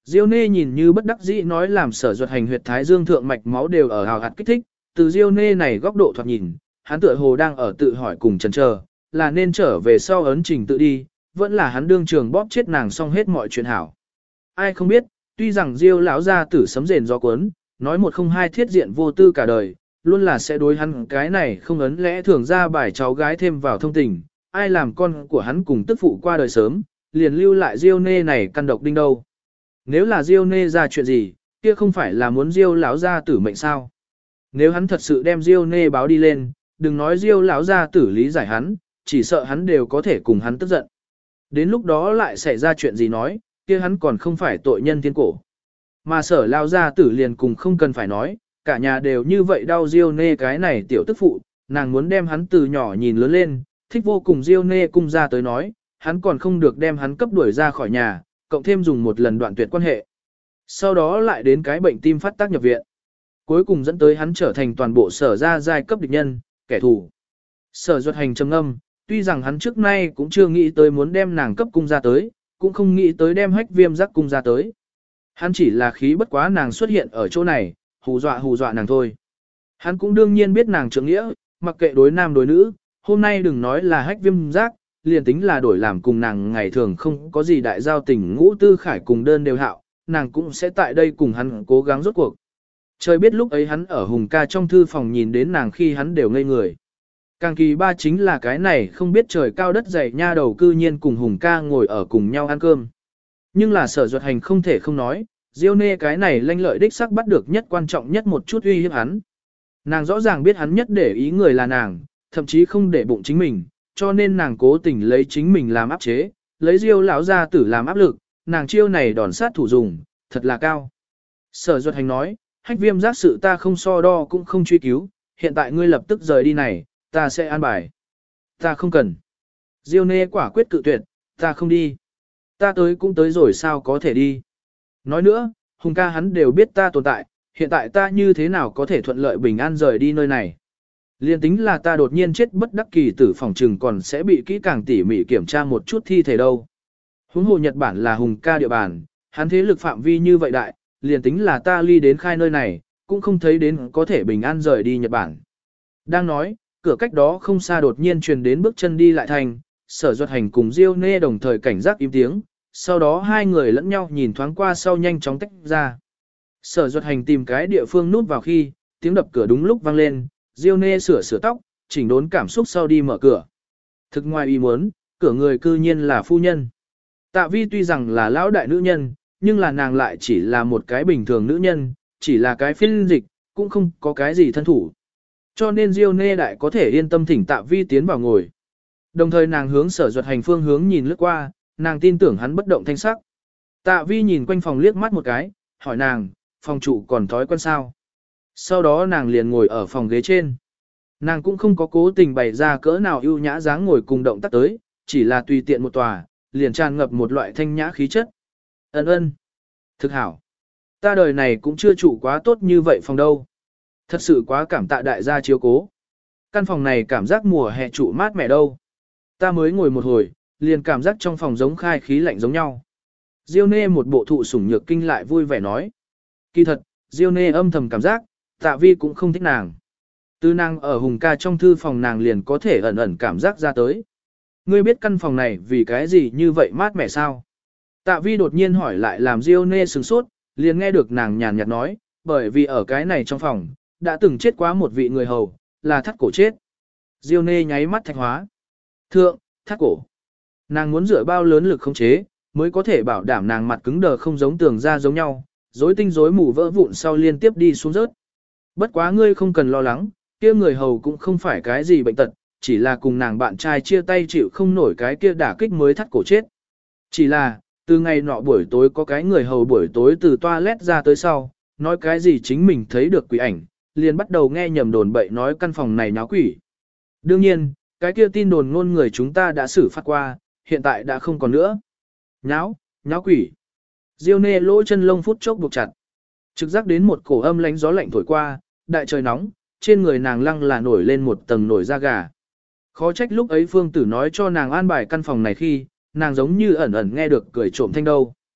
Diêu Nê nhìn như bất đắc dĩ nói làm Sở Duật Hành huyệt thái dương thượng mạch máu đều ở hào hạt kích thích, từ Diêu Nê này góc độ thoạt nhìn, hắn tựa hồ đang ở tự hỏi cùng chần chờ, là nên trở về sau ấn trình tự đi, vẫn là hắn đương trường bóp chết nàng xong hết mọi chuyện hảo. Ai không biết, tuy rằng Diêu lão gia tử sấm rền gió cuốn, nói một không hai thiết diện vô tư cả đời, luôn là sẽ đối hắn cái này không ấn lẽ thường ra bài cháu gái thêm vào thông tình, ai làm con của hắn cùng tức phụ qua đời sớm, liền lưu lại Diêu Nê này căn độc đinh đâu. Nếu là Diêu Nê ra chuyện gì, kia không phải là muốn Diêu lão gia tử mệnh sao? Nếu hắn thật sự đem Diêu Nê báo đi lên, đừng nói Diêu lão gia tử lý giải hắn, chỉ sợ hắn đều có thể cùng hắn tức giận. Đến lúc đó lại xảy ra chuyện gì nói, kia hắn còn không phải tội nhân thiên cổ. Mà Sở lão gia tử liền cùng không cần phải nói, cả nhà đều như vậy đau Diêu Nê cái này tiểu tức phụ, nàng muốn đem hắn từ nhỏ nhìn lớn lên, thích vô cùng Diêu Nê cung ra tới nói, hắn còn không được đem hắn cấp đuổi ra khỏi nhà, cộng thêm dùng một lần đoạn tuyệt quan hệ. Sau đó lại đến cái bệnh tim phát tác nhập viện. Cuối cùng dẫn tới hắn trở thành toàn bộ Sở gia giai cấp địch nhân, kẻ thù. Sở Duật Hành trầm ngâm, tuy rằng hắn trước nay cũng chưa nghĩ tới muốn đem nàng cấp cung ra tới, cũng không nghĩ tới đem Hách Viêm Giác cung ra tới. Hắn chỉ là khí bất quá nàng xuất hiện ở chỗ này, hù dọa nàng thôi. Hắn cũng đương nhiên biết nàng trưởng nghĩa, mặc kệ đối nam đối nữ, hôm nay đừng nói là Hách Viêm Giác, liền tính là đổi làm cùng nàng ngày thường không có gì đại giao tình Ngũ Tư Khải cùng đơn đều hạo, nàng cũng sẽ tại đây cùng hắn cố gắng rốt cuộc. Trời biết lúc ấy hắn ở Hùng ca trong thư phòng nhìn đến nàng khi hắn đều ngây người. Càng kỳ ba chính là cái này không biết trời cao đất dày nha đầu cư nhiên cùng Hùng ca ngồi ở cùng nhau ăn cơm. Nhưng là Sở Duật Hành không thể không nói, Diêu Nê cái này lanh lợi đích sắc bắt được nhất quan trọng nhất một chút uy hiếp hắn. Nàng rõ ràng biết hắn nhất để ý người là nàng, thậm chí không để bụng chính mình, cho nên nàng cố tình lấy chính mình làm áp chế, lấy Diêu lão gia tử làm áp lực, nàng chiêu này đòn sát thủ dùng, thật là cao. Sở Duật Hành nói, Hách Viêm Giác sự ta không so đo cũng không truy cứu, hiện tại ngươi lập tức rời đi này, ta sẽ an bài. Ta không cần. Diêu Nê quả quyết cự tuyệt, ta không đi. Ta tới cũng tới rồi sao có thể đi. Nói nữa, Hùng ca hắn đều biết ta tồn tại, hiện tại ta như thế nào có thể thuận lợi bình an rời đi nơi này. Liên tính là ta đột nhiên chết bất đắc kỳ tử phòng trừng còn sẽ bị kỹ càng tỉ mỉ kiểm tra một chút thi thể đâu. Huống hồ Nhật Bản là Hùng ca địa bàn, hắn thế lực phạm vi như vậy đại, liền tính là ta ly đến khai nơi này, cũng không thấy đến có thể bình an rời đi Nhật Bản. Đang nói, cửa cách đó không xa đột nhiên truyền đến bước chân đi lại thành, Sở Duật Hành cùng Diêu Nê đồng thời cảnh giác im tiếng, sau đó hai người lẫn nhau nhìn thoáng qua sau nhanh chóng tách ra. Sở Duật Hành tìm cái địa phương núp vào khi, tiếng đập cửa đúng lúc vang lên, Diêu Nê sửa tóc, chỉnh đốn cảm xúc sau đi mở cửa. Thực ngoài ý muốn, cửa người cư nhiên là phu nhân. Tạ Vi tuy rằng là lão đại nữ nhân, nhưng là nàng lại chỉ là một cái bình thường nữ nhân, chỉ là cái phiên dịch, cũng không có cái gì thân thủ. Cho nên Diêu Nê đại có thể yên tâm thỉnh Tạ Vi tiến vào ngồi. Đồng thời nàng hướng Sở Duật Hành phương hướng nhìn lướt qua, nàng tin tưởng hắn bất động thanh sắc. Tạ Vi nhìn quanh phòng liếc mắt một cái, hỏi nàng, phòng chủ còn thói quen sao? Sau đó nàng liền ngồi ở phòng ghế trên. Nàng cũng không có cố tình bày ra cỡ nào ưu nhã dáng ngồi cùng động tác tới, chỉ là tùy tiện một tòa, liền tràn ngập một loại thanh nhã khí chất. Ân, thực hảo. Ta đời này cũng chưa trụ quá tốt như vậy phòng đâu. Thật sự quá cảm tạ đại gia chiếu cố. Căn phòng này cảm giác mùa hè trụ mát mẻ đâu. Ta mới ngồi một hồi, liền cảm giác trong phòng giống khai khí lạnh giống nhau. Diêu Nê một bộ thụ sủng nhược kinh lại vui vẻ nói. Kỳ thật, Diêu Nê âm thầm cảm giác, Tạ Vi cũng không thích nàng. Từ nàng ở Hùng ca trong thư phòng nàng liền có thể ẩn ẩn cảm giác ra tới. Ngươi biết căn phòng này vì cái gì như vậy mát mẻ sao? Tạ Vi đột nhiên hỏi lại làm Diêu Nê sửng sốt, liền nghe được nàng nhàn nhạt nói, bởi vì ở cái này trong phòng, đã từng chết quá một vị người hầu, là thắt cổ chết. Diêu Nê nháy mắt thạch hóa. Thượng, thắt cổ. Nàng muốn dựa bao lớn lực khống chế, mới có thể bảo đảm nàng mặt cứng đờ không giống tường da giống nhau, rối tinh rối mù vỡ vụn sau liên tiếp đi xuống rớt. Bất quá ngươi không cần lo lắng, kia người hầu cũng không phải cái gì bệnh tật, chỉ là cùng nàng bạn trai chia tay chịu không nổi cái kia đả kích mới thắt cổ chết. Chỉ là, từ ngày nọ buổi tối có cái người hầu buổi tối từ toilet ra tới sau, nói cái gì chính mình thấy được quỷ ảnh, liền bắt đầu nghe nhầm đồn bậy nói căn phòng này nháo quỷ. Đương nhiên, cái kia tin đồn ngôn người chúng ta đã xử phạt qua, hiện tại đã không còn nữa. Nháo quỷ. Diêu Nê lỗ chân lông phút chốc buộc chặt. Trực giác đến một cổ âm lánh gió lạnh thổi qua, đại trời nóng, trên người nàng lăng là nổi lên một tầng nổi da gà. Khó trách lúc ấy Phương Tử nói cho nàng an bài căn phòng này khi, nàng giống như ẩn ẩn nghe được cười trộm thanh đâu.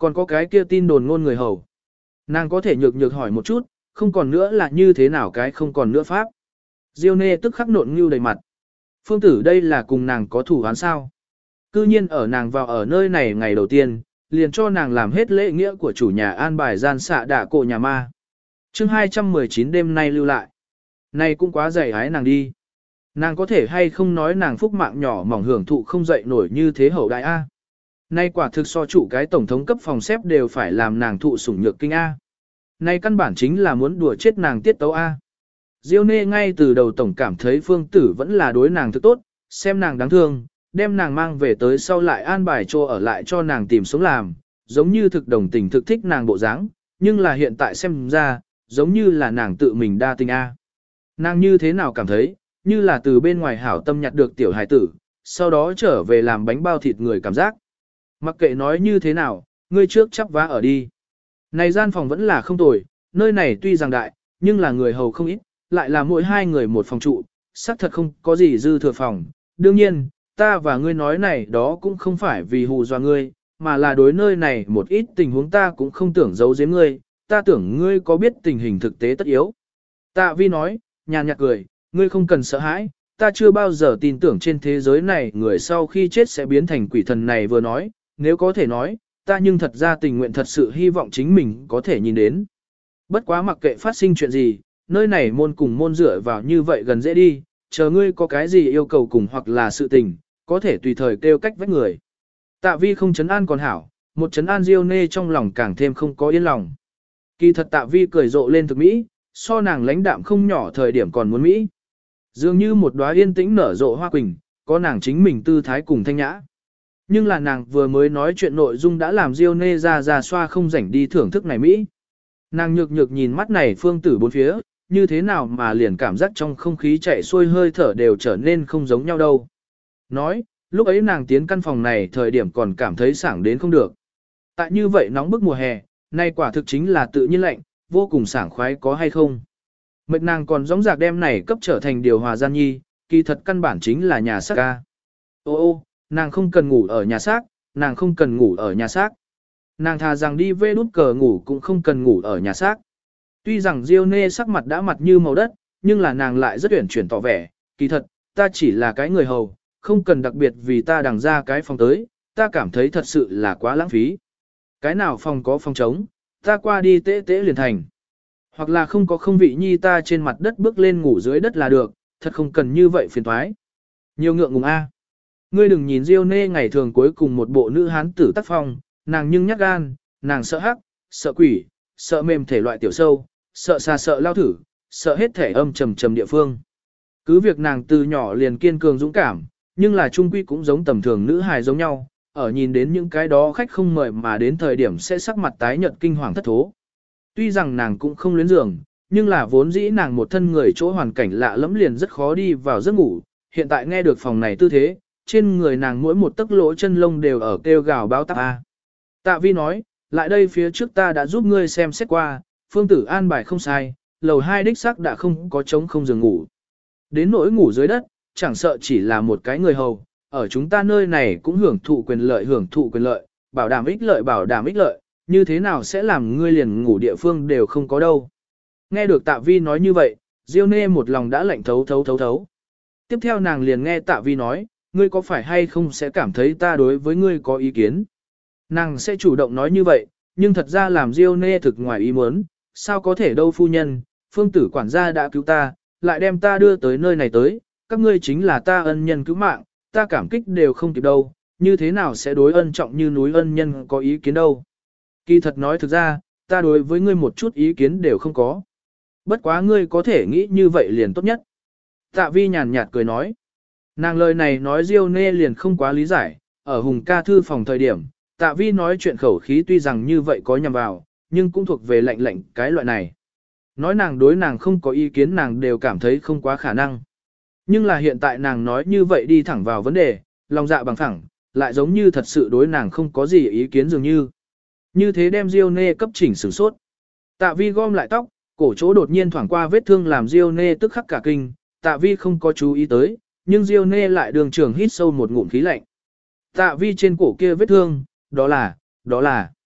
Còn có cái kia tin đồn ngôn người hầu. Nàng có thể nhược nhược hỏi một chút, không còn nữa là như thế nào cái không còn nữa pháp. Diêu nê tức khắc nộn nhưu đầy mặt. Phương tử đây là cùng nàng có thủ án sao. Cư nhiên ở nàng vào ở nơi này ngày đầu tiên, liền cho nàng làm hết lễ nghĩa của chủ nhà an bài gian xạ đả cổ nhà ma. chương 219 đêm nay lưu lại. Này cũng quá dày hái nàng đi. Nàng có thể hay không nói nàng phúc mạng nhỏ mỏng hưởng thụ không dậy nổi như thế hậu đại A. Nay quả thực so chủ cái tổng thống cấp phòng xếp đều phải làm nàng thụ sủng nhược kinh A. Nay căn bản chính là muốn đùa chết nàng tiết tấu A. Diêu nê ngay từ đầu tổng cảm thấy phương tử vẫn là đối nàng thức tốt, xem nàng đáng thương, đem nàng mang về tới sau lại an bài cho ở lại cho nàng tìm sống làm, giống như thực đồng tình thực thích nàng bộ dáng, nhưng là hiện tại xem ra, giống như là nàng tự mình đa tình A. Nàng như thế nào cảm thấy, như là từ bên ngoài hảo tâm nhặt được tiểu hài tử, sau đó trở về làm bánh bao thịt người cảm giác. Mặc kệ nói như thế nào, ngươi trước chắp vá ở đi. Này gian phòng vẫn là không tồi, nơi này tuy rằng đại, nhưng là người hầu không ít, lại là mỗi hai người một phòng trụ, xác thật không có gì dư thừa phòng. Đương nhiên, ta và ngươi nói này đó cũng không phải vì hù dọa ngươi, mà là đối nơi này một ít tình huống ta cũng không tưởng giấu giếm ngươi, ta tưởng ngươi có biết tình hình thực tế tất yếu. Tạ Vi nói, nhàn nhạt cười, ngươi không cần sợ hãi, ta chưa bao giờ tin tưởng trên thế giới này người sau khi chết sẽ biến thành quỷ thần này vừa nói, nếu có thể nói, ta nhưng thật ra tình nguyện thật sự hy vọng chính mình có thể nhìn đến. Bất quá mặc kệ phát sinh chuyện gì, nơi này môn cùng môn dựa vào như vậy gần dễ đi, chờ ngươi có cái gì yêu cầu cùng hoặc là sự tình, có thể tùy thời kêu cách vách người. Tạ Vi không chấn an còn hảo, một chấn an Diêu nê trong lòng càng thêm không có yên lòng. Kỳ thật Tạ Vi cười rộ lên thực mỹ, so nàng lãnh đạm không nhỏ thời điểm còn muốn mỹ. Dường như một đóa yên tĩnh nở rộ hoa quỳnh, có nàng chính mình tư thái cùng thanh nhã. Nhưng là nàng vừa mới nói chuyện nội dung đã làm Diêu nê ra xoa không rảnh đi thưởng thức này mỹ. Nàng nhược nhược nhìn mắt này phương tử bốn phía, như thế nào mà liền cảm giác trong không khí chạy xuôi hơi thở đều trở nên không giống nhau đâu. Nói, lúc ấy nàng tiến căn phòng này thời điểm còn cảm thấy sảng đến không được. Tại như vậy nóng bức mùa hè, nay quả thực chính là tự nhiên lạnh, vô cùng sảng khoái có hay không. Mệt nàng còn giống dạc đem này cấp trở thành điều hòa gian nhi, kỳ thật căn bản chính là nhà xác ca. Ô, nàng không cần ngủ ở nhà xác, nàng không cần ngủ ở nhà xác. Nàng thà rằng đi vê đút cờ ngủ cũng không cần ngủ ở nhà xác. Tuy rằng Diêu nê sắc mặt đã mặt như màu đất, nhưng là nàng lại rất uyển chuyển tỏ vẻ, kỳ thật, ta chỉ là cái người hầu, không cần đặc biệt vì ta đằng ra cái phòng tới, ta cảm thấy thật sự là quá lãng phí. Cái nào phòng có phòng trống, ta qua đi tế tế liền thành. Hoặc là không có không vị nhi ta trên mặt đất bước lên ngủ dưới đất là được, thật không cần như vậy phiền thoái. Nhiều ngượng ngùng a. Ngươi đừng nhìn Diêu nê ngày thường cuối cùng một bộ nữ hán tử tác phong, nàng nhưng nhát gan, nàng sợ hắc, sợ quỷ, sợ mềm thể loại tiểu sâu, sợ xa sợ lao thử, sợ hết thể âm trầm trầm địa phương. Cứ việc nàng từ nhỏ liền kiên cường dũng cảm, nhưng là trung quy cũng giống tầm thường nữ hài giống nhau, ở nhìn đến những cái đó khách không mời mà đến thời điểm sẽ sắc mặt tái nhợt kinh hoàng thất thố. Tuy rằng nàng cũng không luyến giường, nhưng là vốn dĩ nàng một thân người chỗ hoàn cảnh lạ lẫm liền rất khó đi vào giấc ngủ, hiện tại nghe được phòng này tư thế, trên người nàng mỗi một tấc lỗ chân lông đều ở kêu gào báo táp a. Tạ Vi nói, lại đây phía trước ta đã giúp ngươi xem xét qua, phương tử an bài không sai, lầu 2 đích xác đã không có trống không giường ngủ. Đến nỗi ngủ dưới đất, chẳng sợ chỉ là một cái người hầu, ở chúng ta nơi này cũng hưởng thụ quyền lợi, bảo đảm ích lợi, như thế nào sẽ làm ngươi liền ngủ địa phương đều không có đâu. Nghe được Tạ Vi nói như vậy, Diêu nê một lòng đã lạnh thấu. Tiếp theo nàng liền nghe Tạ Vi nói, ngươi có phải hay không sẽ cảm thấy ta đối với ngươi có ý kiến. Nàng sẽ chủ động nói như vậy, nhưng thật ra làm Diêu nê thực ngoài ý muốn, sao có thể đâu phu nhân, phương tử quản gia đã cứu ta, lại đem ta đưa tới nơi này tới, các ngươi chính là ta ân nhân cứu mạng, ta cảm kích đều không kịp đâu, như thế nào sẽ đối ân trọng như núi ân nhân có ý kiến đâu. Kỳ thật nói thực ra, ta đối với ngươi một chút ý kiến đều không có. Bất quá ngươi có thể nghĩ như vậy liền tốt nhất. Tạ Vi nhàn nhạt cười nói. Nàng lời này nói Diêu nê liền không quá lý giải, ở Hùng ca thư phòng thời điểm, Tạ Vi nói chuyện khẩu khí tuy rằng như vậy có nhằm vào, nhưng cũng thuộc về lạnh cái loại này. Nói nàng đối nàng không có ý kiến nàng đều cảm thấy không quá khả năng. Nhưng là hiện tại nàng nói như vậy đi thẳng vào vấn đề, lòng dạ bằng phẳng, lại giống như thật sự đối nàng không có gì ý kiến dường như. Như thế đem Diêu nê cấp chỉnh sửng sốt. Tạ Vi gom lại tóc, cổ chỗ đột nhiên thoảng qua vết thương làm Diêu nê tức khắc cả kinh, Tạ Vi không có chú ý tới, nhưng Diêu nê lại đường trường hít sâu một ngụm khí lạnh. Tạ Vi trên cổ kia vết thương, đó là.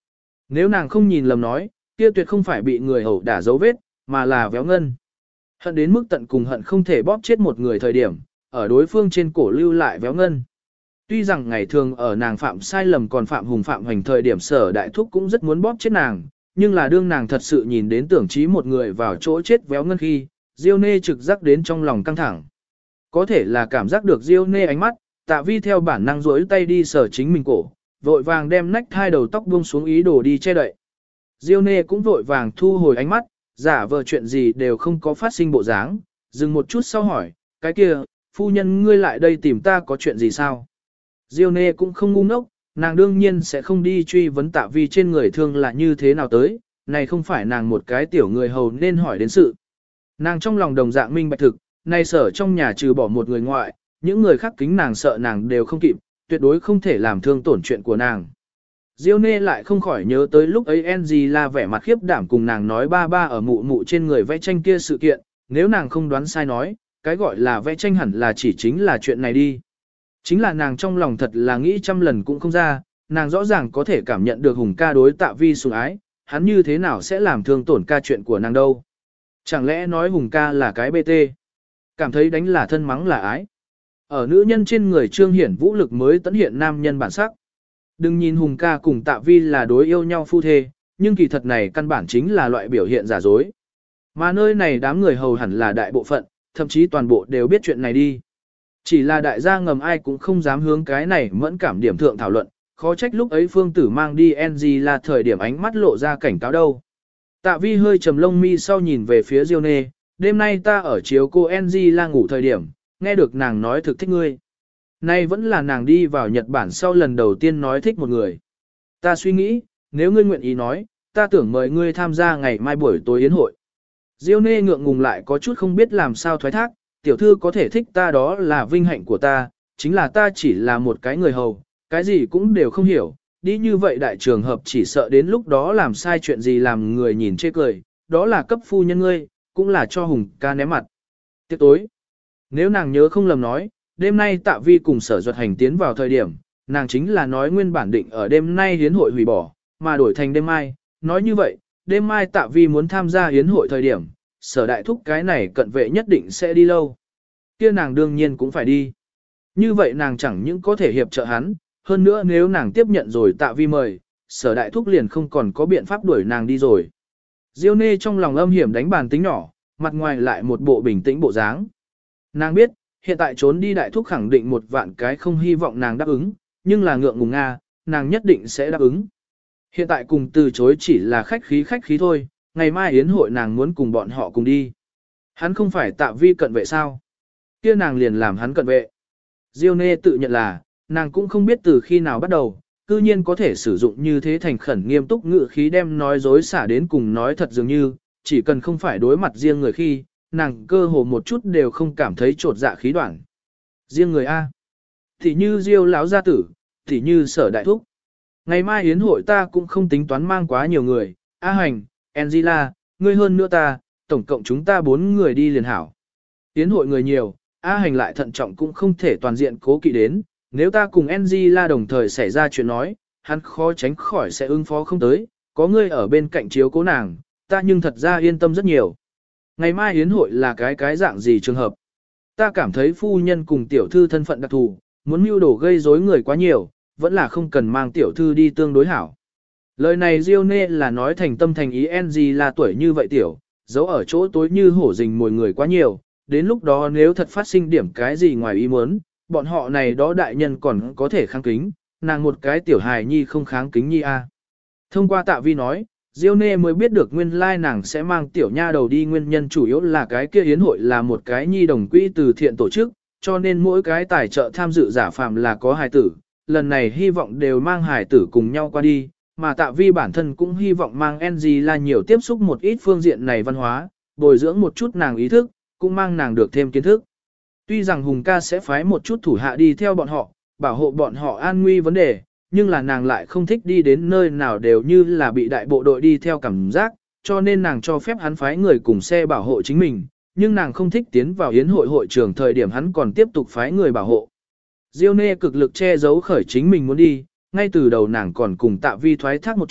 Nếu nàng không nhìn lầm nói, kia tuyệt không phải bị người hầu đả dấu vết, mà là véo ngân. Hận đến mức tận cùng hận không thể bóp chết một người thời điểm, ở đối phương trên cổ lưu lại véo ngân. Tuy rằng ngày thường ở nàng phạm sai lầm còn phạm hùng phạm hành thời điểm Sở Đại Thúc cũng rất muốn bóp chết nàng, nhưng là đương nàng thật sự nhìn đến tưởng trí một người vào chỗ chết véo ngân khi, Diêu Nê trực giác đến trong lòng căng thẳng. Có thể là cảm giác được Diêu Nê ánh mắt, Tạ Vi theo bản năng duỗi tay đi sờ chính mình cổ, vội vàng đem nách hai đầu tóc buông xuống ý đồ đi che đậy. Diêu Nê cũng vội vàng thu hồi ánh mắt, giả vờ chuyện gì đều không có phát sinh bộ dáng, dừng một chút sau hỏi, cái kia, phu nhân ngươi lại đây tìm ta có chuyện gì sao? Diêu Nê cũng không ngu ngốc, nàng đương nhiên sẽ không đi truy vấn Tạ Vi trên người thương là như thế nào tới, này không phải nàng một cái tiểu người hầu nên hỏi đến sự. Nàng trong lòng đồng dạng minh bạch thực, này Sở trong nhà trừ bỏ một người ngoại, những người khác kính nàng sợ nàng đều không kịp, tuyệt đối không thể làm thương tổn chuyện của nàng. Diêu Nê lại không khỏi nhớ tới lúc ấy Angela vẻ mặt khiếp đảm cùng nàng nói ba ba ở mụ mụ trên người vẽ tranh kia sự kiện, nếu nàng không đoán sai nói, cái gọi là vẽ tranh hẳn là chỉ chính là chuyện này đi. Chính là nàng trong lòng thật là nghĩ trăm lần cũng không ra, nàng rõ ràng có thể cảm nhận được Hùng ca đối Tạ Vi sủng ái, hắn như thế nào sẽ làm thương tổn ca chuyện của nàng đâu. Chẳng lẽ nói Hùng ca là cái BT, cảm thấy đánh là thân mắng là ái. Ở nữ nhân trên người trương hiển vũ lực mới tấn hiện nam nhân bản sắc. Đừng nhìn Hùng ca cùng Tạ Vi là đối yêu nhau phu thê, nhưng kỳ thật này căn bản chính là loại biểu hiện giả dối. Mà nơi này đám người hầu hẳn là đại bộ phận, thậm chí toàn bộ đều biết chuyện này đi. Chỉ là đại gia ngầm ai cũng không dám hướng cái này mẫn cảm điểm thượng thảo luận, khó trách lúc ấy Phương Tử mang đi NG là thời điểm ánh mắt lộ ra cảnh cáo đâu. Tạ Vi hơi trầm lông mi sau nhìn về phía Diêu Nê, đêm nay ta ở chiếu cô NG là ngủ thời điểm, nghe được nàng nói thực thích ngươi. Nay vẫn là nàng đi vào Nhật Bản sau lần đầu tiên nói thích một người. Ta suy nghĩ, nếu ngươi nguyện ý nói, ta tưởng mời ngươi tham gia ngày mai buổi tối yến hội. Diêu Nê ngượng ngùng lại có chút không biết làm sao thoái thác, tiểu thư có thể thích ta đó là vinh hạnh của ta, chính là ta chỉ là một cái người hầu, cái gì cũng đều không hiểu, đi như vậy đại trường hợp chỉ sợ đến lúc đó làm sai chuyện gì làm người nhìn chê cười, đó là cấp phu nhân ngươi, cũng là cho Hùng ca ném mặt. Tiếp tối, nếu nàng nhớ không lầm nói, đêm nay Tạ Vi cùng Sở Duật Hành tiến vào thời điểm, nàng chính là nói nguyên bản định ở đêm nay hiến hội hủy bỏ, mà đổi thành đêm mai, nói như vậy, đêm mai Tạ Vi muốn tham gia hiến hội thời điểm, Sở Đại Thúc cái này cận vệ nhất định sẽ đi lâu. Kia nàng đương nhiên cũng phải đi. Như vậy nàng chẳng những có thể hiệp trợ hắn, hơn nữa nếu nàng tiếp nhận rồi Tạ Vi mời, Sở Đại Thúc liền không còn có biện pháp đuổi nàng đi rồi. Diêu Nê trong lòng âm hiểm đánh bàn tính nhỏ, mặt ngoài lại một bộ bình tĩnh bộ dáng. Nàng biết, hiện tại trốn đi Đại Thúc khẳng định một vạn cái không hy vọng nàng đáp ứng, nhưng là ngượng ngùng Nga, nàng nhất định sẽ đáp ứng. Hiện tại cùng từ chối chỉ là khách khí thôi, ngày mai yến hội nàng muốn cùng bọn họ cùng đi. Hắn không phải Tạ Vi cận vệ sao? Kia nàng liền làm hắn cận vệ. Diêu Nê tự nhận là, nàng cũng không biết từ khi nào bắt đầu, cư nhiên có thể sử dụng như thế thành khẩn nghiêm túc ngữ khí đem nói dối xả đến cùng nói thật dường như, chỉ cần không phải đối mặt riêng người khi, nàng cơ hồ một chút đều không cảm thấy trột dạ khí đoạn. Riêng người A. Thì như Diêu lão gia tử, thì như Sở Đại Thúc. Ngày mai yến hội ta cũng không tính toán mang quá nhiều người, A Hành, Angela, ngươi hơn nữa ta, tổng cộng chúng ta 4 người đi liền hảo. Yến hội người nhiều, A Hành lại thận trọng cũng không thể toàn diện cố kỵ đến, nếu ta cùng Angela đồng thời xảy ra chuyện nói, hắn khó tránh khỏi sẽ ứng phó không tới, có ngươi ở bên cạnh chiếu cố nàng, ta nhưng thật ra yên tâm rất nhiều. Ngày mai yến hội là cái dạng gì trường hợp? Ta cảm thấy phu nhân cùng tiểu thư thân phận đặc thù, muốn mưu đồ gây rối người quá nhiều, vẫn là không cần mang tiểu thư đi tương đối hảo. Lời này Diêu Nê là nói thành tâm thành ý Angela tuổi như vậy tiểu, giấu ở chỗ tối như hổ rình mồi người quá nhiều, đến lúc đó nếu thật phát sinh điểm cái gì ngoài ý muốn, bọn họ này đó đại nhân còn có thể kháng kính, nàng một cái tiểu hài nhi không kháng kính nhi a. Thông qua Tạ Vi nói, Diêu Nê mới biết được nguyên lai nàng sẽ mang tiểu nha đầu đi nguyên nhân chủ yếu là cái kia yến hội là một cái nhi đồng quỹ từ thiện tổ chức, cho nên mỗi cái tài trợ tham dự giả phàm là có hài tử, lần này hy vọng đều mang hài tử cùng nhau qua đi, mà Tạ Vi bản thân cũng hy vọng mang Angela nhiều tiếp xúc một ít phương diện này văn hóa, bồi dưỡng một chút nàng ý thức, cũng mang nàng được thêm kiến thức. Tuy rằng Hùng ca sẽ phái một chút thủ hạ đi theo bọn họ, bảo hộ bọn họ an nguy vấn đề, nhưng là nàng lại không thích đi đến nơi nào đều như là bị đại bộ đội đi theo cảm giác, cho nên nàng cho phép hắn phái người cùng xe bảo hộ chính mình, nhưng nàng không thích tiến vào yến hội hội trường thời điểm hắn còn tiếp tục phái người bảo hộ. Diêu Nê cực lực che giấu khởi chính mình muốn đi, ngay từ đầu nàng còn cùng Tạ Vi thoái thác một chút,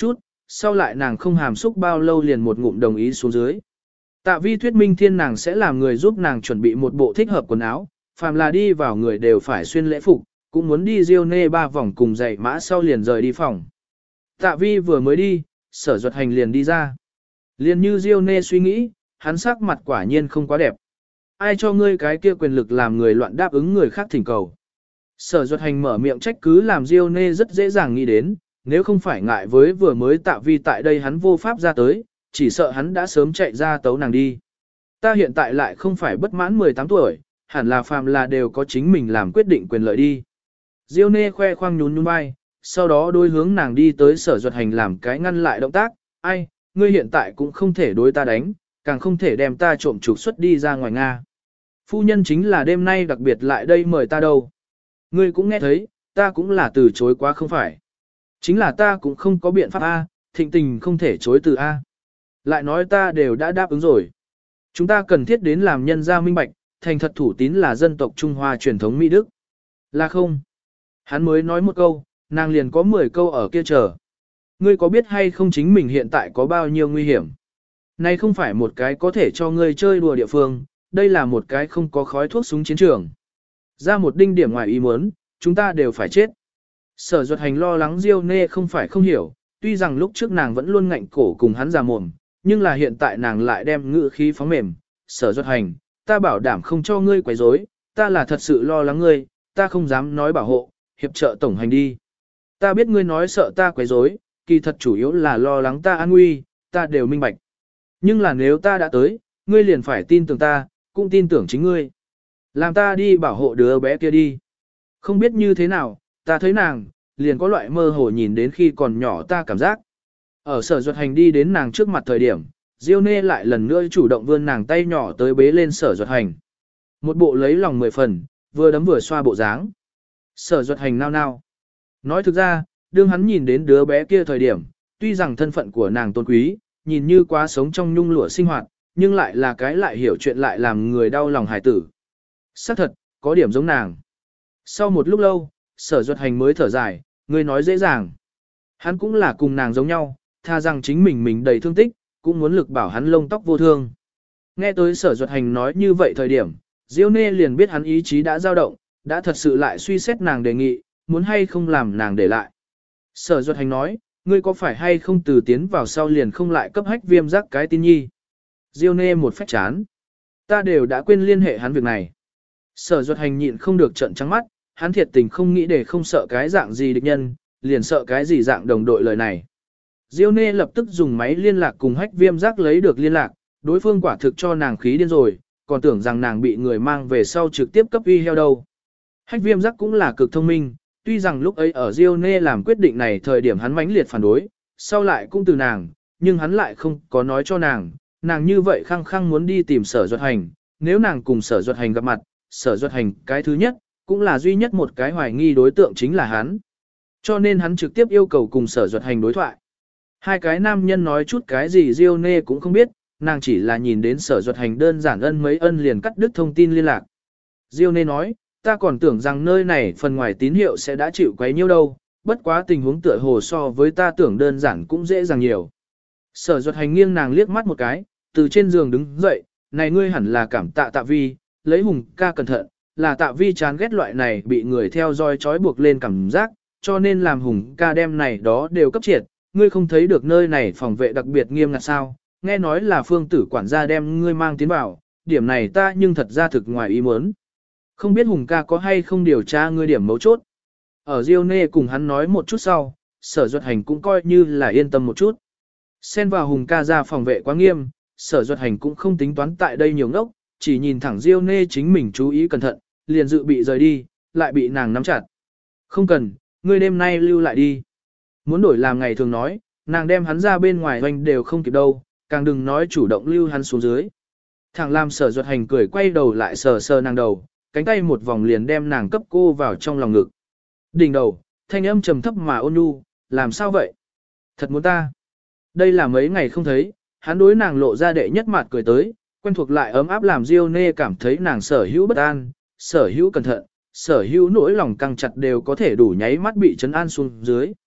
sau lại nàng không hàm xúc bao lâu liền một ngụm đồng ý xuống dưới. Tạ vi thuyết minh thiên nàng sẽ làm người giúp nàng chuẩn bị một bộ thích hợp quần áo, phàm là đi vào người đều phải xuyên lễ phục, cũng muốn đi Diêu Nê 3 vòng cùng giày mã sau liền rời đi phòng. Tạ vi vừa mới đi, Sở Duật Hành liền đi ra. Liền như Diêu Nê suy nghĩ, hắn sắc mặt quả nhiên không quá đẹp. Ai cho ngươi cái kia quyền lực làm người loạn đáp ứng người khác thỉnh cầu. Sở Duật Hành mở miệng trách cứ làm Diêu Nê rất dễ dàng nghĩ đến, nếu không phải ngại với vừa mới Tạ vi tại đây hắn vô pháp ra tới, chỉ sợ hắn đã sớm chạy ra tấu nàng đi. Ta hiện tại lại không phải bất mãn 18 tuổi, hẳn là phàm là đều có chính mình làm quyết định quyền lợi đi. Diêu Nê khoe khoang nhún nhún vai, sau đó đôi hướng nàng đi tới Sở Duật Hành làm cái ngăn lại động tác, ai, ngươi hiện tại cũng không thể đối ta đánh, càng không thể đem ta trộm trục xuất đi ra ngoài Nga. Phu nhân chính là đêm nay đặc biệt lại đây mời ta đâu. Ngươi cũng nghe thấy, ta cũng là từ chối quá không phải. Chính là ta cũng không có biện pháp A, thịnh tình không thể chối từ A. Lại nói ta đều đã đáp ứng rồi. Chúng ta cần thiết đến làm nhân gia minh bạch, thành thật thủ tín là dân tộc Trung Hoa truyền thống Mỹ Đức. Là không? Hắn mới nói một câu, nàng liền có 10 câu ở kia chờ. Ngươi có biết hay không chính mình hiện tại có bao nhiêu nguy hiểm? Này không phải một cái có thể cho ngươi chơi đùa địa phương, đây là một cái không có khói thuốc súng chiến trường. Ra một đinh điểm ngoài ý muốn, chúng ta đều phải chết. Sở Duật Hành lo lắng Diêu Nê không phải không hiểu, tuy rằng lúc trước nàng vẫn luôn ngạnh cổ cùng hắn già mồm, nhưng là hiện tại nàng lại đem ngữ khí phóng mềm. Sở Duật Hành, ta bảo đảm không cho ngươi quấy rối, ta là thật sự lo lắng ngươi, ta không dám nói bảo hộ, hiệp trợ tổng hành đi. Ta biết ngươi nói sợ ta quấy rối, kỳ thật chủ yếu là lo lắng ta an nguy, ta đều minh bạch. Nhưng là nếu ta đã tới, ngươi liền phải tin tưởng ta, cũng tin tưởng chính ngươi. Làm ta đi bảo hộ đứa bé kia đi. Không biết như thế nào, ta thấy nàng, liền có loại mơ hồ nhìn đến khi còn nhỏ ta cảm giác. Ở Sở Duật Hành đi đến nàng trước mặt thời điểm, Diêu Nê lại lần nữa chủ động vươn nàng tay nhỏ tới bế lên Sở Duật Hành. Một bộ lấy lòng 10 phần, vừa đấm vừa xoa bộ dáng. Sở Duật Hành nao nao. Nói thực ra, đương hắn nhìn đến đứa bé kia thời điểm, tuy rằng thân phận của nàng tôn quý, nhìn như quá sống trong nhung lụa sinh hoạt, nhưng lại là cái lại hiểu chuyện lại làm người đau lòng hài tử. Xác thật, có điểm giống nàng. Sau một lúc lâu, Sở Duật Hành mới thở dài, người nói dễ dàng. Hắn cũng là cùng nàng giống nhau, tha rằng chính mình đầy thương tích, cũng muốn lực bảo hắn lông tóc vô thương. Nghe tới Sở Duật Hành nói như vậy thời điểm, Diêu Nê liền biết hắn ý chí đã dao động, đã thật sự lại suy xét nàng đề nghị, muốn hay không làm nàng để lại. Sở Duật Hành nói, ngươi có phải hay không từ tiến vào sau liền không lại cấp Hách Viêm Giác cái tin nhi. Diêu Nê một phách chán. Ta đều đã quên liên hệ hắn việc này. Sở Duật Hành nhịn không được trợn trắng mắt, hắn thiệt tình không nghĩ để không sợ cái dạng gì địch nhân, liền sợ cái gì dạng đồng đội lời này. Diêu Nê lập tức dùng máy liên lạc cùng Hách Viêm Giác lấy được liên lạc, đối phương quả thực cho nàng khí điên rồi, còn tưởng rằng nàng bị người mang về sau trực tiếp cấp uy heo đâu. Hách Viêm Giác cũng là cực thông minh, tuy rằng lúc ấy ở Diêu Nê làm quyết định này thời điểm hắn mãnh liệt phản đối, sau lại cũng từ nàng, nhưng hắn lại không có nói cho nàng, nàng như vậy khăng khăng muốn đi tìm Sở Duật Hành, nếu nàng cùng Sở Duật Hành gặp mặt, Sở Duật Hành cái thứ nhất, cũng là duy nhất một cái hoài nghi đối tượng chính là hắn. Cho nên hắn trực tiếp yêu cầu cùng Sở Duật Hành đối thoại. Hai cái nam nhân nói chút cái gì Diêu Nê cũng không biết, nàng chỉ là nhìn đến Sở Duật Hành đơn giản ân mấy ân liền cắt đứt thông tin liên lạc. Diêu Nê nói, ta còn tưởng rằng nơi này phần ngoài tín hiệu sẽ đã chịu quấy nhiêu đâu, bất quá tình huống tựa hồ so với ta tưởng đơn giản cũng dễ dàng nhiều. Sở Duật Hành nghiêng nàng liếc mắt một cái, từ trên giường đứng dậy, này ngươi hẳn là cảm tạ Tạ Vi, lấy Hùng ca cẩn thận, là Tạ Vi chán ghét loại này bị người theo dõi trói buộc lên cảm giác, cho nên làm Hùng ca đem này đó đều cấp triệt, ngươi không thấy được nơi này phòng vệ đặc biệt nghiêm ngặt sao, nghe nói là Phương Tử quản gia đem ngươi mang tiến vào, điểm này ta nhưng thật ra thực ngoài ý muốn. Không biết Hùng ca có hay không điều tra ngươi điểm mấu chốt. Ở Diêu Nê cùng hắn nói một chút sau, Sở Duật Hành cũng coi như là yên tâm một chút. Xen vào Hùng ca ra phòng vệ quá nghiêm, Sở Duật Hành cũng không tính toán tại đây nhiều ngốc, chỉ nhìn thẳng Diêu Nê chính mình chú ý cẩn thận, liền dự bị rời đi, lại bị nàng nắm chặt. Không cần, ngươi đêm nay lưu lại đi. Muốn đổi làm ngày thường nói, nàng đem hắn ra bên ngoài hoành đều không kịp đâu, càng đừng nói chủ động lưu hắn xuống dưới. Thằng làm Sở Duật Hành cười quay đầu lại sờ sờ nàng đầu, cánh tay một vòng liền đem nàng cấp cô vào trong lòng ngực. Đỉnh đầu, thanh âm trầm thấp mà ôn nhu, làm sao vậy? Thật muốn ta. Đây là mấy ngày không thấy, hắn đối nàng lộ ra đệ nhất mặt cười tới, quen thuộc lại ấm áp làm Diêu Nê cảm thấy nàng sở hữu bất an, sở hữu cẩn thận, sở hữu nỗi lòng căng chặt đều có thể đủ nháy mắt bị trấn an xuống dưới.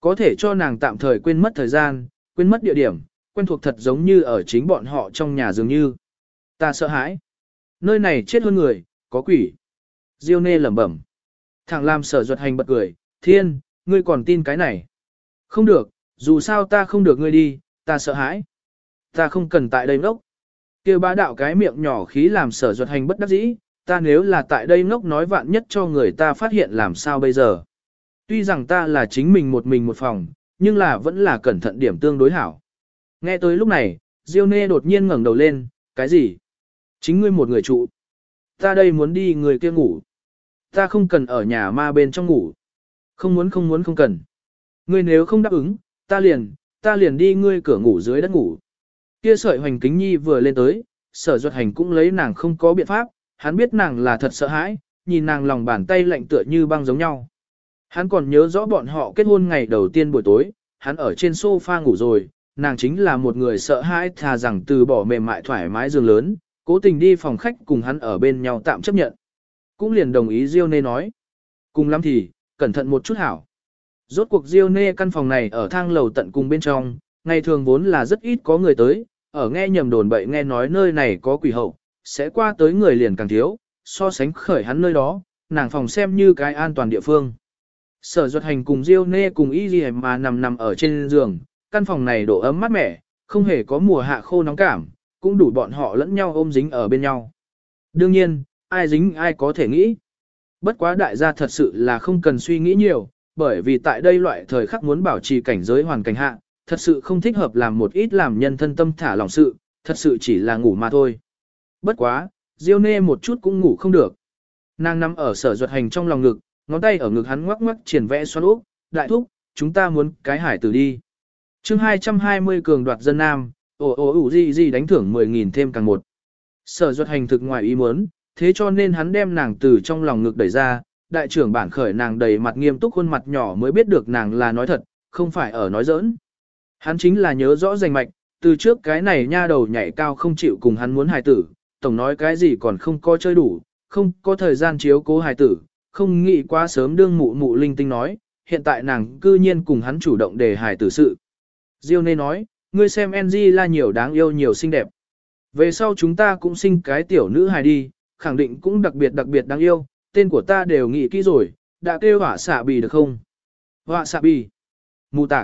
Có thể cho nàng tạm thời quên mất thời gian, quên mất địa điểm, quen thuộc thật giống như ở chính bọn họ trong nhà dường như. Ta sợ hãi. Nơi này chết hơn người, có quỷ. Diêu nê lẩm bẩm. Thằng làm Sở Duật Hành bật cười, Thiên, ngươi còn tin cái này. Không được, dù sao ta không được ngươi đi, ta sợ hãi. Ta không cần tại đây ngốc. Kêu bá đạo cái miệng nhỏ khí làm Sở Duật Hành bất đắc dĩ, ta nếu là tại đây ngốc nói vạn nhất cho người ta phát hiện làm sao bây giờ. Tuy rằng ta là chính mình một phòng, nhưng là vẫn là cẩn thận điểm tương đối hảo. Nghe tới lúc này, Diêu Nê đột nhiên ngẩng đầu lên, cái gì? Chính ngươi một người trụ. Ta đây muốn đi người kia ngủ. Ta không cần ở nhà ma bên trong ngủ. Không muốn không cần. Ngươi nếu không đáp ứng, ta liền đi ngươi cửa ngủ dưới đất ngủ. Kia sợi Hoành Kính Nhi vừa lên tới, Sở Duật Hành cũng lấy nàng không có biện pháp, hắn biết nàng là thật sợ hãi, nhìn nàng lòng bàn tay lạnh tựa như băng giống nhau. Hắn còn nhớ rõ bọn họ kết hôn ngày đầu tiên buổi tối, hắn ở trên sofa ngủ rồi, nàng chính là một người sợ hãi thà rằng từ bỏ mềm mại thoải mái giường lớn, cố tình đi phòng khách cùng hắn ở bên nhau tạm chấp nhận. Cũng liền đồng ý Diêu Nê nói. Cùng lắm thì, cẩn thận một chút hảo. Rốt cuộc Diêu Nê căn phòng này ở thang lầu tận cùng bên trong, ngày thường vốn là rất ít có người tới, ở nghe nhầm đồn bậy nghe nói nơi này có quỷ hậu, sẽ qua tới người liền càng thiếu, so sánh khởi hắn nơi đó, nàng phòng xem như cái an toàn địa phương. Sở Duật Hành cùng Diêu Nê cùng Y Ghi mà nằm ở trên giường, căn phòng này độ ấm mát mẻ, không hề có mùa hạ khô nóng cảm, cũng đủ bọn họ lẫn nhau ôm dính ở bên nhau. Đương nhiên, ai dính ai có thể nghĩ. Bất quá đại gia thật sự là không cần suy nghĩ nhiều, bởi vì tại đây loại thời khắc muốn bảo trì cảnh giới hoàn cảnh hạ, thật sự không thích hợp làm một ít làm nhân thân tâm thả lòng sự, thật sự chỉ là ngủ mà thôi. Bất quá, Diêu Nê một chút cũng ngủ không được. Nàng nằm ở Sở Duật Hành trong lòng ngực, ngón tay ở ngực hắn ngoắc ngoắc triển vẽ xoắn úp, đại thúc, chúng ta muốn cái hải tử đi. chương 220 cường đoạt dân nam, gì đánh thưởng 10.000 thêm càng một. Sở Duật Hành thực ngoài ý muốn, thế cho nên hắn đem nàng từ trong lòng ngực đẩy ra, đại trưởng bản khởi nàng đầy mặt nghiêm túc khuôn mặt nhỏ mới biết được nàng là nói thật, không phải ở nói giỡn. Hắn chính là nhớ rõ rành mạch, từ trước cái này nha đầu nhảy cao không chịu cùng hắn muốn hài tử, tổng nói cái gì còn không có chơi đủ, không có thời gian chiếu cố hài tử, không nghĩ quá sớm đương mụ mụ linh tinh nói, hiện tại nàng cư nhiên cùng hắn chủ động đề hài tử sự. Diêu Nê nói, ngươi xem Angela nhiều đáng yêu nhiều xinh đẹp. Về sau chúng ta cũng sinh cái tiểu nữ hài đi, khẳng định cũng đặc biệt đáng yêu, tên của ta đều nghĩ kỹ rồi, đã kêu họa xạ bì được không? Họa xạ bì. Mù tạc.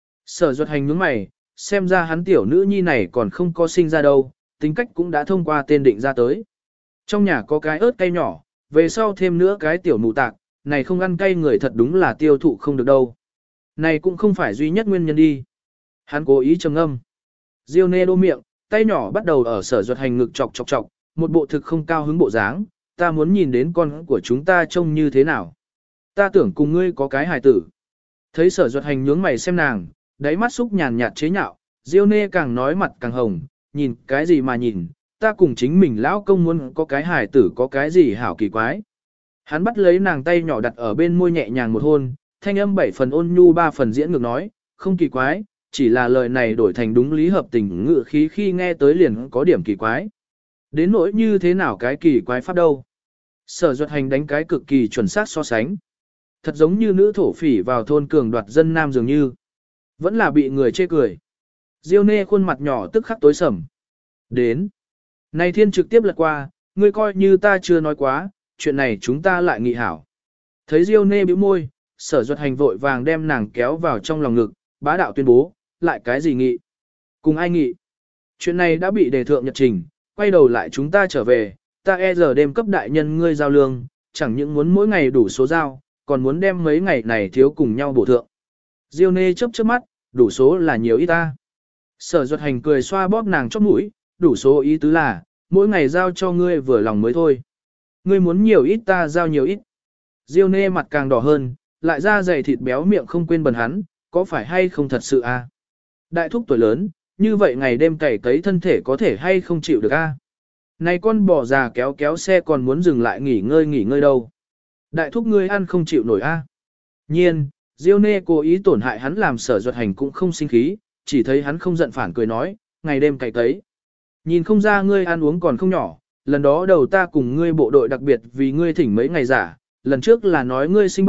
Sở Duật Hành nhướng mày, xem ra hắn tiểu nữ nhi này còn không có sinh ra đâu, tính cách cũng đã thông qua tên định ra tới. Trong nhà có cái ớt cay nhỏ, về sau thêm nữa cái tiểu mù tạc, này không ăn cay người thật đúng là tiêu thụ không được đâu. Này cũng không phải duy nhất nguyên nhân đi. Hắn cố ý trầm ngâm. Diêu Nê đô miệng, tay nhỏ bắt đầu ở Sở Duật Hành ngực chọc, một bộ thực không cao hứng bộ dáng, ta muốn nhìn đến con của chúng ta trông như thế nào. Ta tưởng cùng ngươi có cái hài tử. Thấy Sở Duật Hành nhướng mày xem nàng, đáy mắt xúc nhàn nhạt chế nhạo, Diêu Nê càng nói mặt càng hồng, nhìn cái gì mà nhìn, ta cùng chính mình lão công muốn có cái hài tử có cái gì hảo kỳ quái. Hắn bắt lấy nàng tay nhỏ đặt ở bên môi nhẹ nhàng một hôn, thanh âm 7 phần ôn nhu 3 phần diễn ngược nói, không kỳ quái, chỉ là lời này đổi thành đúng lý hợp tình ngữ khí khi nghe tới liền có điểm kỳ quái. Đến nỗi như thế nào cái kỳ quái pháp đâu. Sở Duật Hành đánh cái cực kỳ chuẩn xác so sánh. Thật giống như nữ thổ phỉ vào thôn cường đoạt dân nam dường như. Vẫn là bị người chê cười. Diêu Nê khuôn mặt nhỏ tức khắc tối sầm. Đến. Này Thiên trực tiếp lật qua, ngươi coi như ta chưa nói quá, chuyện này chúng ta lại nghị hảo. Thấy Diêu Nê bĩu môi, Sở Duật Hành vội vàng đem nàng kéo vào trong lòng ngực, bá đạo tuyên bố, lại cái gì nghị? Cùng ai nghị? Chuyện này đã bị đề thượng nhật trình, quay đầu lại chúng ta trở về, ta giờ đêm cấp đại nhân ngươi giao lương, chẳng những muốn mỗi ngày đủ số giao, còn muốn đem mấy ngày này thiếu cùng nhau bổ thượng. Diêu Nê chớp chớp mắt, đủ số là nhiều ít ta. Sở Duật Hành cười xoa bóp nàng chóp mũi, đủ số ý tứ là, mỗi ngày giao cho ngươi vừa lòng mới thôi. Ngươi muốn nhiều ít ta giao nhiều ít. Diêu Nê mặt càng đỏ hơn, lại ra dày thịt béo miệng không quên bần hắn, có phải hay không thật sự a? Đại thúc tuổi lớn, như vậy ngày đêm cày cấy thân thể có thể hay không chịu được a? Này con bò già kéo kéo xe còn muốn dừng lại nghỉ ngơi đâu. Đại thúc ngươi ăn không chịu nổi a? Nhiên, Diêu Nê cố ý tổn hại hắn làm Sở Duật Hành cũng không sinh khí, chỉ thấy hắn không giận phản cười nói, ngày đêm cày cấy. Nhìn không ra ngươi ăn uống còn không nhỏ, lần đó đầu ta cùng ngươi bộ đội đặc biệt vì ngươi thỉnh mấy ngày giả, lần trước là nói ngươi sinh bệnh,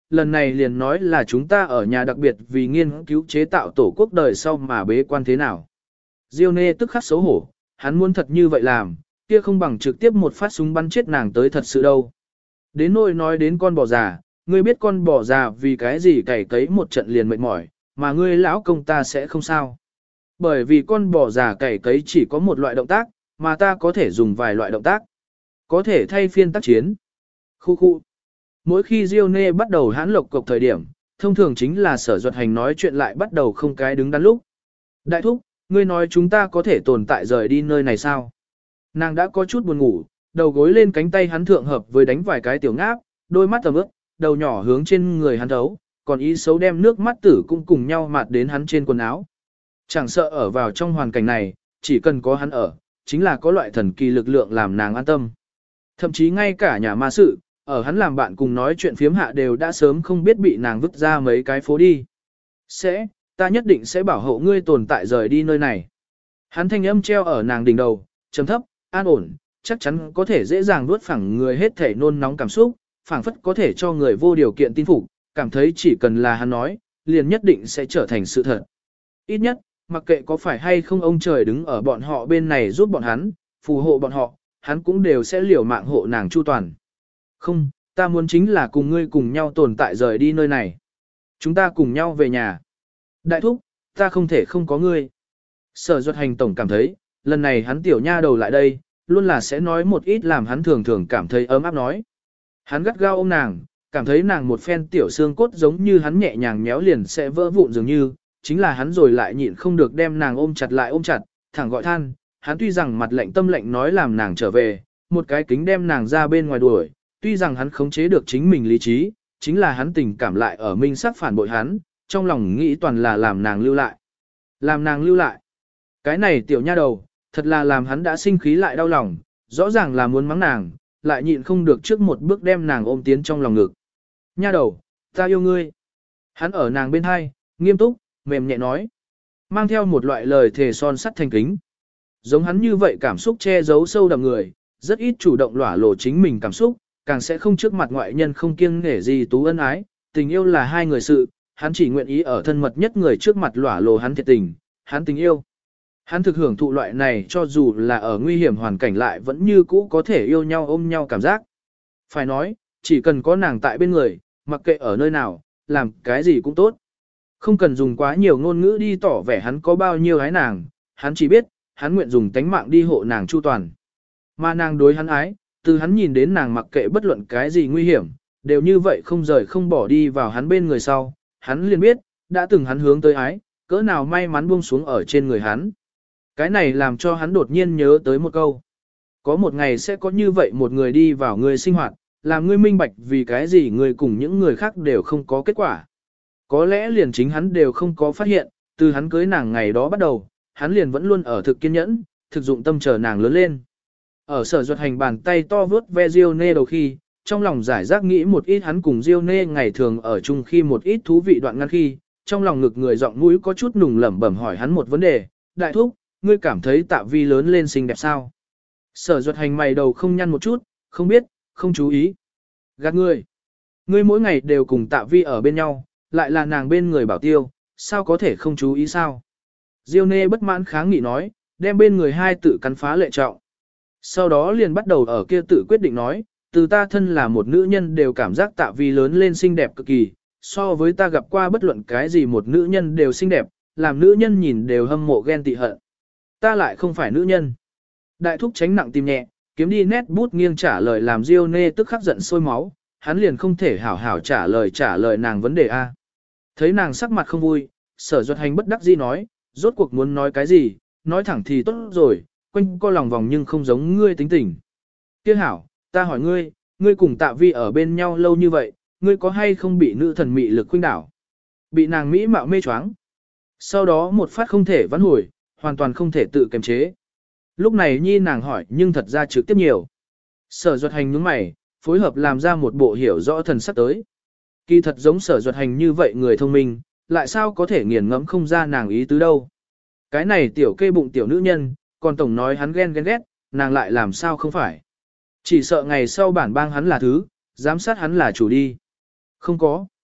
lần này liền nói là chúng ta ở nhà đặc biệt vì nghiên cứu chế tạo tổ quốc đời sau mà bế quan thế nào. Diêu Nê tức khắc xấu hổ, hắn muốn thật như vậy làm, kia không bằng trực tiếp một phát súng bắn chết nàng tới thật sự đâu. Đến nỗi nói đến con bò già, ngươi biết con bò già vì cái gì cày cấy một trận liền mệt mỏi, mà ngươi lão công ta sẽ không sao. Bởi vì con bò già cày cấy chỉ có một loại động tác, mà ta có thể dùng vài loại động tác. Có thể thay phiên tác chiến. Khu khu. Mỗi khi Diêu Nê bắt đầu hãn lộc cộc thời điểm, thông thường chính là Sở Duật Hành nói chuyện lại bắt đầu không cái đứng đắn lúc. Đại thúc, ngươi nói chúng ta có thể tồn tại rời đi nơi này sao? Nàng đã có chút buồn ngủ, đầu gối lên cánh tay hắn thượng hợp với đánh vài cái tiểu ngáp, đôi mắt tầm ướt, đầu nhỏ hướng trên người hắn thấu, còn ý xấu đem nước mắt tử cũng cùng nhau mạt đến hắn trên quần áo. Chẳng sợ ở vào trong hoàn cảnh này, chỉ cần có hắn ở, chính là có loại thần kỳ lực lượng làm nàng an tâm. Thậm chí ngay cả nhà ma sự, ở hắn làm bạn cùng nói chuyện phiếm hạ đều đã sớm không biết bị nàng vứt ra mấy cái phố đi. Ta nhất định sẽ bảo hộ ngươi tồn tại rời đi nơi này. Hắn thanh âm treo ở nàng đỉnh đầu, trầm thấp, an ổn, chắc chắn có thể dễ dàng nuốt phẳng người hết thể nôn nóng cảm xúc, phảng phất có thể cho người vô điều kiện tin phục, cảm thấy chỉ cần là hắn nói, liền nhất định sẽ trở thành sự thật. Ít nhất, mặc kệ có phải hay không ông trời đứng ở bọn họ bên này giúp bọn hắn, phù hộ bọn họ, hắn cũng đều sẽ liều mạng hộ nàng chu toàn. Không, ta muốn chính là cùng ngươi cùng nhau tồn tại rời đi nơi này. Chúng ta cùng nhau về nhà. Đại thúc, ta không thể không có ngươi. Sở Duật Hành tổng cảm thấy, lần này hắn tiểu nha đầu lại đây, luôn là sẽ nói một ít làm hắn thường thường cảm thấy ấm áp nói. Hắn gắt gao ôm nàng, cảm thấy nàng một phen tiểu xương cốt giống như hắn nhẹ nhàng nhéo liền sẽ vỡ vụn dường như, chính là hắn rồi lại nhịn không được đem nàng ôm chặt lại ôm chặt, thẳng gọi than, hắn tuy rằng mặt lạnh tâm lạnh nói làm nàng trở về, một cái kính đem nàng ra bên ngoài đuổi, tuy rằng hắn khống chế được chính mình lý trí, chính là hắn tình cảm lại ở minh sắc phản bội hắn, trong lòng nghĩ toàn là làm nàng lưu lại. Làm nàng lưu lại. Cái này tiểu nha đầu, thật là làm hắn đã sinh khí lại đau lòng, rõ ràng là muốn mắng nàng, lại nhịn không được trước một bước đem nàng ôm tiến trong lòng ngực. Nha đầu, ta yêu ngươi. Hắn ở nàng bên hai, nghiêm túc, mềm nhẹ nói. Mang theo một loại lời thề son sắt thành kính. Giống hắn như vậy cảm xúc che giấu sâu đậm người, rất ít chủ động lỏa lộ chính mình cảm xúc, càng sẽ không trước mặt ngoại nhân không kiêng nể gì tú ân ái. Tình yêu là hai người sự, hắn chỉ nguyện ý ở thân mật nhất người trước mặt lỏa lộ hắn thiệt tình, hắn tình yêu. Hắn thực hưởng thụ loại này cho dù là ở nguy hiểm hoàn cảnh lại vẫn như cũ có thể yêu nhau ôm nhau cảm giác. Phải nói, chỉ cần có nàng tại bên người, mặc kệ ở nơi nào, làm cái gì cũng tốt. Không cần dùng quá nhiều ngôn ngữ đi tỏ vẻ hắn có bao nhiêu ái nàng, hắn chỉ biết, hắn nguyện dùng tánh mạng đi hộ nàng chu toàn. Mà nàng đối hắn ái, từ hắn nhìn đến nàng mặc kệ bất luận cái gì nguy hiểm, đều như vậy không rời không bỏ đi vào hắn bên người sau, hắn liền biết, đã từng hắn hướng tới ái, cỡ nào may mắn buông xuống ở trên người hắn. Cái này làm cho hắn đột nhiên nhớ tới một câu. Có một ngày sẽ có như vậy một người đi vào người sinh hoạt, làm ngươi minh bạch vì cái gì người cùng những người khác đều không có kết quả. Có lẽ liền chính hắn đều không có phát hiện, từ hắn cưới nàng ngày đó bắt đầu, hắn liền vẫn luôn ở thực kiên nhẫn, thực dụng tâm chờ nàng lớn lên. Ở Sở Duật Hành bàn tay to vớt ve Diêu Nê đầu khi, trong lòng giải rác nghĩ một ít hắn cùng Diêu Nê ngày thường ở chung khi một ít thú vị đoạn ngắn khi, trong lòng ngực người giọng mũi có chút nùng lẩm bẩm hỏi hắn một vấn đề, đại thúc, ngươi cảm thấy Tạ Vi lớn lên xinh đẹp sao? Sở Duật Hành mày đầu không nhăn một chút, không biết, không chú ý. Gạt ngươi. Ngươi mỗi ngày đều cùng Tạ Vi ở bên nhau, lại là nàng bên người bảo tiêu, sao có thể không chú ý sao? Diêu Nê bất mãn kháng nghị nói, đem bên người hai tự cắn phá lệ trọng. Sau đó liền bắt đầu ở kia tự quyết định nói, từ ta thân là một nữ nhân đều cảm giác Tạ Vi lớn lên xinh đẹp cực kỳ, so với ta gặp qua bất luận cái gì một nữ nhân đều xinh đẹp, làm nữ nhân nhìn đều hâm mộ ghen tị hận. Ta lại không phải nữ nhân. Đại thúc tránh nặng tim nhẹ, kiếm đi nét bút nghiêng trả lời làm Diêu Nê tức khắc giận sôi máu, hắn liền không thể hảo hảo trả lời nàng vấn đề A. Thấy nàng sắc mặt không vui, Sở Duật Hành bất đắc dĩ nói, rốt cuộc muốn nói cái gì, nói thẳng thì tốt rồi, quanh co lòng vòng nhưng không giống ngươi tính tình. Kia hảo, ta hỏi ngươi, ngươi cùng Tạ Vi ở bên nhau lâu như vậy, ngươi có hay không bị nữ thần mị lực khuynh đảo? Bị nàng mỹ mạo mê choáng. Sau đó một phát không thể vãn hồi, hoàn toàn không thể tự kiềm chế. Lúc này nhi nàng hỏi nhưng thật ra trực tiếp nhiều. Sở Duật Hành nhướng mày, phối hợp làm ra một bộ hiểu rõ thần sắc tới. Kỳ thật giống Sở Duật Hành như vậy người thông minh, lại sao có thể nghiền ngẫm không ra nàng ý tứ đâu. Cái này tiểu kê bụng tiểu nữ nhân, còn tổng nói hắn ghen ghét, nàng lại làm sao không phải. Chỉ sợ ngày sau bản bang hắn là thứ, giám sát hắn là chủ đi. Không có.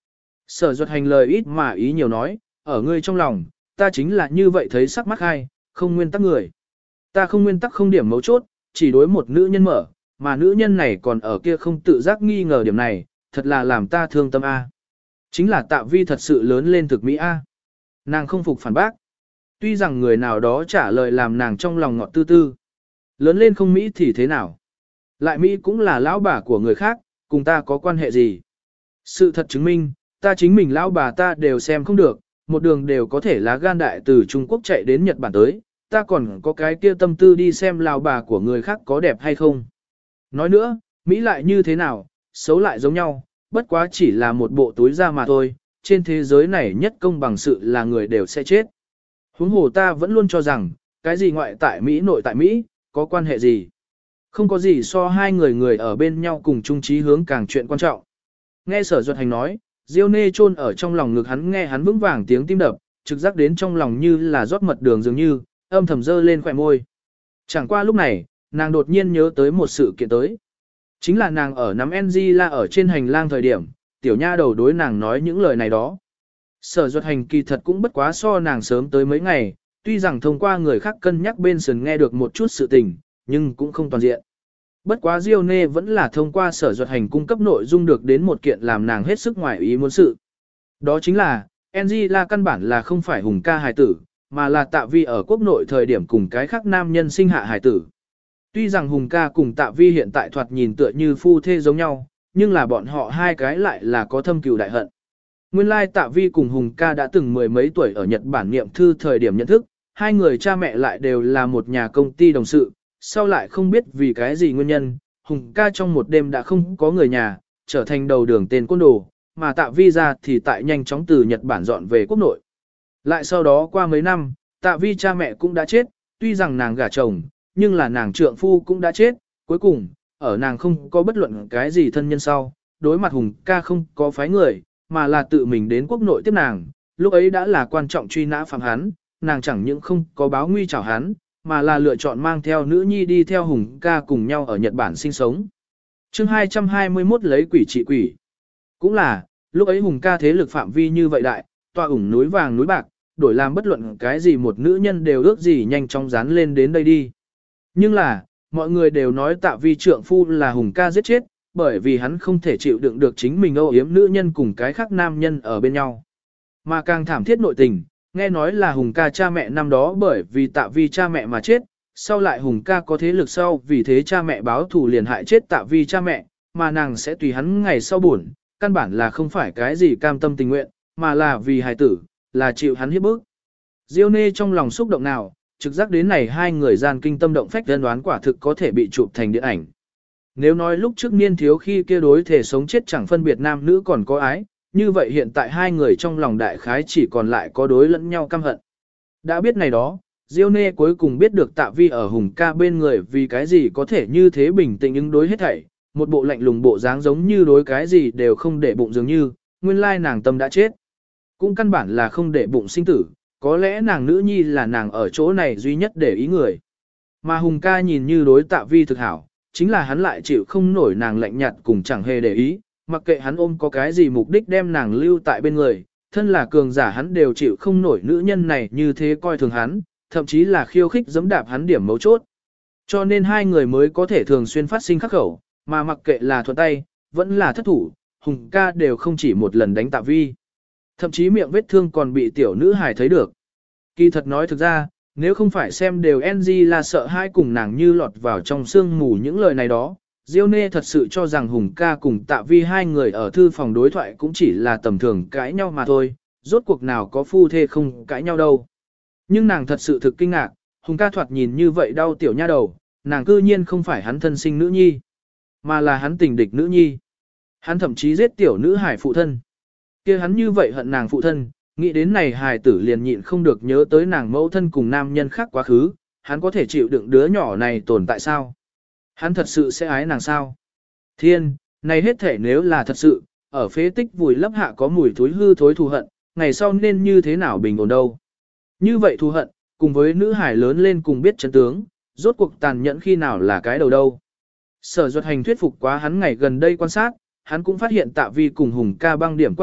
Sở Duật Hành lời ít mà ý nhiều nói, ở ngươi trong lòng, ta chính là như vậy thấy sắc mắt hai, không nguyên tắc người. Ta không nguyên tắc không điểm mấu chốt, chỉ đối một nữ nhân mở, mà nữ nhân này còn ở kia không tự giác nghi ngờ điểm này, thật là làm ta thương tâm A. Chính là Tạ Vi thật sự lớn lên thực mỹ A. Nàng không phục phản bác. Tuy rằng người nào đó trả lời làm nàng trong lòng ngọt tư tư. Lớn lên không mỹ thì thế nào? Lại mỹ cũng là lão bà của người khác, cùng ta có quan hệ gì? Sự thật chứng minh, ta chính mình lão bà ta đều xem không được, một đường đều có thể lá gan đại từ Trung Quốc chạy đến Nhật Bản tới, ta còn có cái kia tâm tư đi xem lão bà của người khác có đẹp hay không. Nói nữa, mỹ lại như thế nào, xấu lại giống nhau, bất quá chỉ là một bộ túi da mà thôi, trên thế giới này nhất công bằng sự là người đều sẽ chết. Huống hồ ta vẫn luôn cho rằng, cái gì ngoại tại Mỹ nội tại Mỹ, có quan hệ gì? Không có gì so hai người ở bên nhau cùng chung chí hướng càng chuyện quan trọng. Nghe Sở Duật Hành nói, Diêu Nê chôn ở trong lòng ngực hắn nghe hắn vững vàng tiếng tim đập, trực giác đến trong lòng như là rót mật đường dường như, âm thầm dơ lên khỏe môi. Chẳng qua lúc này, nàng đột nhiên nhớ tới một sự kiện tới. Chính là nàng ở nắm Angela ở trên hành lang thời điểm, tiểu nha đầu đối nàng nói những lời này đó. Sở Duật Hành kỳ thật cũng bất quá so nàng sớm tới mấy ngày, tuy rằng thông qua người khác cân nhắc bên sườn nghe được một chút sự tình, nhưng cũng không toàn diện. Bất quá Diêu Nê vẫn là thông qua Sở Duật Hành cung cấp nội dung được đến một kiện làm nàng hết sức ngoài ý muốn sự. Đó chính là, Angela căn bản là không phải Hùng ca hài tử, mà là Tạ Vi ở quốc nội thời điểm cùng cái khác nam nhân sinh hạ hài tử. Tuy rằng Hùng ca cùng Tạ Vi hiện tại thoạt nhìn tựa như phu thê giống nhau, nhưng là bọn họ hai cái lại là có thâm cừu đại hận. Nguyên lai Tạ Vi cùng Hùng ca đã từng mười mấy tuổi ở Nhật Bản niệm thư thời điểm nhận thức, hai người cha mẹ lại đều là một nhà công ty đồng sự, sau lại không biết vì cái gì nguyên nhân, Hùng ca trong một đêm đã không có người nhà, trở thành đầu đường tên côn đồ, mà Tạ Vi ra thì tại nhanh chóng từ Nhật Bản dọn về quốc nội. Lại sau đó qua mấy năm, Tạ Vi cha mẹ cũng đã chết, tuy rằng nàng gả chồng, nhưng là nàng trượng phu cũng đã chết, cuối cùng, ở nàng không có bất luận cái gì thân nhân sau, đối mặt Hùng ca không có phái người, mà là tự mình đến quốc nội tiếp nàng, lúc ấy đã là quan trọng truy nã phạm hắn, nàng chẳng những không có báo nguy chào hắn, mà là lựa chọn mang theo nữ nhi đi theo Hùng ca cùng nhau ở Nhật Bản sinh sống. Chương 221 lấy quỷ trị quỷ. Cũng là, lúc ấy Hùng ca thế lực phạm vi như vậy đại, tọa ủng núi vàng núi bạc, đổi làm bất luận cái gì một nữ nhân đều ước gì nhanh chóng dán lên đến đây đi. Nhưng là, mọi người đều nói Tạ Vi trượng phu là Hùng ca giết chết, bởi vì hắn không thể chịu đựng được chính mình âu yếm nữ nhân cùng cái khác nam nhân ở bên nhau. Mà càng thảm thiết nội tình, nghe nói là Hùng ca cha mẹ năm đó bởi vì Tạ Vi cha mẹ mà chết, sau lại Hùng ca có thế lực sau vì thế cha mẹ báo thù liền hại chết Tạ Vi cha mẹ, mà nàng sẽ tùy hắn ngày sau buồn, căn bản là không phải cái gì cam tâm tình nguyện, mà là vì hài tử, là chịu hắn hiếp bức. Diêu Nê trong lòng xúc động nào, trực giác đến này hai người gian kinh tâm động phách đơn đoán quả thực có thể bị chụp thành điện ảnh. Nếu nói lúc trước niên thiếu khi kia đối thể sống chết chẳng phân biệt nam nữ còn có ái, như vậy hiện tại hai người trong lòng đại khái chỉ còn lại có đối lẫn nhau căm hận. Đã biết này đó, Diêu Nê cuối cùng biết được Tạ Vi ở Hùng ca bên người vì cái gì có thể như thế bình tĩnh ứng đối hết thảy, một bộ lạnh lùng bộ dáng giống như đối cái gì đều không để bụng dường như, nguyên lai nàng tâm đã chết. Cũng căn bản là không để bụng sinh tử, có lẽ nàng nữ nhi là nàng ở chỗ này duy nhất để ý người. Mà Hùng ca nhìn như đối Tạ Vi thực hảo, chính là hắn lại chịu không nổi nàng lạnh nhạt cùng chẳng hề để ý, mặc kệ hắn ôm có cái gì mục đích đem nàng lưu tại bên người, thân là cường giả hắn đều chịu không nổi nữ nhân này như thế coi thường hắn, thậm chí là khiêu khích giẫm đạp hắn điểm mấu chốt. Cho nên hai người mới có thể thường xuyên phát sinh khắc khẩu, mà mặc kệ là thuận tay, vẫn là thất thủ, Hùng ca đều không chỉ một lần đánh Tạ Vi. Thậm chí miệng vết thương còn bị tiểu nữ hài thấy được. Kỳ thật nói thực ra, nếu không phải xem đều NG là sợ hai cùng nàng như lọt vào trong sương mù những lời này đó, Diêu Nê thật sự cho rằng Hùng ca cùng Tạ Vi hai người ở thư phòng đối thoại cũng chỉ là tầm thường cãi nhau mà thôi, rốt cuộc nào có phu thê không cãi nhau đâu. Nhưng nàng thật sự thực kinh ngạc, Hùng ca thoạt nhìn như vậy đau tiểu nha đầu, nàng cư nhiên không phải hắn thân sinh nữ nhi, mà là hắn tình địch nữ nhi. Hắn thậm chí giết tiểu nữ hải phụ thân. Kia hắn như vậy hận nàng phụ thân, nghĩ đến này hài tử liền nhịn không được nhớ tới nàng mẫu thân cùng nam nhân khác quá khứ, hắn có thể chịu đựng đứa nhỏ này tồn tại sao? Hắn thật sự sẽ ái nàng sao? Thiên, này hết thể nếu là thật sự, ở phế tích vùi lấp hạ có mùi thối hư thối thù hận, ngày sau nên như thế nào bình ổn đâu? Như vậy thù hận, cùng với nữ hải lớn lên cùng biết chân tướng, rốt cuộc tàn nhẫn khi nào là cái đầu đâu? Sở Duật Hành thuyết phục quá hắn ngày gần đây quan sát, hắn cũng phát hiện Tạ Vi cùng Hùng ca băng điểm quan hệ,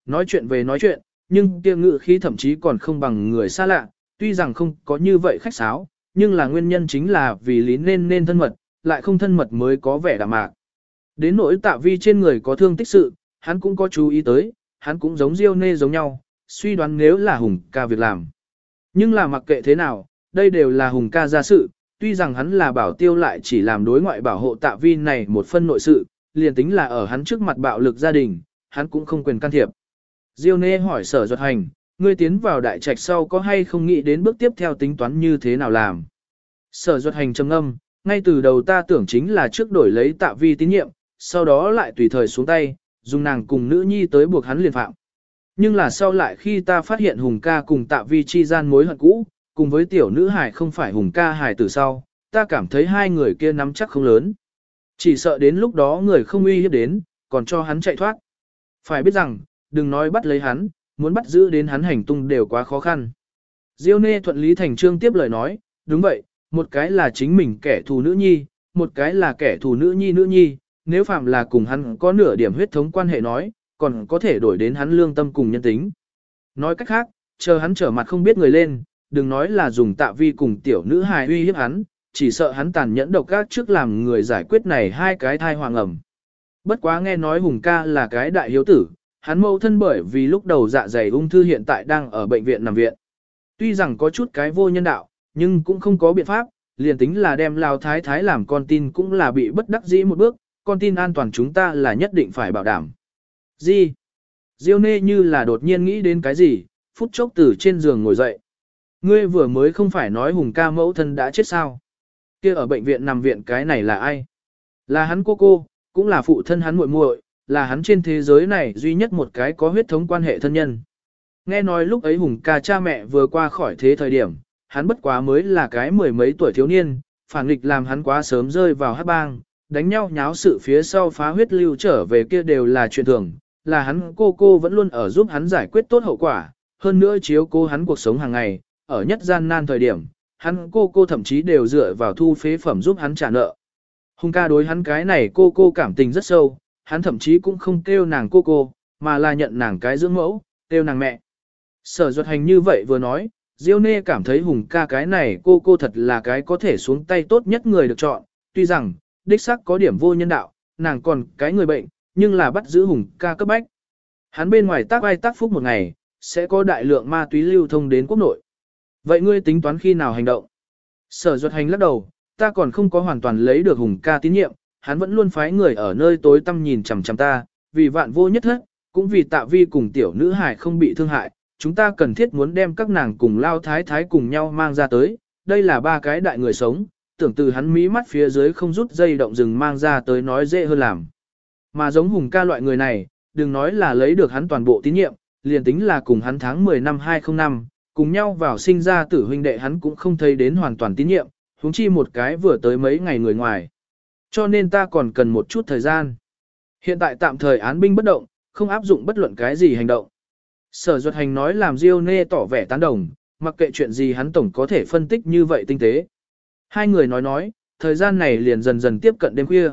nói chuyện về nói chuyện, nhưng kia ngữ khí thậm chí còn không bằng người xa lạ, tuy rằng không có như vậy khách sáo, nhưng là nguyên nhân chính là vì lý nên thân mật, lại không thân mật mới có vẻ đạm mạc. Đến nỗi Tạ Vi trên người có thương tích sự, hắn cũng có chú ý tới, hắn cũng giống Diêu Nê giống nhau, suy đoán nếu là Hùng ca việc làm. Nhưng là mặc kệ thế nào, đây đều là Hùng ca ra sự, tuy rằng hắn là bảo tiêu lại chỉ làm đối ngoại bảo hộ Tạ Vi này một phân nội sự, liền tính là ở hắn trước mặt bạo lực gia đình, hắn cũng không quyền can thiệp. Diêu Nê hỏi Sở Duật Hành, ngươi tiến vào đại trạch sau có hay không nghĩ đến bước tiếp theo tính toán như thế nào làm? Sở Duật Hành trầm ngâm, ngay từ đầu ta tưởng chính là trước đổi lấy Tạ Vi tín nhiệm, sau đó lại tùy thời xuống tay, dùng nàng cùng nữ nhi tới buộc hắn liền phạm. Nhưng là sau lại khi ta phát hiện Hùng ca cùng Tạ Vi chi gian mối hận cũ, cùng với tiểu nữ hải không phải Hùng ca hải từ sau, ta cảm thấy hai người kia nắm chắc không lớn. Chỉ sợ đến lúc đó người không uy hiếp đến, còn cho hắn chạy thoát. Phải biết rằng, đừng nói bắt lấy hắn, muốn bắt giữ đến hắn hành tung đều quá khó khăn. Diêu Nê thuận lý thành trương tiếp lời nói, đúng vậy, một cái là chính mình kẻ thù nữ nhi, một cái là kẻ thù nữ nhi, nếu phạm là cùng hắn có nửa điểm huyết thống quan hệ nói, còn có thể đổi đến hắn lương tâm cùng nhân tính. Nói cách khác, chờ hắn trở mặt không biết người lên, đừng nói là dùng Tạ Vi cùng tiểu nữ hài uy hiếp hắn, chỉ sợ hắn tàn nhẫn độc ác trước làm người giải quyết này hai cái thai hoàng ẩm. Bất quá nghe nói Hùng ca là cái đại hiếu tử, hắn mâu thân bởi vì lúc đầu dạ dày ung thư hiện tại đang ở bệnh viện nằm viện. Tuy rằng có chút cái vô nhân đạo, nhưng cũng không có biện pháp, liền tính là đem Lao Thái Thái làm con tin cũng là bị bất đắc dĩ một bước, con tin an toàn chúng ta là nhất định phải bảo đảm. Gì? Diêu Nê như là đột nhiên nghĩ đến cái gì, phút chốc từ trên giường ngồi dậy. Ngươi vừa mới không phải nói Hùng ca mẫu thân đã chết sao? Kia ở bệnh viện nằm viện cái này là ai? Là hắn cô, cũng là phụ thân hắn muội muội, là hắn trên thế giới này duy nhất một cái có huyết thống quan hệ thân nhân. Nghe nói lúc ấy Hùng ca cha mẹ vừa qua khỏi thế thời điểm, hắn bất quá mới là cái mười mấy tuổi thiếu niên, phản nghịch làm hắn quá sớm rơi vào hắc bang, đánh nhau nháo sự phía sau phá huyết lưu trở về kia đều là chuyện thường, là hắn cô vẫn luôn ở giúp hắn giải quyết tốt hậu quả, hơn nữa chiếu cố hắn cuộc sống hàng ngày, ở nhất gian nan thời điểm, hắn cô thậm chí đều dựa vào thu phế phẩm giúp hắn trả nợ. Hùng ca đối hắn cái này cô cảm tình rất sâu, hắn thậm chí cũng không kêu nàng cô, mà là nhận nàng cái dưỡng mẫu, kêu nàng mẹ. Sở Duật Hành như vậy vừa nói, Diêu Nê cảm thấy Hùng ca cái này cô thật là cái có thể xuống tay tốt nhất người được chọn, tuy rằng, đích xác có điểm vô nhân đạo, nàng còn cái người bệnh, nhưng là bắt giữ Hùng ca cấp bách. Hắn bên ngoài tác ai tác phúc một ngày, sẽ có đại lượng ma túy lưu thông đến quốc nội. Vậy ngươi tính toán khi nào hành động? Sở Duật Hành lắc đầu, ta còn không có hoàn toàn lấy được Hùng ca tín nhiệm, hắn vẫn luôn phái người ở nơi tối tăm nhìn chằm chằm ta, vì vạn vô nhất thất, cũng vì Tạ Vi cùng tiểu nữ hải không bị thương hại, chúng ta cần thiết muốn đem các nàng cùng Lao Thái Thái cùng nhau mang ra tới, đây là ba cái đại người sống, tưởng từ hắn mí mắt phía dưới không rút dây động rừng mang ra tới nói dễ hơn làm. Mà giống Hùng ca loại người này, đừng nói là lấy được hắn toàn bộ tín nhiệm, liền tính là cùng hắn tháng 10 năm 2005, cùng nhau vào sinh ra tử huynh đệ hắn cũng không thấy đến hoàn toàn tín nhiệm, huống chi một cái vừa tới mấy ngày người ngoài. Cho nên ta còn cần một chút thời gian. Hiện tại tạm thời án binh bất động, không áp dụng bất luận cái gì hành động. Sở Duật Hành nói làm Diêu Nê tỏ vẻ tán đồng, mặc kệ chuyện gì hắn tổng có thể phân tích như vậy tinh tế. Hai người nói, thời gian này liền dần dần tiếp cận đêm khuya.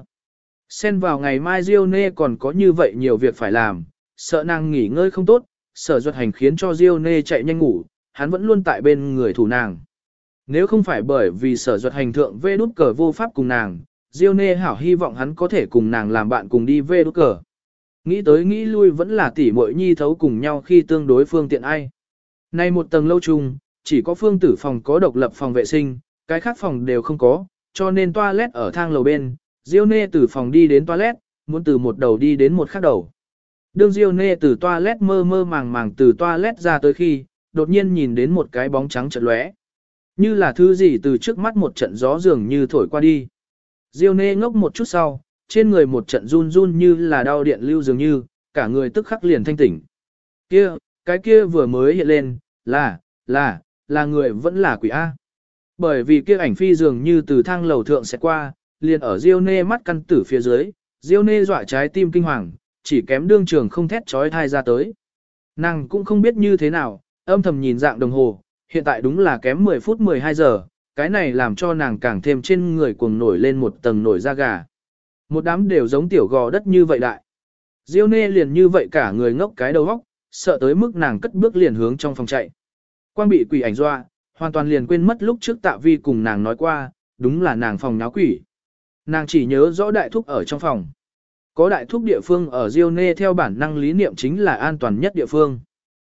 Xen vào ngày mai Diêu Nê còn có như vậy nhiều việc phải làm, sợ nàng nghỉ ngơi không tốt, Sở Duật Hành khiến cho Diêu Nê chạy nhanh ngủ, hắn vẫn luôn tại bên người thủ nàng. Nếu không phải bởi vì Sở Duật Hành thượng vê đút cờ vô pháp cùng nàng, Diêu Nê hảo hy vọng hắn có thể cùng nàng làm bạn cùng đi vê đút cờ. Nghĩ tới nghĩ lui vẫn là tỷ muội nhi thấu cùng nhau khi tương đối phương tiện ai. Nay một tầng lâu chung, chỉ có phương tử phòng có độc lập phòng vệ sinh, cái khác phòng đều không có, cho nên toilet ở thang lầu bên, Diêu Nê từ phòng đi đến toilet, muốn từ một đầu đi đến một khác đầu. Đương Diêu Nê từ toilet mơ màng từ toilet ra tới khi, đột nhiên nhìn đến một cái bóng trắng chợt lóe. Như là thứ gì từ trước mắt một trận gió dường như thổi qua đi. Diêu Nê ngốc một chút sau, trên người một trận run run như là đau điện lưu dường như, cả người tức khắc liền thanh tỉnh. Cái kia vừa mới hiện lên, là người vẫn là quỷ A. Bởi vì kia ảnh phi dường như từ thang lầu thượng sẽ qua, liền ở Diêu Nê mắt căn tử phía dưới, Diêu Nê dọa trái tim kinh hoàng, chỉ kém đương trường không thét trói thai ra tới. Nàng cũng không biết như thế nào, âm thầm nhìn dạng đồng hồ, hiện tại đúng là kém 10 phút 12 giờ, cái này làm cho nàng càng thêm trên người cuồng nổi lên một tầng nổi da gà. Một đám đều giống tiểu gò đất như vậy đại. Diêu Nê liền như vậy cả người ngốc cái đầu óc, sợ tới mức nàng cất bước liền hướng trong phòng chạy. Quang bị quỷ ảnh dọa, hoàn toàn liền quên mất lúc trước Tạ Vi cùng nàng nói qua, đúng là nàng phòng náo quỷ. Nàng chỉ nhớ rõ đại thúc ở trong phòng. Có đại thúc địa phương ở Diêu Nê theo bản năng lý niệm chính là an toàn nhất địa phương.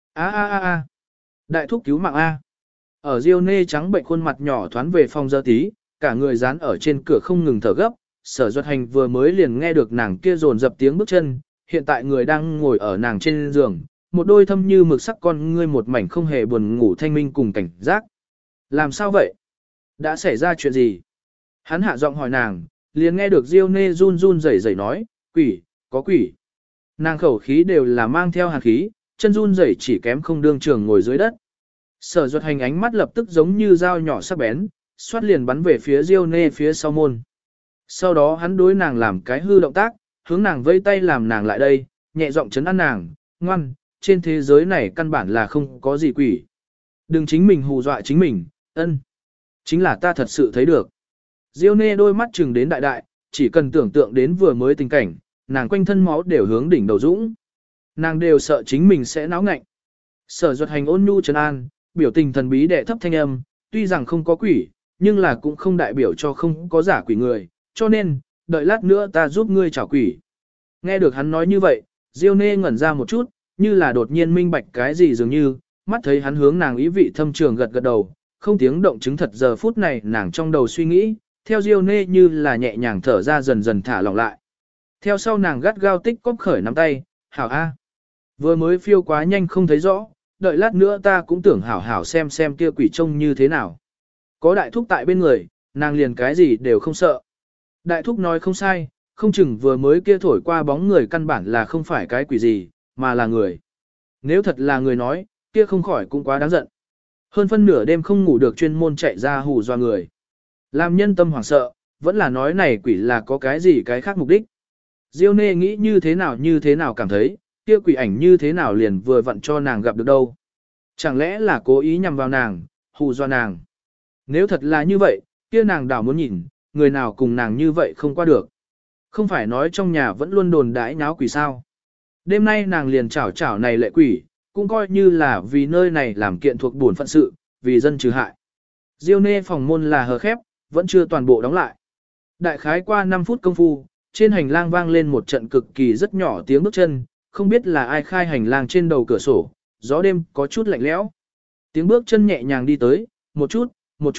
A. Đại thúc cứu mạng A. Ở Diêu Nê trắng bệnh khuôn mặt nhỏ thoán về phòng Giờ Tí, cả người dán ở trên cửa không ngừng thở gấp. Sở Duật Hành vừa mới liền nghe được nàng kia dồn dập tiếng bước chân, hiện tại người đang ngồi ở nàng trên giường, một đôi thâm như mực sắc con ngươi một mảnh không hề buồn ngủ thanh minh cùng cảnh giác. Làm sao vậy? Đã xảy ra chuyện gì? Hắn hạ giọng hỏi nàng, liền nghe được Diêu Nê run run rẩy rẩy nói, quỷ, có quỷ. Nàng khẩu khí đều là mang theo hàn khí, chân run rẩy chỉ kém không đương trường ngồi dưới đất. Sở Duật Hành ánh mắt lập tức giống như dao nhỏ sắc bén, xoát liền bắn về phía Diêu Nê phía sau môn. Sau đó hắn đối nàng làm cái hư động tác, hướng nàng vây tay làm nàng lại đây, nhẹ giọng trấn an nàng, ngoan, trên thế giới này căn bản là không có gì quỷ. Đừng chính mình hù dọa chính mình, ân. Chính là ta thật sự thấy được. Diêu Nê đôi mắt chừng đến đại đại, chỉ cần tưởng tượng đến vừa mới tình cảnh, nàng quanh thân máu đều hướng đỉnh đầu dũng. Nàng đều sợ chính mình sẽ náo ngạnh. Sở Duật Hành ôn nhu trấn an, biểu tình thần bí đệ thấp thanh âm, tuy rằng không có quỷ, nhưng là cũng không đại biểu cho không có giả quỷ người, cho nên, đợi lát nữa ta giúp ngươi chảo quỷ. Nghe được hắn nói như vậy, Diêu Nê ngẩn ra một chút, như là đột nhiên minh bạch cái gì dường như, mắt thấy hắn hướng nàng ý vị thâm trường gật gật đầu, không tiếng động chứng thật giờ phút này nàng trong đầu suy nghĩ, theo Diêu Nê như là nhẹ nhàng thở ra dần dần thả lỏng lại. Theo sau nàng gắt gao tích cóp khởi nắm tay, hảo a. Vừa mới phiêu quá nhanh không thấy rõ, đợi lát nữa ta cũng tưởng hảo hảo xem kia quỷ trông như thế nào. Có đại thúc tại bên người, nàng liền cái gì đều không sợ. Đại thúc nói không sai, không chừng vừa mới kia thổi qua bóng người căn bản là không phải cái quỷ gì, mà là người. Nếu thật là người nói, kia không khỏi cũng quá đáng giận. Hơn phân nửa đêm không ngủ được chuyên môn chạy ra hù dọa người. Làm nhân tâm hoảng sợ, vẫn là nói này quỷ là có cái gì cái khác mục đích. Diêu Nê nghĩ như thế nào cảm thấy, kia quỷ ảnh như thế nào liền vừa vặn cho nàng gặp được đâu. Chẳng lẽ là cố ý nhằm vào nàng, hù dọa nàng. Nếu thật là như vậy, kia nàng đảo muốn nhìn, người nào cùng nàng như vậy không qua được. Không phải nói trong nhà vẫn luôn đồn đãi nháo quỷ sao. Đêm nay nàng liền chảo này lệ quỷ, cũng coi như là vì nơi này làm kiện thuộc bổn phận sự, vì dân trừ hại. Diêu Nê phòng môn là hờ khép, vẫn chưa toàn bộ đóng lại. Đại khái qua 5 phút công phu, trên hành lang vang lên một trận cực kỳ rất nhỏ tiếng bước chân, không biết là ai khai hành lang trên đầu cửa sổ, gió đêm có chút lạnh lẽo. Tiếng bước chân nhẹ nhàng đi tới, một chút.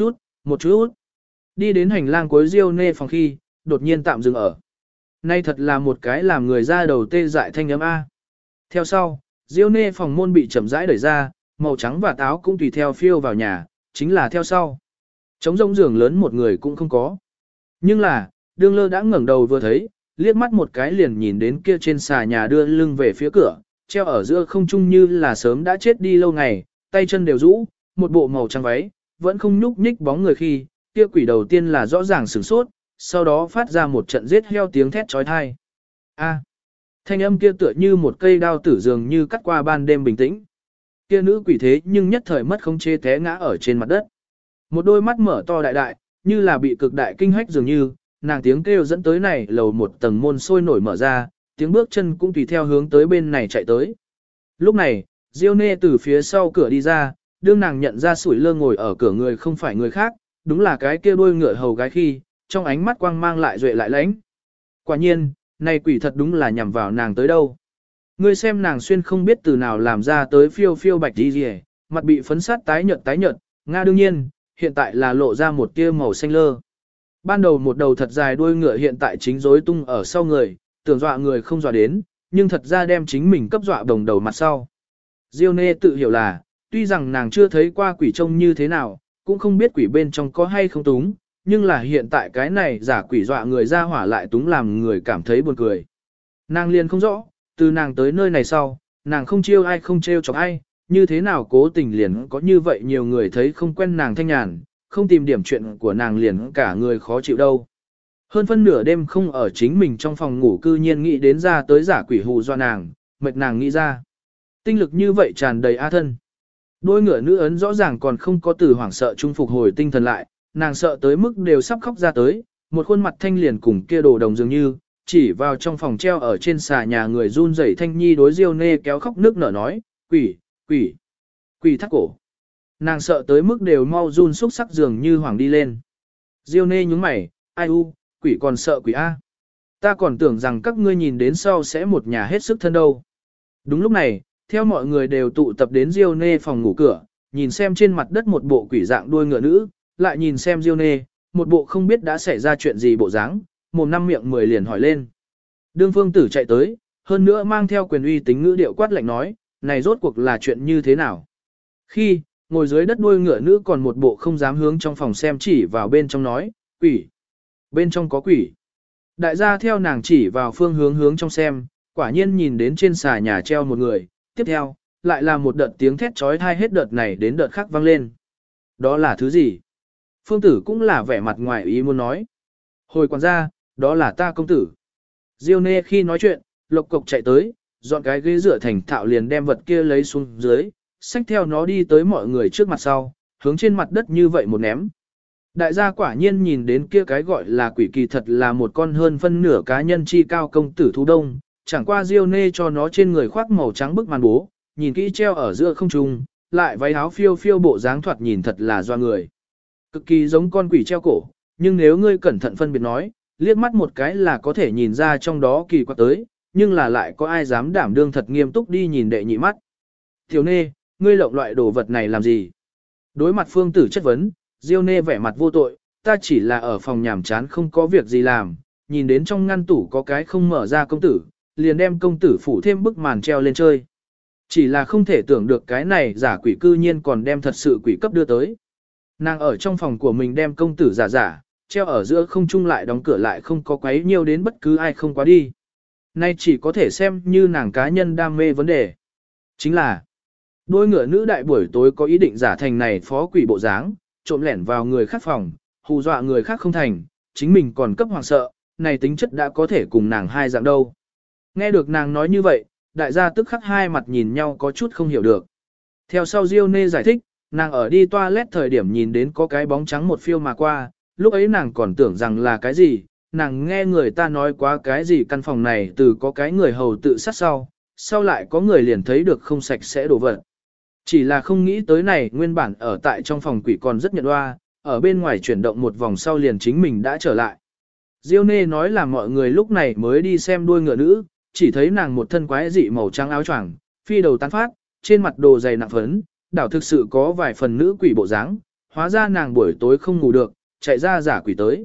Đi đến hành lang cuối Diêu Nê phòng khi, đột nhiên tạm dừng ở. Nay thật là một cái làm người ra đầu tê dại thanh âm A. Theo sau, Diêu Nê phòng môn bị chậm rãi đẩy ra, màu trắng và táo cũng tùy theo phiêu vào nhà, chính là theo sau. Trống rỗng giường lớn một người cũng không có. Nhưng là, đương lơ đã ngẩng đầu vừa thấy, liếc mắt một cái liền nhìn đến kia trên xà nhà đưa lưng về phía cửa, treo ở giữa không trung như là sớm đã chết đi lâu ngày, tay chân đều rũ, một bộ màu trắng váy, vẫn không nhúc nhích bóng người khi, kia quỷ đầu tiên là rõ ràng sửng sốt, sau đó phát ra một trận giết heo tiếng thét chói tai. A. Thanh âm kia tựa như một cây đao tử dường như cắt qua ban đêm bình tĩnh. Kia nữ quỷ thế nhưng nhất thời mất khống chế té ngã ở trên mặt đất. Một đôi mắt mở to đại đại, như là bị cực đại kinh hách dường như, nàng tiếng kêu dẫn tới này lầu một tầng môn sôi nổi mở ra, tiếng bước chân cũng tùy theo hướng tới bên này chạy tới. Lúc này, Diêu Nê từ phía sau cửa đi ra, đương nàng nhận ra sủi lơ ngồi ở cửa người không phải người khác, đúng là cái kia đuôi ngựa hầu gái khi, trong ánh mắt quang mang lại duệ lại lãnh. Quả nhiên, này quỷ thật đúng là nhằm vào nàng tới đâu. Ngươi xem nàng xuyên không biết từ nào làm ra tới phiêu phiêu bạch đi gì, mặt bị phấn sát tái nhợt, Nga đương nhiên, hiện tại là lộ ra một tia màu xanh lơ. Ban đầu một đầu thật dài đuôi ngựa hiện tại chính rối tung ở sau người, tưởng dọa người không dọa đến, nhưng thật ra đem chính mình cấp dọa đồng đầu mặt sau. Diêu Nê tự hiểu là, tuy rằng nàng chưa thấy qua quỷ trông như thế nào, cũng không biết quỷ bên trong có hay không túng, nhưng là hiện tại cái này giả quỷ dọa người ra hỏa lại túng làm người cảm thấy buồn cười. Nàng liền không rõ, từ nàng tới nơi này sau, nàng không chiêu ai không trêu chọc ai, như thế nào cố tình liền có như vậy nhiều người thấy không quen nàng thanh nhàn, không tìm điểm chuyện của nàng liền cả người khó chịu đâu. Hơn phân nửa đêm không ở chính mình trong phòng ngủ cư nhiên nghĩ đến ra tới giả quỷ hù do nàng, mệt nàng nghĩ ra. Tinh lực như vậy tràn đầy a thân. Đôi ngựa nữ ấn rõ ràng còn không có từ hoảng sợ trung phục hồi tinh thần lại, nàng sợ tới mức đều sắp khóc ra tới, một khuôn mặt thanh liền cùng kia đồ đồng dường như, chỉ vào trong phòng treo ở trên xà nhà người run rẩy thanh nhi đối Diêu Nê kéo khóc nước nở nói, Quỷ, quỷ, quỷ thắt cổ. Nàng sợ tới mức đều mau run xúc sắc dường như hoảng đi lên. Diêu nê nhúng mày, ai u, quỷ còn sợ quỷ A. Ta còn tưởng rằng các ngươi nhìn đến sau sẽ một nhà hết sức thân đâu. Đúng lúc này, theo mọi người đều tụ tập đến Diêu nê phòng ngủ cửa, nhìn xem trên mặt đất một bộ quỷ dạng đuôi ngựa nữ, lại nhìn xem Diêu nê, một bộ không biết đã xảy ra chuyện gì bộ dáng, mồm năm miệng mười liền hỏi lên. Đương phương tử chạy tới, hơn nữa mang theo quyền uy tính ngữ điệu quát lạnh nói, này rốt cuộc là chuyện như thế nào? Khi, ngồi dưới đất đuôi ngựa nữ còn một bộ không dám hướng trong phòng xem chỉ vào bên trong nói, quỷ. Bên trong có quỷ. Đại gia theo nàng chỉ vào phương hướng trong xem, quả nhiên nhìn đến trên xà nhà treo một người, tiếp theo, lại là một đợt tiếng thét trói thai hết đợt này đến đợt khác vang lên. Đó là thứ gì? Phương tử cũng là vẻ mặt ngoài ý muốn nói. Hồi quản gia, đó là ta công tử. Diêu nê khi nói chuyện, lộc cộc chạy tới, dọn cái ghế dựa thành thạo liền đem vật kia lấy xuống dưới, xách theo nó đi tới mọi người trước mặt sau, hướng trên mặt đất như vậy một ném. Đại gia quả nhiên nhìn đến kia cái gọi là quỷ kỳ thật là một con hơn phân nửa cá nhân chi cao công tử thú đông, chẳng qua Diêu nê cho nó trên người khoác màu trắng bức màn bố, nhìn kỹ treo ở giữa không trung, lại váy áo phiêu phiêu bộ dáng thoạt nhìn thật là doa người. Cực kỳ giống con quỷ treo cổ, nhưng nếu ngươi cẩn thận phân biệt nói, liếc mắt một cái là có thể nhìn ra trong đó kỳ quặc tới, nhưng là lại có ai dám đảm đương thật nghiêm túc đi nhìn đệ nhị mắt. Tiểu nê, ngươi lộng loại đồ vật này làm gì? Đối mặt phương tử chất vấn, Diêu nê vẻ mặt vô tội, ta chỉ là ở phòng nhàm chán không có việc gì làm, nhìn đến trong ngăn tủ có cái không mở ra công tử, liền đem công tử phủ thêm bức màn treo lên chơi. Chỉ là không thể tưởng được cái này giả quỷ cư nhiên còn đem thật sự quỷ cấp đưa tới. Nàng ở trong phòng của mình đem công tử giả, treo ở giữa không trung lại đóng cửa lại không có quấy nhiều đến bất cứ ai không quá đi. Nay chỉ có thể xem như nàng cá nhân đam mê vấn đề. Chính là, đôi ngựa nữ đại buổi tối có ý định giả thành này phó quỷ bộ dáng, trộm lẻn vào người khác phòng, hù dọa người khác không thành, chính mình còn cấp hoàng sợ, này tính chất đã có thể cùng nàng hai dạng đâu. Nghe được nàng nói như vậy, đại gia tức khắc hai mặt nhìn nhau có chút không hiểu được. Theo sau Diêu nê giải thích, nàng ở đi toilet thời điểm nhìn đến có cái bóng trắng một phiêu mà qua, lúc ấy nàng còn tưởng rằng là cái gì, nàng nghe người ta nói quá cái gì căn phòng này từ có cái người hầu tự sát sau lại có người liền thấy được không sạch sẽ đổ vật. Chỉ là không nghĩ tới này nguyên bản ở tại trong phòng quỷ còn rất nhận hoa, ở bên ngoài chuyển động một vòng sau liền chính mình đã trở lại. Diêu nê nói là mọi người lúc này mới đi xem đuôi ngựa nữ, chỉ thấy nàng một thân quái dị màu trắng áo choàng, phi đầu tán phát, trên mặt đồ dày nặng phấn, đảo thực sự có vài phần nữ quỷ bộ dáng, hóa ra nàng buổi tối không ngủ được, chạy ra giả quỷ tới.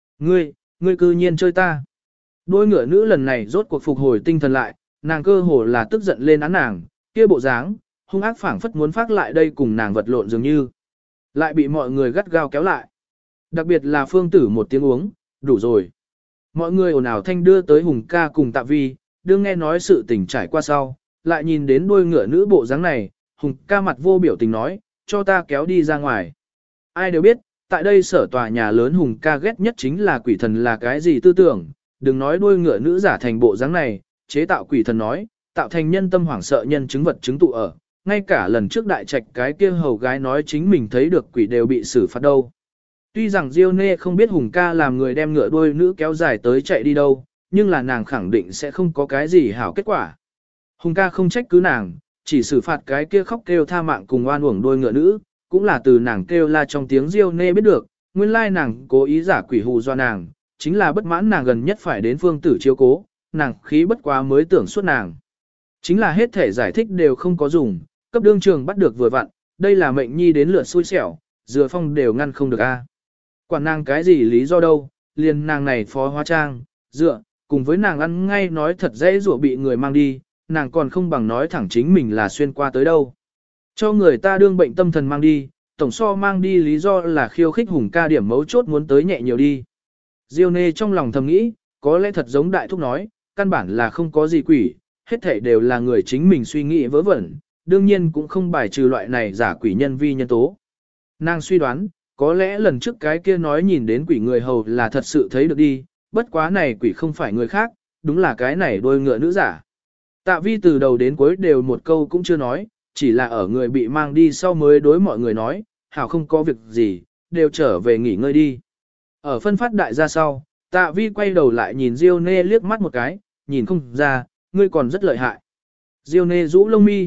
Ngươi cư nhiên chơi ta. Đôi ngựa nữ lần này rốt cuộc phục hồi tinh thần lại, nàng cơ hồ là tức giận lên án nàng, kia bộ dáng, hung ác phảng phất muốn phát lại đây cùng nàng vật lộn dường như. Lại bị mọi người gắt gao kéo lại. Đặc biệt là phương tử một tiếng uống, đủ rồi. Mọi người ồn ào thanh đưa tới Hùng ca cùng Tạ Vi, đương nghe nói sự tình trải qua sau, lại nhìn đến đôi ngựa nữ bộ dáng này, Hùng ca mặt vô biểu tình nói, cho ta kéo đi ra ngoài. Ai đều biết, tại đây sở tòa nhà lớn Hùng ca ghét nhất chính là quỷ thần là cái gì tư tưởng, đừng nói đôi ngựa nữ giả thành bộ dáng này, chế tạo quỷ thần nói, tạo thành nhân tâm hoảng sợ nhân chứng vật chứng tụ ở, ngay cả lần trước đại trạch cái kia hầu gái nói chính mình thấy được quỷ đều bị xử phạt đâu. Tuy rằng Diêu nê không biết Hùng ca làm người đem ngựa đuôi nữ kéo dài tới chạy đi đâu, nhưng là nàng khẳng định sẽ không có cái gì hảo kết quả. Hùng ca không trách cứ nàng, chỉ xử phạt cái kia khóc kêu tha mạng cùng oan uổng đuôi ngựa nữ, cũng là từ nàng kêu la trong tiếng Diêu nê biết được, nguyên lai nàng cố ý giả quỷ hù do nàng, chính là bất mãn nàng gần nhất phải đến phương tử chiếu cố, nàng khí bất quá mới tưởng suốt nàng. Chính là hết thể giải thích đều không có dùng, cấp đương trường bắt được vừa vặn, đây là mệnh nhi đến lượt xui xẻo, dừa phong đều ngăn không được a. Quản nàng cái gì lý do đâu, liền nàng này phó hóa trang, dựa, cùng với nàng ăn ngay nói thật dễ dụa bị người mang đi, nàng còn không bằng nói thẳng chính mình là xuyên qua tới đâu. Cho người ta đương bệnh tâm thần mang đi, tổng so mang đi lý do là khiêu khích Hùng ca điểm mấu chốt muốn tới nhẹ nhiều đi. Diêu nê trong lòng thầm nghĩ, có lẽ thật giống đại thúc nói, căn bản là không có gì quỷ, hết thảy đều là người chính mình suy nghĩ vớ vẩn, đương nhiên cũng không bài trừ loại này giả quỷ nhân vi nhân tố. Nàng suy đoán, có lẽ lần trước cái kia nói nhìn đến quỷ người hầu là thật sự thấy được đi, bất quá này quỷ không phải người khác, đúng là cái này đôi ngựa nữ giả. Tạ Vi từ đầu đến cuối đều một câu cũng chưa nói, chỉ là ở người bị mang đi sau mới đối mọi người nói, hảo không có việc gì, đều trở về nghỉ ngơi đi. Ở phân phát đại gia sau, Tạ Vi quay đầu lại nhìn Diêu nê liếc mắt một cái, nhìn không ra, ngươi còn rất lợi hại. Diêu nê rũ lông mi,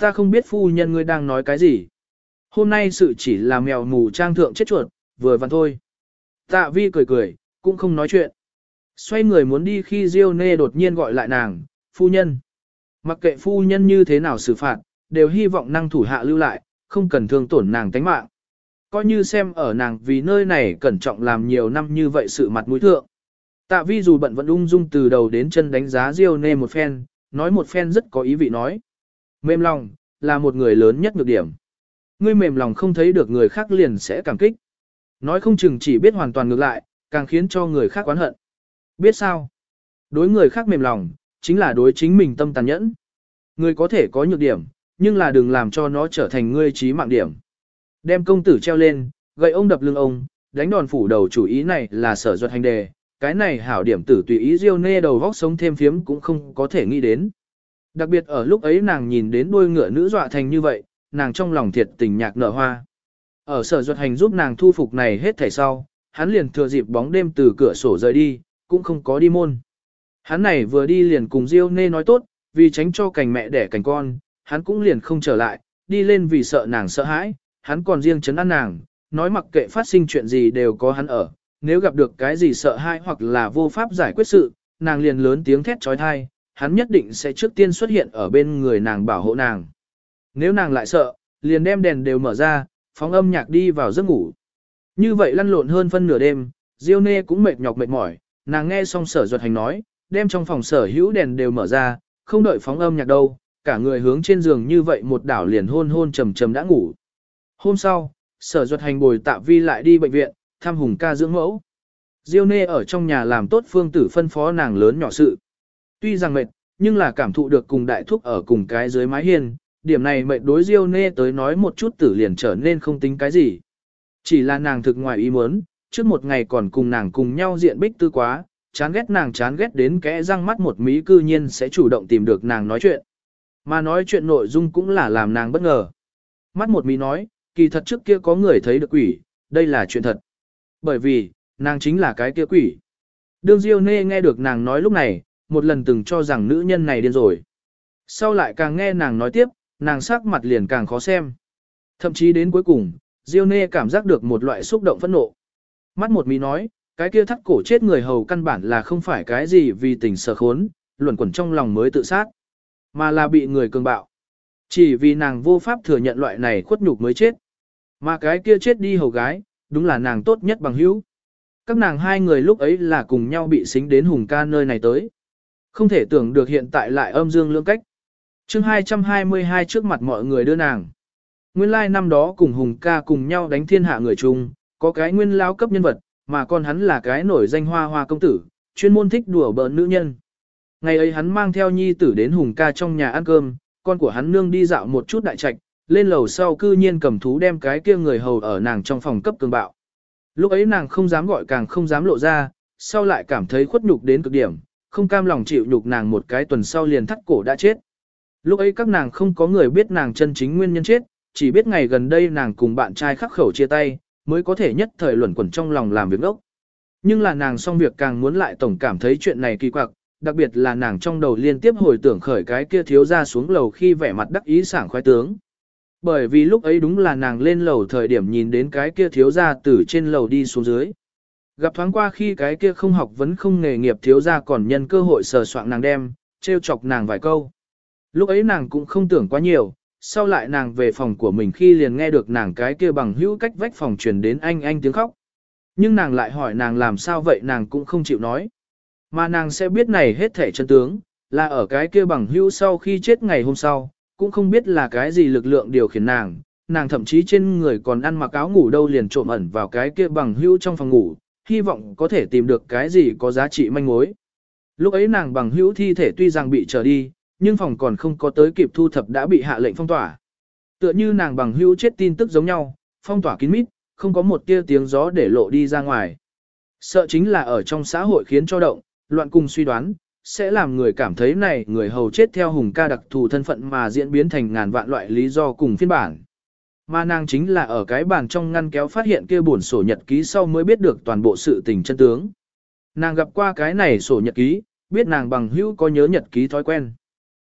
ta không biết phu nhân ngươi đang nói cái gì. Hôm nay sự chỉ là mèo mù trang thượng chết chuột, vừa vặn thôi. Tạ vi cười cười, cũng không nói chuyện. Xoay người muốn đi khi Diêu Nê đột nhiên gọi lại nàng, phu nhân. Mặc kệ phu nhân như thế nào xử phạt, đều hy vọng năng thủ hạ lưu lại, không cần thương tổn nàng tánh mạng. Coi như xem ở nàng vì nơi này cẩn trọng làm nhiều năm như vậy sự mặt mũi thượng. Tạ vi dù bận vẫn ung dung từ đầu đến chân đánh giá Diêu Nê một phen, nói một phen rất có ý vị nói. Mềm lòng, là một người lớn nhất nhược điểm. Ngươi mềm lòng không thấy được người khác liền sẽ cảm kích. Nói không chừng chỉ biết hoàn toàn ngược lại, càng khiến cho người khác oán hận. Biết sao? Đối người khác mềm lòng, chính là đối chính mình tâm tàn nhẫn. Ngươi có thể có nhược điểm, nhưng là đừng làm cho nó trở thành ngươi chí mạng điểm. Đem công tử treo lên, gậy ông đập lưng ông, đánh đòn phủ đầu chủ ý này là Sở Duật hành đề. Cái này hảo điểm tử tùy ý Diêu Nê đầu vóc sống thêm phiếm cũng không có thể nghĩ đến. Đặc biệt ở lúc ấy nàng nhìn đến đuôi ngựa nữ dọa thành như vậy, nàng trong lòng thiệt tình nhạc nở hoa. Ở Sở Duật hành giúp nàng thu phục này hết thảy sau, hắn liền thừa dịp bóng đêm từ cửa sổ rời đi, cũng không có đi môn. Hắn này vừa đi liền cùng Diêu Nê nói tốt, vì tránh cho cành mẹ đẻ cành con, hắn cũng liền không trở lại, đi lên vì sợ nàng sợ hãi, hắn còn riêng trấn an nàng, nói mặc kệ phát sinh chuyện gì đều có hắn ở, nếu gặp được cái gì sợ hãi hoặc là vô pháp giải quyết sự, nàng liền lớn tiếng thét trói thai, hắn nhất định sẽ trước tiên xuất hiện ở bên người nàng bảo hộ nàng. Nếu nàng lại sợ, liền đem đèn đều mở ra, phóng âm nhạc đi vào giấc ngủ. Như vậy lăn lộn hơn phân nửa đêm, Diêu Nê cũng mệt nhọc mệt mỏi, nàng nghe xong Sở Duật hành nói, đem trong phòng sở hữu đèn đều mở ra, không đợi phóng âm nhạc đâu, cả người hướng trên giường như vậy một đảo liền hôn hôn trầm trầm đã ngủ. Hôm sau, Sở Duật hành bồi Tạ Vi lại đi bệnh viện, thăm Hùng ca dưỡng mẫu. Diêu Nê ở trong nhà làm tốt phương tử phân phó nàng lớn nhỏ sự. Tuy rằng mệt, nhưng là cảm thụ được cùng đại thúc ở cùng cái dưới mái hiên, điểm này mệt đối Diêu Nê tới nói một chút tử liền trở nên không tính cái gì. Chỉ là nàng thực ngoài ý muốn, trước một ngày còn cùng nàng cùng nhau diện bích tư quá, chán ghét nàng chán ghét đến kẽ răng mắt một mí cư nhiên sẽ chủ động tìm được nàng nói chuyện. Mà nói chuyện nội dung cũng là làm nàng bất ngờ. Mắt một mí nói, kỳ thật trước kia có người thấy được quỷ, đây là chuyện thật. Bởi vì, nàng chính là cái kia quỷ. Đương Diêu Nê nghe được nàng nói lúc này, một lần từng cho rằng nữ nhân này điên rồi. Sau lại càng nghe nàng nói tiếp, nàng sắc mặt liền càng khó xem. Thậm chí đến cuối cùng, Diêu Nê cảm giác được một loại xúc động phẫn nộ. Mắt một mí nói, cái kia thắt cổ chết người hầu căn bản là không phải cái gì vì tình sở khốn, luẩn quẩn trong lòng mới tự sát, mà là bị người cường bạo. Chỉ vì nàng vô pháp thừa nhận loại này khuất nhục mới chết. Mà cái kia chết đi hầu gái, đúng là nàng tốt nhất bằng hữu. Các nàng hai người lúc ấy là cùng nhau bị xính đến Hùng ca nơi này tới. Không thể tưởng được hiện tại lại âm dương lưỡng cách. Chương 222 trước mặt mọi người đưa nàng. Nguyên lai năm đó cùng Hùng ca cùng nhau đánh thiên hạ người chung, có cái nguyên lão cấp nhân vật, mà con hắn là cái nổi danh hoa hoa công tử, chuyên môn thích đùa bỡn nữ nhân. Ngày ấy hắn mang theo nhi tử đến Hùng ca trong nhà ăn cơm, con của hắn nương đi dạo một chút đại trạch, lên lầu sau cư nhiên cầm thú đem cái kia người hầu ở nàng trong phòng cấp cường bạo. Lúc ấy nàng không dám gọi càng không dám lộ ra, sau lại cảm thấy khuất nhục đến cực điểm, không cam lòng chịu nhục nàng một cái tuần sau liền thắt cổ đã chết. Lúc ấy các nàng không có người biết nàng chân chính nguyên nhân chết, chỉ biết ngày gần đây nàng cùng bạn trai khắc khẩu chia tay, mới có thể nhất thời luẩn quẩn trong lòng làm việc ốc. Nhưng là nàng xong việc càng muốn lại tổng cảm thấy chuyện này kỳ quặc, đặc biệt là nàng trong đầu liên tiếp hồi tưởng khởi cái kia thiếu ra xuống lầu khi vẻ mặt đắc ý sảng khoái tướng. Bởi vì lúc ấy đúng là nàng lên lầu thời điểm nhìn đến cái kia thiếu ra từ trên lầu đi xuống dưới. Gặp thoáng qua khi cái kia không học vấn không nghề nghiệp thiếu ra còn nhân cơ hội sờ soạng nàng đem, trêu chọc nàng vài câu. Lúc ấy nàng cũng không tưởng quá nhiều, sau lại nàng về phòng của mình khi liền nghe được nàng cái kia bằng hữu cách vách phòng truyền đến anh tiếng khóc. Nhưng nàng lại hỏi nàng làm sao vậy nàng cũng không chịu nói. Mà nàng sẽ biết này hết thể chân tướng, là ở cái kia bằng hữu sau khi chết ngày hôm sau, cũng không biết là cái gì lực lượng điều khiển nàng thậm chí trên người còn ăn mặc áo ngủ đâu liền trộm ẩn vào cái kia bằng hữu trong phòng ngủ, hy vọng có thể tìm được cái gì có giá trị manh mối. Lúc ấy nàng bằng hữu thi thể tuy rằng bị trở đi, nhưng phòng còn không có tới kịp thu thập đã bị hạ lệnh phong tỏa. Tựa như nàng bằng hữu chết tin tức giống nhau, phong tỏa kín mít, không có một tia tiếng gió để lộ đi ra ngoài. Sợ chính là ở trong xã hội khiến cho động, loạn cùng suy đoán, sẽ làm người cảm thấy này người hầu chết theo Hùng ca đặc thù thân phận mà diễn biến thành ngàn vạn loại lý do cùng phiên bản. Mà nàng chính là ở cái bàn trong ngăn kéo phát hiện kia buồn sổ nhật ký sau mới biết được toàn bộ sự tình chân tướng. Nàng gặp qua cái này sổ nhật ký, biết nàng bằng hữu có nhớ nhật ký thói quen.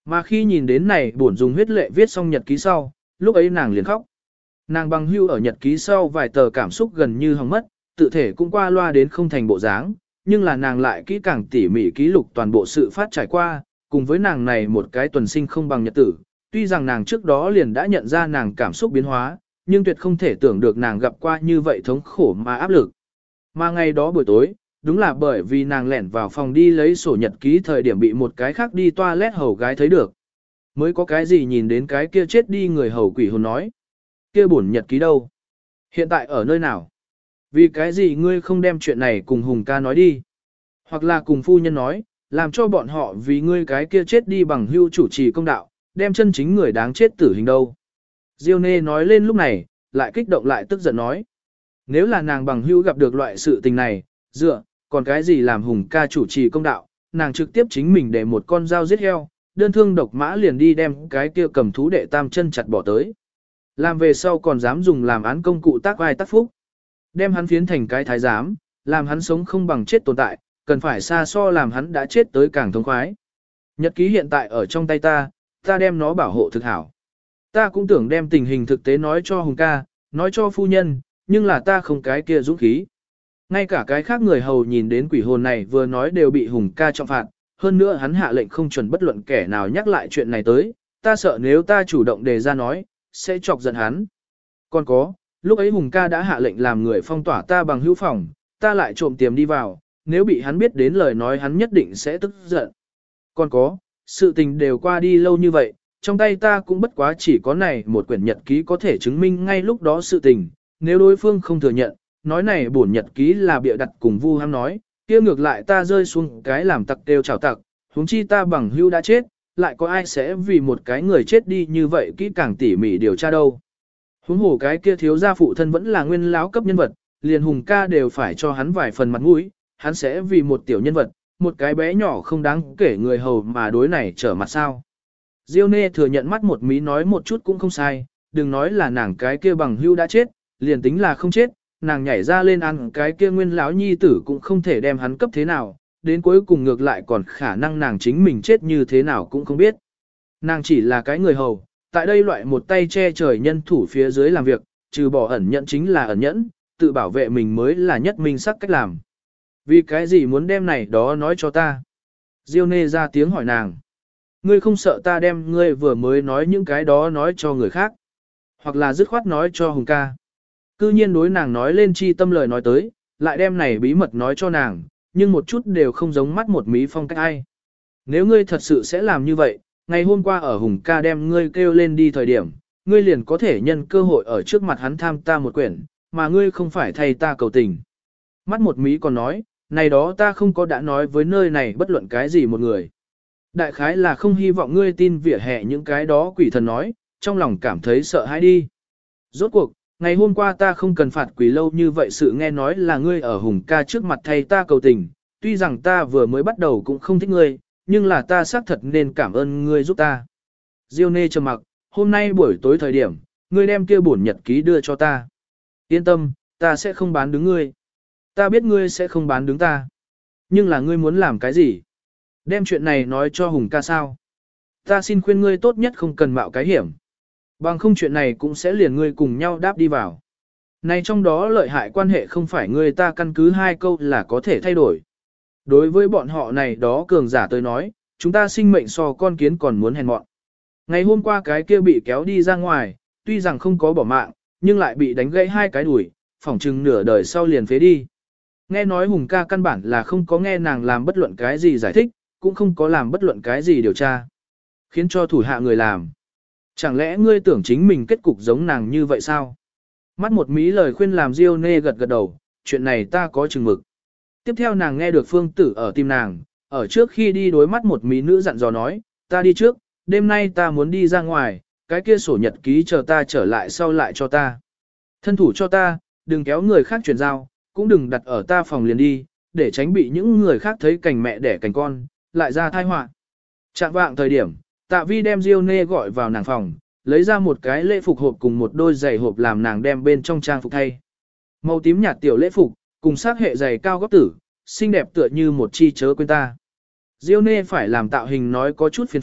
Mà khi nhìn đến này buồn dùng huyết lệ viết xong nhật ký sau, lúc ấy nàng liền khóc. Nàng bằng hưu ở nhật ký sau vài tờ cảm xúc gần như hỏng mất, tự thể cũng qua loa đến không thành bộ dáng, nhưng là nàng lại kỹ càng tỉ mỉ ký lục toàn bộ sự phát trải qua, cùng với nàng này một cái tuần sinh không bằng nhật tử. Tuy rằng nàng trước đó liền đã nhận ra nàng cảm xúc biến hóa, nhưng tuyệt không thể tưởng được nàng gặp qua như vậy thống khổ mà áp lực. Mà ngày đó buổi tối, đúng là bởi vì nàng lẻn vào phòng đi lấy sổ nhật ký thời điểm bị một cái khác đi toilet hầu gái thấy được. Mới có cái gì nhìn đến cái kia chết đi người hầu quỷ hồn nói. Kia bổn nhật ký đâu? Hiện tại ở nơi nào? Vì cái gì ngươi không đem chuyện này cùng Hùng ca nói đi? Hoặc là cùng phu nhân nói, làm cho bọn họ vì ngươi cái kia chết đi bằng hưu chủ trì công đạo, đem chân chính người đáng chết tử hình đâu. Diêu Nê nói lên lúc này, lại kích động lại tức giận nói. Nếu là nàng bằng hưu gặp được loại sự tình này, còn cái gì làm Hùng ca chủ trì công đạo, nàng trực tiếp chính mình để một con dao giết heo, đơn thương độc mã liền đi đem cái kia cầm thú đệ tam chân chặt bỏ tới. Làm về sau còn dám dùng làm án công cụ tác vai tác phúc. Đem hắn phiến thành cái thái giám, làm hắn sống không bằng chết tồn tại, cần phải xa so làm hắn đã chết tới càng thống khoái. Nhật ký hiện tại ở trong tay ta đem nó bảo hộ thực hảo. Ta cũng tưởng đem tình hình thực tế nói cho Hùng ca, nói cho phu nhân, nhưng là ta không cái kia dũng khí. Ngay cả cái khác người hầu nhìn đến quỷ hồn này vừa nói đều bị Hùng ca trọng phạt, hơn nữa hắn hạ lệnh không chuẩn bất luận kẻ nào nhắc lại chuyện này tới, ta sợ nếu ta chủ động đề ra nói, sẽ chọc giận hắn. Còn có, lúc ấy Hùng ca đã hạ lệnh làm người phong tỏa ta bằng hữu phòng, ta lại trộm tiềm đi vào, nếu bị hắn biết đến lời nói hắn nhất định sẽ tức giận. Còn có, sự tình đều qua đi lâu như vậy, trong tay ta cũng bất quá chỉ có này một quyển nhật ký có thể chứng minh ngay lúc đó sự tình, nếu đối phương không thừa nhận, nói này bổn nhật ký là bịa đặt cùng vu ham nói, kia ngược lại ta rơi xuống cái làm tặc đều chảo tặc, huống chi ta bằng hưu đã chết, lại có ai sẽ vì một cái người chết đi như vậy kỹ càng tỉ mỉ điều tra đâu. Huống hồ cái kia thiếu gia phụ thân vẫn là nguyên lão cấp nhân vật, liền Hùng ca đều phải cho hắn vài phần mặt mũi, hắn sẽ vì một tiểu nhân vật, một cái bé nhỏ không đáng kể người hầu mà đối này trở mặt sao. Diêu Nê thừa nhận mắt một mí nói một chút cũng không sai, đừng nói là nàng cái kia bằng hưu đã chết, liền tính là không chết, nàng nhảy ra lên ăn cái kia nguyên lão nhi tử cũng không thể đem hắn cấp thế nào, đến cuối cùng ngược lại còn khả năng nàng chính mình chết như thế nào cũng không biết. Nàng chỉ là cái người hầu, tại đây loại một tay che trời nhân thủ phía dưới làm việc, trừ bỏ ẩn nhẫn chính là ẩn nhẫn, tự bảo vệ mình mới là nhất minh sắc cách làm. Vì cái gì muốn đem này đó nói cho ta? Diêu Nê ra tiếng hỏi nàng. Ngươi không sợ ta đem ngươi vừa mới nói những cái đó nói cho người khác, hoặc là dứt khoát nói cho Hùng ca. Cư nhiên đối nàng nói lên chi tâm lời nói tới, lại đem này bí mật nói cho nàng, nhưng một chút đều không giống mắt một mí phong cách ai. Nếu ngươi thật sự sẽ làm như vậy, ngày hôm qua ở Hùng ca đem ngươi kêu lên đi thời điểm, ngươi liền có thể nhân cơ hội ở trước mặt hắn tham ta một quyển, mà ngươi không phải thay ta cầu tình. Mắt một mí còn nói, này đó ta không có đã nói với nơi này bất luận cái gì một người. Đại khái là không hy vọng ngươi tin vỉa hè những cái đó quỷ thần nói, trong lòng cảm thấy sợ hãi đi. Rốt cuộc, ngày hôm qua ta không cần phạt quỷ lâu như vậy, sự nghe nói là ngươi ở Hùng ca trước mặt thay ta cầu tình, tuy rằng ta vừa mới bắt đầu cũng không thích ngươi, nhưng là ta xác thật nên cảm ơn ngươi giúp ta. Diêu Nê trầm mặc, hôm nay buổi tối thời điểm, ngươi đem kia bổn nhật ký đưa cho ta. Yên tâm, ta sẽ không bán đứng ngươi. Ta biết ngươi sẽ không bán đứng ta. Nhưng là ngươi muốn làm cái gì? Đem chuyện này nói cho Hùng ca sao? Ta xin khuyên ngươi tốt nhất không cần mạo cái hiểm. Bằng không chuyện này cũng sẽ liền ngươi cùng nhau đáp đi vào. Này trong đó lợi hại quan hệ không phải ngươi ta căn cứ hai câu là có thể thay đổi. Đối với bọn họ này đó cường giả tới nói, chúng ta sinh mệnh so con kiến còn muốn hèn mọn. Ngày hôm qua cái kia bị kéo đi ra ngoài, tuy rằng không có bỏ mạng, nhưng lại bị đánh gãy hai cái đùi, phỏng chừng nửa đời sau liền phế đi. Nghe nói Hùng ca căn bản là không có nghe nàng làm bất luận cái gì giải thích, cũng không có làm bất luận cái gì điều tra. Khiến cho thủ hạ người làm. Chẳng lẽ ngươi tưởng chính mình kết cục giống nàng như vậy sao? Mắt một mí lời khuyên làm Diêu Nê gật gật đầu, chuyện này ta có chừng mực. Tiếp theo nàng nghe được Phương Tử ở tim nàng, ở trước khi đi đối mắt một mí nữ dặn dò nói, ta đi trước, đêm nay ta muốn đi ra ngoài, cái kia sổ nhật ký chờ ta trở lại sau lại cho ta. Thân thủ cho ta, đừng kéo người khác chuyển giao, cũng đừng đặt ở ta phòng liền đi, để tránh bị những người khác thấy cành mẹ đẻ cành con, lại ra tai họa. Trạng vạng thời điểm, Tạ Vi đem Diêu Nê gọi vào nàng phòng, lấy ra một cái lễ phục hộp cùng một đôi giày hộp làm nàng đem bên trong trang phục thay. Màu tím nhạt tiểu lễ phục, cùng sắc hệ giày cao gót tử, xinh đẹp tựa như một chi chớ quên ta. Diêu Nê phải làm tạo hình nói có chút phiền phức,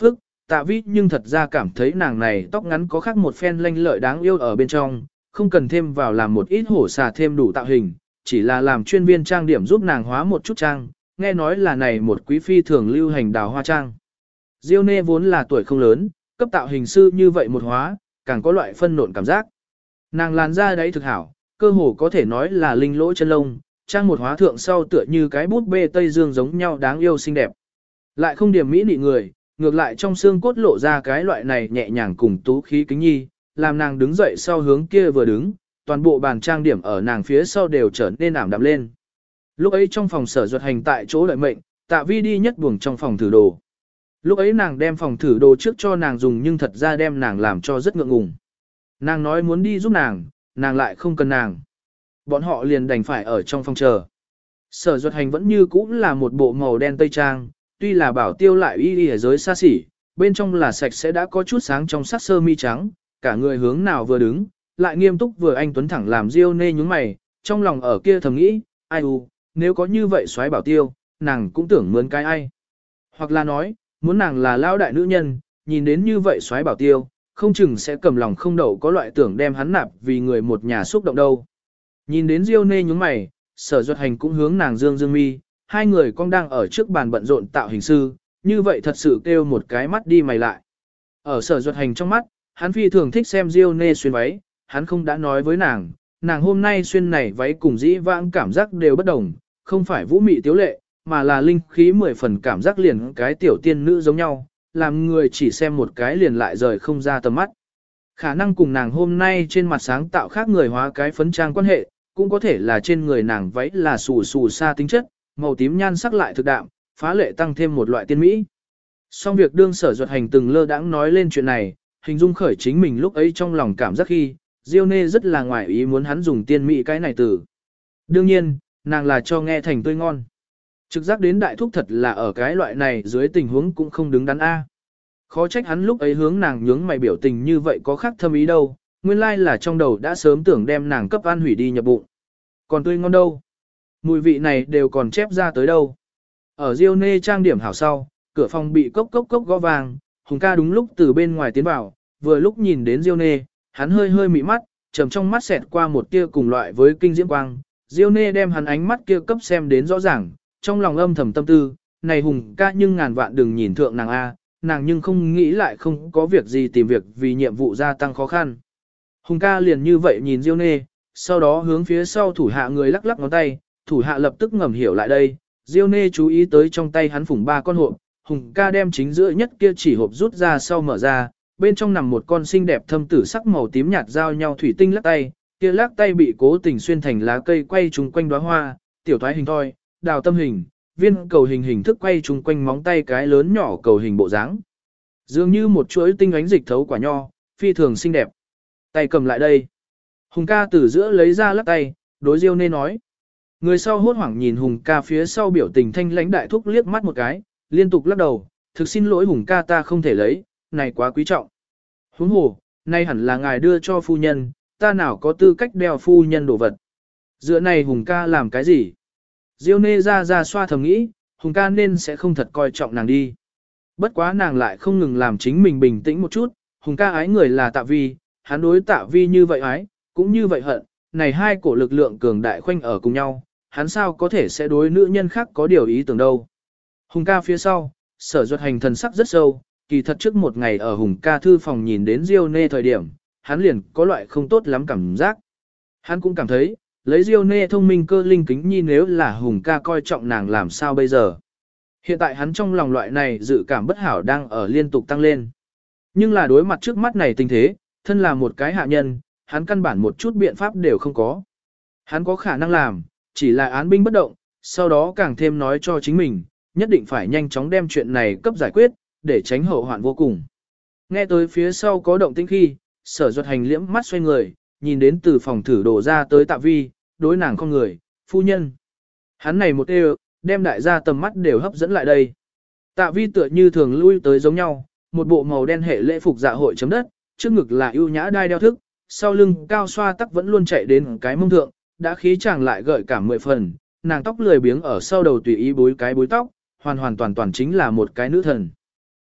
Tạ Vi nhưng thật ra cảm thấy nàng này tóc ngắn có khác một phen lanh lợi đáng yêu ở bên trong, không cần thêm vào làm một ít hổ xà thêm đủ tạo hình, chỉ là làm chuyên viên trang điểm giúp nàng hóa một chút trang, nghe nói là này một quý phi thường lưu hành đào hoa trang. Diêu Nê vốn là tuổi không lớn, cấp tạo hình sư như vậy một hóa, càng có loại phân nộn cảm giác. Nàng làn da đấy thực hảo, cơ hồ có thể nói là linh lỗ chân lông, trang một hóa thượng sau tựa như cái bút bê Tây Dương giống nhau đáng yêu xinh đẹp. Lại không điểm mỹ nị người, ngược lại trong xương cốt lộ ra cái loại này nhẹ nhàng cùng tú khí kính nhi, làm nàng đứng dậy sau hướng kia vừa đứng, toàn bộ bàn trang điểm ở nàng phía sau đều trở nên ảm đạm lên. Lúc ấy trong phòng Sở Duật Hành tại chỗ đợi mệnh, Tạ Vi đi nhất buồng trong phòng thử đồ. Lúc ấy nàng đem phòng thử đồ trước cho nàng dùng nhưng thật ra đem nàng làm cho rất ngượng ngùng. Nàng nói muốn đi giúp nàng lại không cần nàng. Bọn họ liền đành phải ở trong phòng chờ. Sở Duật Hành vẫn như cũ là một bộ màu đen tây trang, tuy là bảo tiêu lại y ở giới xa xỉ, bên trong là sạch sẽ đã có chút sáng trong sắc sơ mi trắng, cả người hướng nào vừa đứng, lại nghiêm túc vừa anh tuấn thẳng làm Diêu Nê nhướng mày, trong lòng ở kia thầm nghĩ, ai u, nếu có như vậy soái bảo tiêu, nàng cũng tưởng mướn cái ai. Hoặc là nói, muốn nàng là lão đại nữ nhân, nhìn đến như vậy soái bảo tiêu, không chừng sẽ cầm lòng không đậu có loại tưởng đem hắn nạp vì người một nhà xúc động đâu. Nhìn đến Diêu Nê nhướng mày, Sở Duật Hành cũng hướng nàng dương dương mi, hai người con đang ở trước bàn bận rộn tạo hình sư, như vậy thật sự kêu một cái mắt đi mày lại. Ở Sở Duật Hành trong mắt, hắn phi thường thích xem Diêu Nê xuyên váy, hắn không đã nói với nàng hôm nay xuyên này váy cùng dĩ vãng cảm giác đều bất đồng, không phải vũ mị tiếu lệ, mà là linh khí 10 phần cảm giác liền cái tiểu tiên nữ giống nhau, làm người chỉ xem một cái liền lại rời không ra tầm mắt. Khả năng cùng nàng hôm nay trên mặt sáng tạo khác người hóa cái phấn trang quan hệ, cũng có thể là trên người nàng váy là xù xù xa tính chất, màu tím nhan sắc lại thực đạm, phá lệ tăng thêm một loại tiên mỹ. Song việc đương Sở Duật Hành từng lơ đãng nói lên chuyện này, hình dung khởi chính mình lúc ấy trong lòng cảm giác khi, Diêu Nê rất là ngoài ý muốn hắn dùng tiên mỹ cái này từ. Đương nhiên, nàng là cho nghe thành tươi ngon. Trực giác đến đại thúc thật là ở cái loại này dưới tình huống cũng không đứng đắn A. Khó trách hắn lúc ấy hướng nàng nhướng mày biểu tình như vậy có khác thâm ý đâu, nguyên lai là trong đầu đã sớm tưởng đem nàng cấp ăn hủy đi nhập bụng. Còn tươi ngon đâu? Mùi vị này đều còn chép ra tới đâu? Ở Diêu Nê trang điểm hảo sau, cửa phòng bị cốc cốc cốc gõ vàng, Hùng ca đúng lúc từ bên ngoài tiến vào, vừa lúc nhìn đến Diêu Nê, hắn hơi hơi mị mắt, trầm trong mắt xẹt qua một tia cùng loại với kinh diễm quang. Diêu Nê đem hắn ánh mắt kia cấp xem đến rõ ràng, trong lòng âm thầm tâm tư, này Hùng ca nhưng ngàn vạn đừng nhìn thượng nàng A, nàng nhưng không nghĩ lại không có việc gì tìm việc vì nhiệm vụ gia tăng khó khăn. Hùng ca liền như vậy nhìn Diêu Nê, sau đó hướng phía sau thủ hạ người lắc lắc ngón tay, thủ hạ lập tức ngầm hiểu lại đây, Diêu Nê chú ý tới trong tay hắn phủng 3 con hộp, Hùng ca đem chính giữa nhất kia chỉ hộp rút ra sau mở ra, bên trong nằm một con xinh đẹp thâm tử sắc màu tím nhạt giao nhau thủy tinh lắc tay, kia lắc tay bị cố tình xuyên thành lá cây quay chung quanh đóa hoa, tiểu thoái hình thoi, đào tâm hình, viên cầu hình hình thức quay chung quanh móng tay cái lớn nhỏ cầu hình bộ dáng. Dường như một chuỗi tinh ánh dịch thấu quả nho, phi thường xinh đẹp. Tay cầm lại đây. Hùng ca từ giữa lấy ra lắc tay, đối Diêu Nê nói. Người sau hốt hoảng nhìn Hùng ca phía sau biểu tình thanh lãnh đại thúc liếc mắt một cái, liên tục lắc đầu, thực xin lỗi Hùng ca ta không thể lấy, này quá quý trọng. Huống hồ, nay hẳn là ngài đưa cho phu nhân, ta nào có tư cách đeo phu nhân đồ vật. Dựa này Hùng ca làm cái gì? Diêu Nê ra xoa thầm nghĩ, Hùng ca nên sẽ không thật coi trọng nàng đi. Bất quá nàng lại không ngừng làm chính mình bình tĩnh một chút, Hùng ca ái người là Tạ Vi, hắn đối Tạ Vi như vậy ái, cũng như vậy hận, này hai cổ lực lượng cường đại khoanh ở cùng nhau, hắn sao có thể sẽ đối nữ nhân khác có điều ý tưởng đâu. Hùng ca phía sau, Sở Duật Hành thần sắc rất sâu, kỳ thật trước một ngày ở Hùng ca thư phòng nhìn đến Diêu Nê thời điểm, hắn liền có loại không tốt lắm cảm giác. Hắn cũng cảm thấy, lấy Diêu Nê thông minh cơ linh kính nhi nếu là Hùng ca coi trọng nàng làm sao bây giờ. Hiện tại hắn trong lòng loại này dự cảm bất hảo đang ở liên tục tăng lên. Nhưng là đối mặt trước mắt này tình thế, thân là một cái hạ nhân, hắn căn bản một chút biện pháp đều không có. Hắn có khả năng làm, chỉ là án binh bất động, sau đó càng thêm nói cho chính mình, nhất định phải nhanh chóng đem chuyện này cấp giải quyết, để tránh hậu hoạn vô cùng. Nghe tới phía sau có động tĩnh khi, Sở Duật Hành liễm mắt xoay người, nhìn đến từ phòng thử đồ ra tới Tạ Vi, đối nàng con người, phu nhân. Hắn này một đều, đem đại gia tầm mắt đều hấp dẫn lại đây. Tạ Vi tựa như thường lui tới giống nhau, một bộ màu đen hệ lễ phục dạ hội chấm đất, trước ngực là ưu nhã đai đeo thức, sau lưng cao xoa tắc vẫn luôn chạy đến cái mông thượng, đã khí chàng lại gợi cảm 10 phần, nàng tóc lười biếng ở sau đầu tùy ý búi cái búi tóc, hoàn hoàn toàn toàn chính là một cái nữ thần.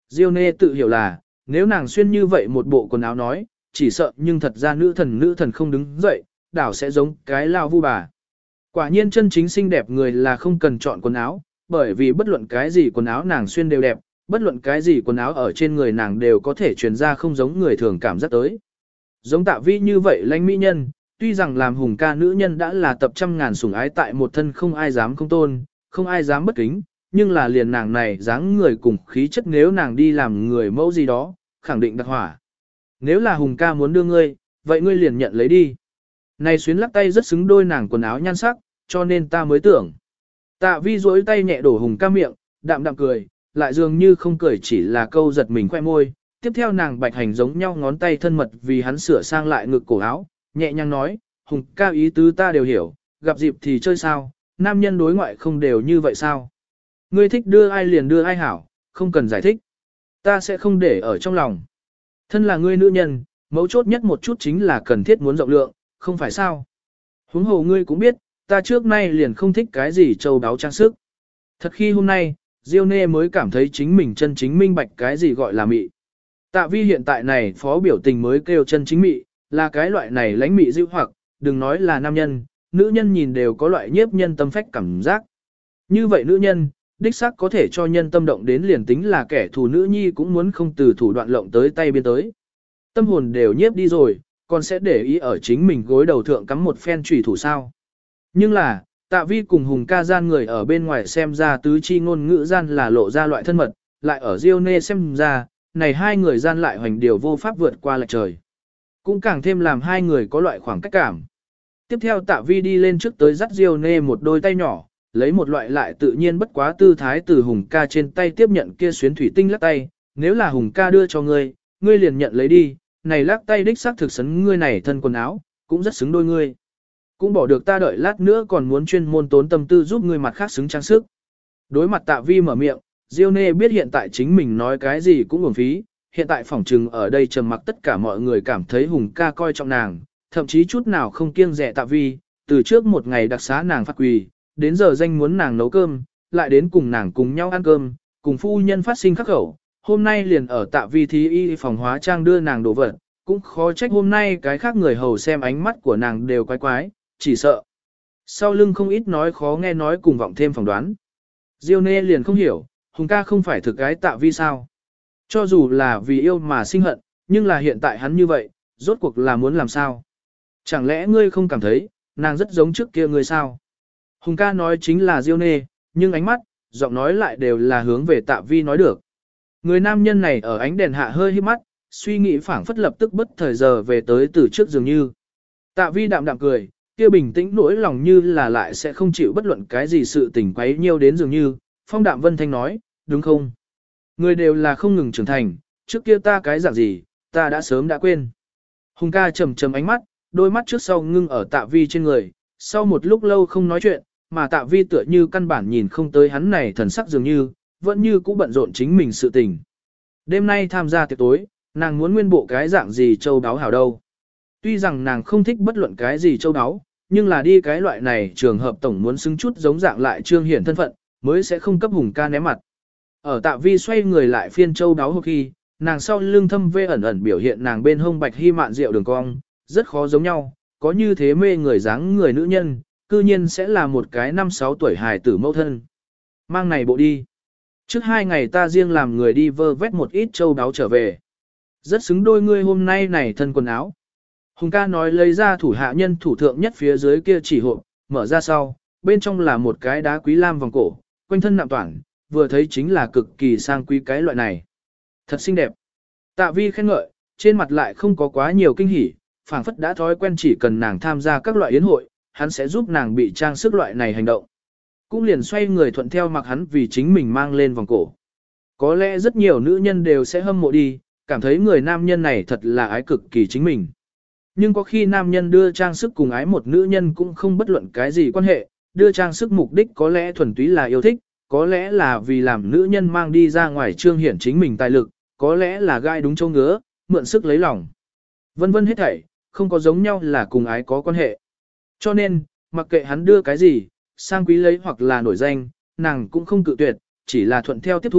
Diêu Nê tự hiểu là, nếu nàng xuyên như vậy một bộ quần áo nói, chỉ sợ nhưng thật ra nữ thần không đứng dậy, đảo sẽ giống cái lao vu bà. Quả nhiên chân chính xinh đẹp người là không cần chọn quần áo, bởi vì bất luận cái gì quần áo nàng xuyên đều đẹp, bất luận cái gì quần áo ở trên người nàng đều có thể truyền ra không giống người thường cảm giác tới. Giống Tạ Vi như vậy lãnh mỹ nhân, tuy rằng làm hùng ca nữ nhân đã là tập trăm ngàn sủng ái tại một thân không ai dám không tôn, không ai dám bất kính, nhưng là liền nàng này dáng người cùng khí chất nếu nàng đi làm người mẫu gì đó, khẳng định đặc hỏa. Nếu là hùng ca muốn đưa ngươi, vậy ngươi liền nhận lấy đi. Này xuyến lắc tay rất xứng đôi nàng quần áo nhan sắc, cho nên ta mới tưởng. Tạ Vi duỗi tay nhẹ đổ hùng ca miệng, đạm đạm cười, lại dường như không cười chỉ là câu giật mình khoe môi. Tiếp theo nàng bạch hành giống nhau ngón tay thân mật vì hắn sửa sang lại ngực cổ áo, nhẹ nhàng nói, hùng ca ý tứ ta đều hiểu, gặp dịp thì chơi sao, nam nhân đối ngoại không đều như vậy sao. Ngươi thích đưa ai liền đưa ai hảo, không cần giải thích. Ta sẽ không để ở trong lòng. Thân là ngươi nữ nhân, mấu chốt nhất một chút chính là cần thiết muốn rộng lượng, không phải sao. Huống hồ ngươi cũng biết, ta trước nay liền không thích cái gì châu đáo trang sức. Thật khi hôm nay, Diêu Nê mới cảm thấy chính mình chân chính minh bạch cái gì gọi là mị. Tạ Vi hiện tại này phó biểu tình mới kêu chân chính mị, là cái loại này lãnh mị dịu hoặc, đừng nói là nam nhân, nữ nhân nhìn đều có loại nhiếp nhân tâm phách cảm giác. Như vậy nữ nhân, đích xác có thể cho nhân tâm động đến liền tính là kẻ thù nữ nhi cũng muốn không từ thủ đoạn lộng tới tay biên tới. Tâm hồn đều nhiếp đi rồi, còn sẽ để ý ở chính mình gối đầu thượng cắm một phen chủy thủ sao. Nhưng là, Tạ Vi cùng Hùng ca gian người ở bên ngoài xem ra tứ chi ngôn ngữ gian là lộ ra loại thân mật, lại ở Diêu Nê xem ra, này hai người gian lại hoành điều vô pháp vượt qua lệch trời. Cũng càng thêm làm hai người có loại khoảng cách cảm. Tiếp theo Tạ Vi đi lên trước tới dắt Diêu Nê một đôi tay nhỏ, lấy một loại lại tự nhiên bất quá tư thái từ Hùng ca trên tay tiếp nhận kia xuyến thủy tinh lắc tay, nếu là Hùng ca đưa cho ngươi, ngươi liền nhận lấy đi, này lắc tay đích xác thực sấn ngươi này thân quần áo, cũng rất xứng đôi ngươi. Cũng bỏ được ta đợi lát nữa còn muốn chuyên môn tốn tâm tư giúp ngươi mặt khác xứng trang sức. Đối mặt Tạ Vi mở miệng, Diêu Nê biết hiện tại chính mình nói cái gì cũng uổng phí, hiện tại phỏng trừng ở đây trầm mặc tất cả mọi người cảm thấy Hùng ca coi trọng nàng, thậm chí chút nào không kiêng dè Tạ Vi, từ trước một ngày đặc xá nàng phát quỳ, đến giờ danh muốn nàng nấu cơm, lại đến cùng nàng cùng nhau ăn cơm, cùng phu nhân phát sinh khắc khẩu, hôm nay liền ở Tạ Vi thí y phòng hóa trang đưa nàng đồ vật, cũng khó trách hôm nay cái khác người hầu xem ánh mắt của nàng đều quái quái, chỉ sợ. Sau lưng không ít nói khó nghe nói cùng vọng thêm phỏng đoán. Diêu Nê liền không hiểu, Hùng ca không phải thực cái Tạ Vi sao. Cho dù là vì yêu mà sinh hận, nhưng là hiện tại hắn như vậy, rốt cuộc là muốn làm sao? Chẳng lẽ ngươi không cảm thấy, nàng rất giống trước kia ngươi sao? Hùng ca nói chính là Diêu Nê, nhưng ánh mắt, giọng nói lại đều là hướng về Tạ Vi nói được. Người nam nhân này ở ánh đèn hạ hơi híp mắt, suy nghĩ phảng phất lập tức bất thời giờ về tới từ trước dường như. Tạ Vi đạm đạm cười, kia bình tĩnh nỗi lòng như là lại sẽ không chịu bất luận cái gì sự tình quấy nhiêu đến dường như. Phong Đạm Vân Thanh nói, đúng không? Người đều là không ngừng trưởng thành, trước kia ta cái dạng gì, ta đã sớm đã quên. Hùng ca trầm trầm ánh mắt, đôi mắt trước sau ngưng ở Tạ Vi trên người, sau một lúc lâu không nói chuyện, mà Tạ Vi tựa như căn bản nhìn không tới hắn này thần sắc dường như, vẫn như cũ bận rộn chính mình sự tình. Đêm nay tham gia tiệc tối, nàng muốn nguyên bộ cái dạng gì châu đáo hảo đâu. Tuy rằng nàng không thích bất luận cái gì châu đáo, nhưng là đi cái loại này trường hợp tổng muốn xứng chút giống dạng lại trương hiển thân phận, mới sẽ không cấp Hùng ca ném mặt. Ở Tạ Vi xoay người lại phiên châu đáo hộp khi, nàng sau lưng thâm vê ẩn ẩn biểu hiện nàng bên hông bạch hy mạn rượu đường cong, rất khó giống nhau, có như thế mê người dáng người nữ nhân, cư nhiên sẽ là một cái 5-6 tuổi hài tử mẫu thân. Mang này bộ đi. Trước 2 ngày ta riêng làm người đi vơ vét một ít châu đáo trở về. Rất xứng đôi ngươi hôm nay này thân quần áo. Hùng ca nói lấy ra thủ hạ nhân thủ thượng nhất phía dưới kia chỉ hộp, mở ra sau, bên trong là một cái đá quý lam vòng cổ, quanh thân nạm toản, vừa thấy chính là cực kỳ sang quý cái loại này. Thật xinh đẹp. Tạ Vi khen ngợi, trên mặt lại không có quá nhiều kinh hỉ, phảng phất đã thói quen chỉ cần nàng tham gia các loại yến hội, hắn sẽ giúp nàng bị trang sức loại này hành động. Cũng liền xoay người thuận theo mặc hắn vì chính mình mang lên vòng cổ. Có lẽ rất nhiều nữ nhân đều sẽ hâm mộ đi, cảm thấy người nam nhân này thật là ái cực kỳ chính mình. Nhưng có khi nam nhân đưa trang sức cùng ái một nữ nhân cũng không bất luận cái gì quan hệ, đưa trang sức mục đích có lẽ thuần túy là yêu thích, có lẽ là vì làm nữ nhân mang đi ra ngoài trương hiển chính mình tài lực, có lẽ là gai đúng châu ngứa, mượn sức lấy lòng. Vân vân hết thảy, không có giống nhau là cùng ái có quan hệ. Cho nên, mặc kệ hắn đưa cái gì, sang quý lấy hoặc là nổi danh, nàng cũng không cự tuyệt, chỉ là thuận theo tiếp thu,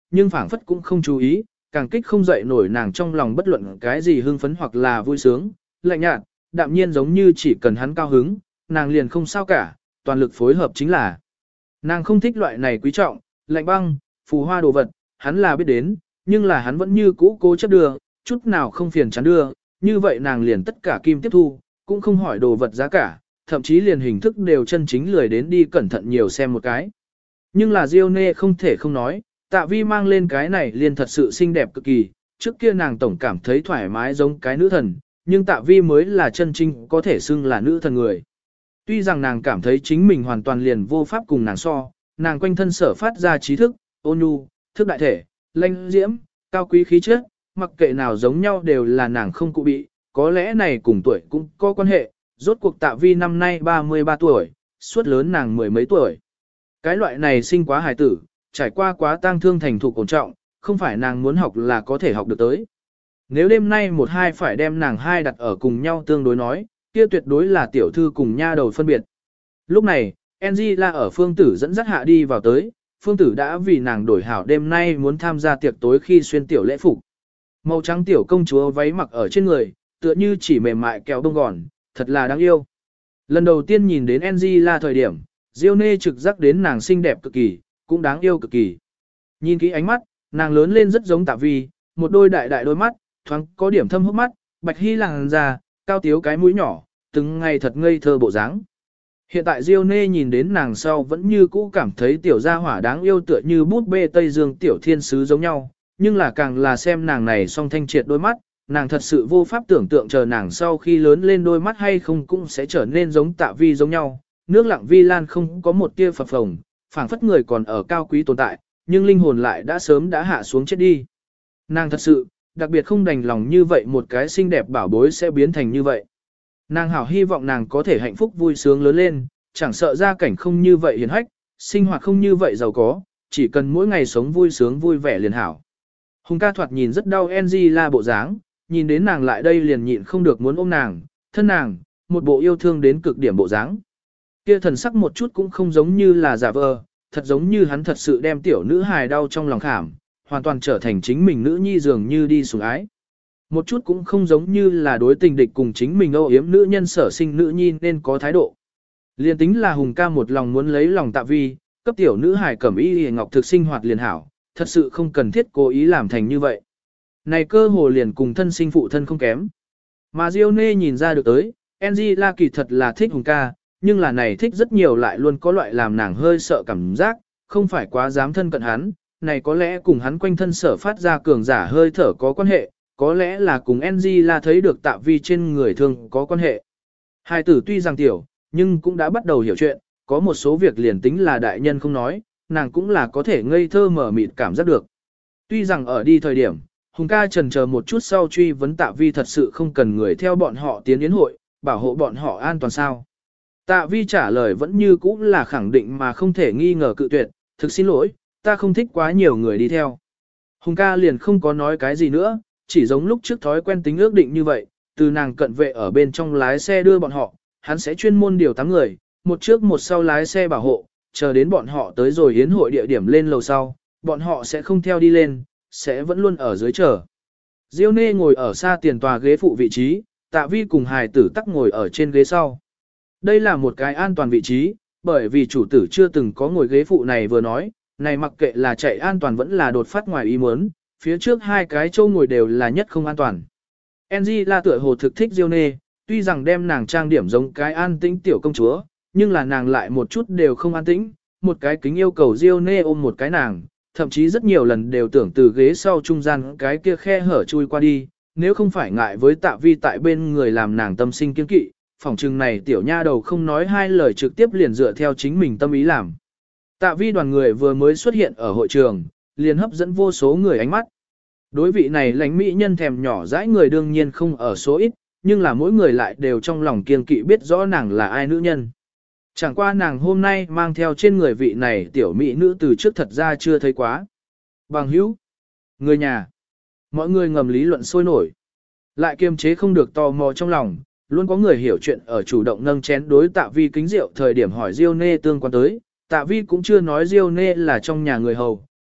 nhưng phảng phất cũng không chú ý, càng kích không dậy nổi nàng trong lòng bất luận cái gì hưng phấn hoặc là vui sướng, lạnh nhạt, đạm nhiên giống như chỉ cần hắn cao hứng, nàng liền không sao cả, toàn lực phối hợp chính là. Nàng không thích loại này quý trọng, lạnh băng, phù hoa đồ vật, hắn là biết đến, nhưng là hắn vẫn như cũ cố chấp đưa, chút nào không phiền chán đưa, như vậy nàng liền tất cả kim tiếp thu, cũng không hỏi đồ vật giá cả, thậm chí liền hình thức đều chân chính lười đến đi cẩn thận nhiều xem một cái. Nhưng là Diêu Nê không thể không nói, Tạ Vi mang lên cái này liền thật sự xinh đẹp cực kỳ, trước kia nàng tổng cảm thấy thoải mái giống cái nữ thần, nhưng Tạ Vi mới là chân chính có thể xưng là nữ thần người. Tuy rằng nàng cảm thấy chính mình hoàn toàn liền vô pháp cùng nàng so, nàng quanh thân sở phát ra trí thức, ôn nhu, thức đại thể, lanh diễm, cao quý khí chất, mặc kệ nào giống nhau đều là nàng không cụ bị, có lẽ này cùng tuổi cũng có quan hệ, rốt cuộc Tạ Vi năm nay 33 tuổi, suốt lớn nàng mười mấy tuổi. Cái loại này sinh quá hài tử, trải qua quá tang thương thành thục ổn trọng, không phải nàng muốn học là có thể học được tới. Nếu đêm nay một hai phải đem nàng hai đặt ở cùng nhau tương đối nói, kia tuyệt đối là tiểu thư cùng nha đầu phân biệt. Lúc này, Angela ở phương tử dẫn dắt hạ đi vào tới, phương tử đã vì nàng đổi hảo đêm nay muốn tham gia tiệc tối khi xuyên tiểu lễ phục. Màu trắng tiểu công chúa váy mặc ở trên người, tựa như chỉ mềm mại kéo bông gòn, thật là đáng yêu. Lần đầu tiên nhìn đến Angela thời điểm, Diêu Nê trực giác đến nàng xinh đẹp cực kỳ, cũng đáng yêu cực kỳ. Nhìn kỹ ánh mắt, nàng lớn lên rất giống Tạ Vi, một đôi đại đại đôi mắt, thoáng có điểm thâm hốc mắt, bạch hy làn da, cao tiếu cái mũi nhỏ, từng ngày thật ngây thơ bộ dáng. Hiện tại Diêu Nê nhìn đến nàng sau vẫn như cũ cảm thấy tiểu gia hỏa đáng yêu tựa như bút bê Tây Dương tiểu thiên sứ giống nhau, nhưng là càng là xem nàng này song thanh triệt đôi mắt, nàng thật sự vô pháp tưởng tượng chờ nàng sau khi lớn lên đôi mắt hay không cũng sẽ trở nên giống Tạ Vi giống nhau. Nước lặng vi lan không có một tia phập phồng, phảng phất người còn ở cao quý tồn tại, nhưng linh hồn lại đã sớm đã hạ xuống chết đi. Nàng thật sự, đặc biệt không đành lòng như vậy một cái xinh đẹp bảo bối sẽ biến thành như vậy. Nàng hảo hy vọng nàng có thể hạnh phúc vui sướng lớn lên, chẳng sợ gia cảnh không như vậy hiền hách, sinh hoạt không như vậy giàu có, chỉ cần mỗi ngày sống vui sướng vui vẻ liền hảo. Hùng ca thoạt nhìn rất đau Angela bộ dáng, nhìn đến nàng lại đây liền nhịn không được muốn ôm nàng, thân nàng, một bộ yêu thương đến cực điểm bộ dáng. Kia thần sắc một chút cũng không giống như là giả vờ, thật giống như hắn thật sự đem tiểu nữ hài đau trong lòng khảm, hoàn toàn trở thành chính mình nữ nhi dường như đi sủng ái. Một chút cũng không giống như là đối tình địch cùng chính mình âu yếm nữ nhân sở sinh nữ nhi nên có thái độ. Liên tính là Hùng ca một lòng muốn lấy lòng Tạ Vi, cấp tiểu nữ hài cẩm y hề ngọc thực sinh hoạt liền hảo, thật sự không cần thiết cố ý làm thành như vậy. Này cơ hồ liền cùng thân sinh phụ thân không kém. Mà Diêu Nê nhìn ra được tới, Angela kỳ thật là thích Hùng ca, nhưng là này thích rất nhiều lại luôn có loại làm nàng hơi sợ cảm giác, không phải quá dám thân cận hắn, này có lẽ cùng hắn quanh thân sở phát ra cường giả hơi thở có quan hệ, có lẽ là cùng Angela thấy được Tạ Vi trên người thương có quan hệ. Hai tử tuy rằng tiểu, nhưng cũng đã bắt đầu hiểu chuyện, có một số việc liền tính là đại nhân không nói, nàng cũng là có thể ngây thơ mở mịt cảm giác được. Tuy rằng ở đi thời điểm, Hùng ca chần chờ một chút sau truy vấn Tạ Vi thật sự không cần người theo bọn họ tiến yến hội, bảo hộ bọn họ an toàn sao. Tạ Vi trả lời vẫn như cũ là khẳng định mà không thể nghi ngờ cự tuyệt, thực xin lỗi, ta không thích quá nhiều người đi theo. Hùng ca liền không có nói cái gì nữa, chỉ giống lúc trước thói quen tính ước định như vậy, từ nàng cận vệ ở bên trong lái xe đưa bọn họ, hắn sẽ chuyên môn điều 8 người, một trước một sau lái xe bảo hộ, chờ đến bọn họ tới rồi yến hội địa điểm lên lầu sau, bọn họ sẽ không theo đi lên, sẽ vẫn luôn ở dưới chờ. Diêu Nê ngồi ở xa tiền tòa ghế phụ vị trí, Tạ Vi cùng hài tử tắc ngồi ở trên ghế sau. Đây là một cái an toàn vị trí, bởi vì chủ tử chưa từng có ngồi ghế phụ này vừa nói, này mặc kệ là chạy an toàn vẫn là đột phát ngoài ý muốn, phía trước hai cái châu ngồi đều là nhất không an toàn. Angela tựa hồ thực thích Diêu Nê, tuy rằng đem nàng trang điểm giống cái an tĩnh tiểu công chúa, nhưng là nàng lại một chút đều không an tĩnh, một cái kính yêu cầu Diêu Nê ôm một cái nàng, thậm chí rất nhiều lần đều tưởng từ ghế sau trung gian cái kia khe hở chui qua đi, nếu không phải ngại với Tạ Vi tại bên người làm nàng tâm sinh kiên kỵ, phỏng chừng này tiểu nha đầu không nói hai lời trực tiếp liền dựa theo chính mình tâm ý làm. Tạ Vi đoàn người vừa mới xuất hiện ở hội trường, liền hấp dẫn vô số người ánh mắt. Đối vị này lãnh mỹ nhân thèm nhỏ dãi người đương nhiên không ở số ít, nhưng là mỗi người lại đều trong lòng kiên kỵ biết rõ nàng là ai nữ nhân. Chẳng qua nàng hôm nay mang theo trên người vị này tiểu mỹ nữ từ trước thật ra chưa thấy quá. Bằng hữu, người nhà, mọi người ngầm lý luận sôi nổi. Lại kiềm chế không được tò mò trong lòng, luôn có người hiểu chuyện ở chủ động nâng chén đối Tạ Vi kính rượu thời điểm hỏi Diêu Nê tương quan tới. Tạ Vi cũng chưa nói Diêu Nê là trong nhà người hầu,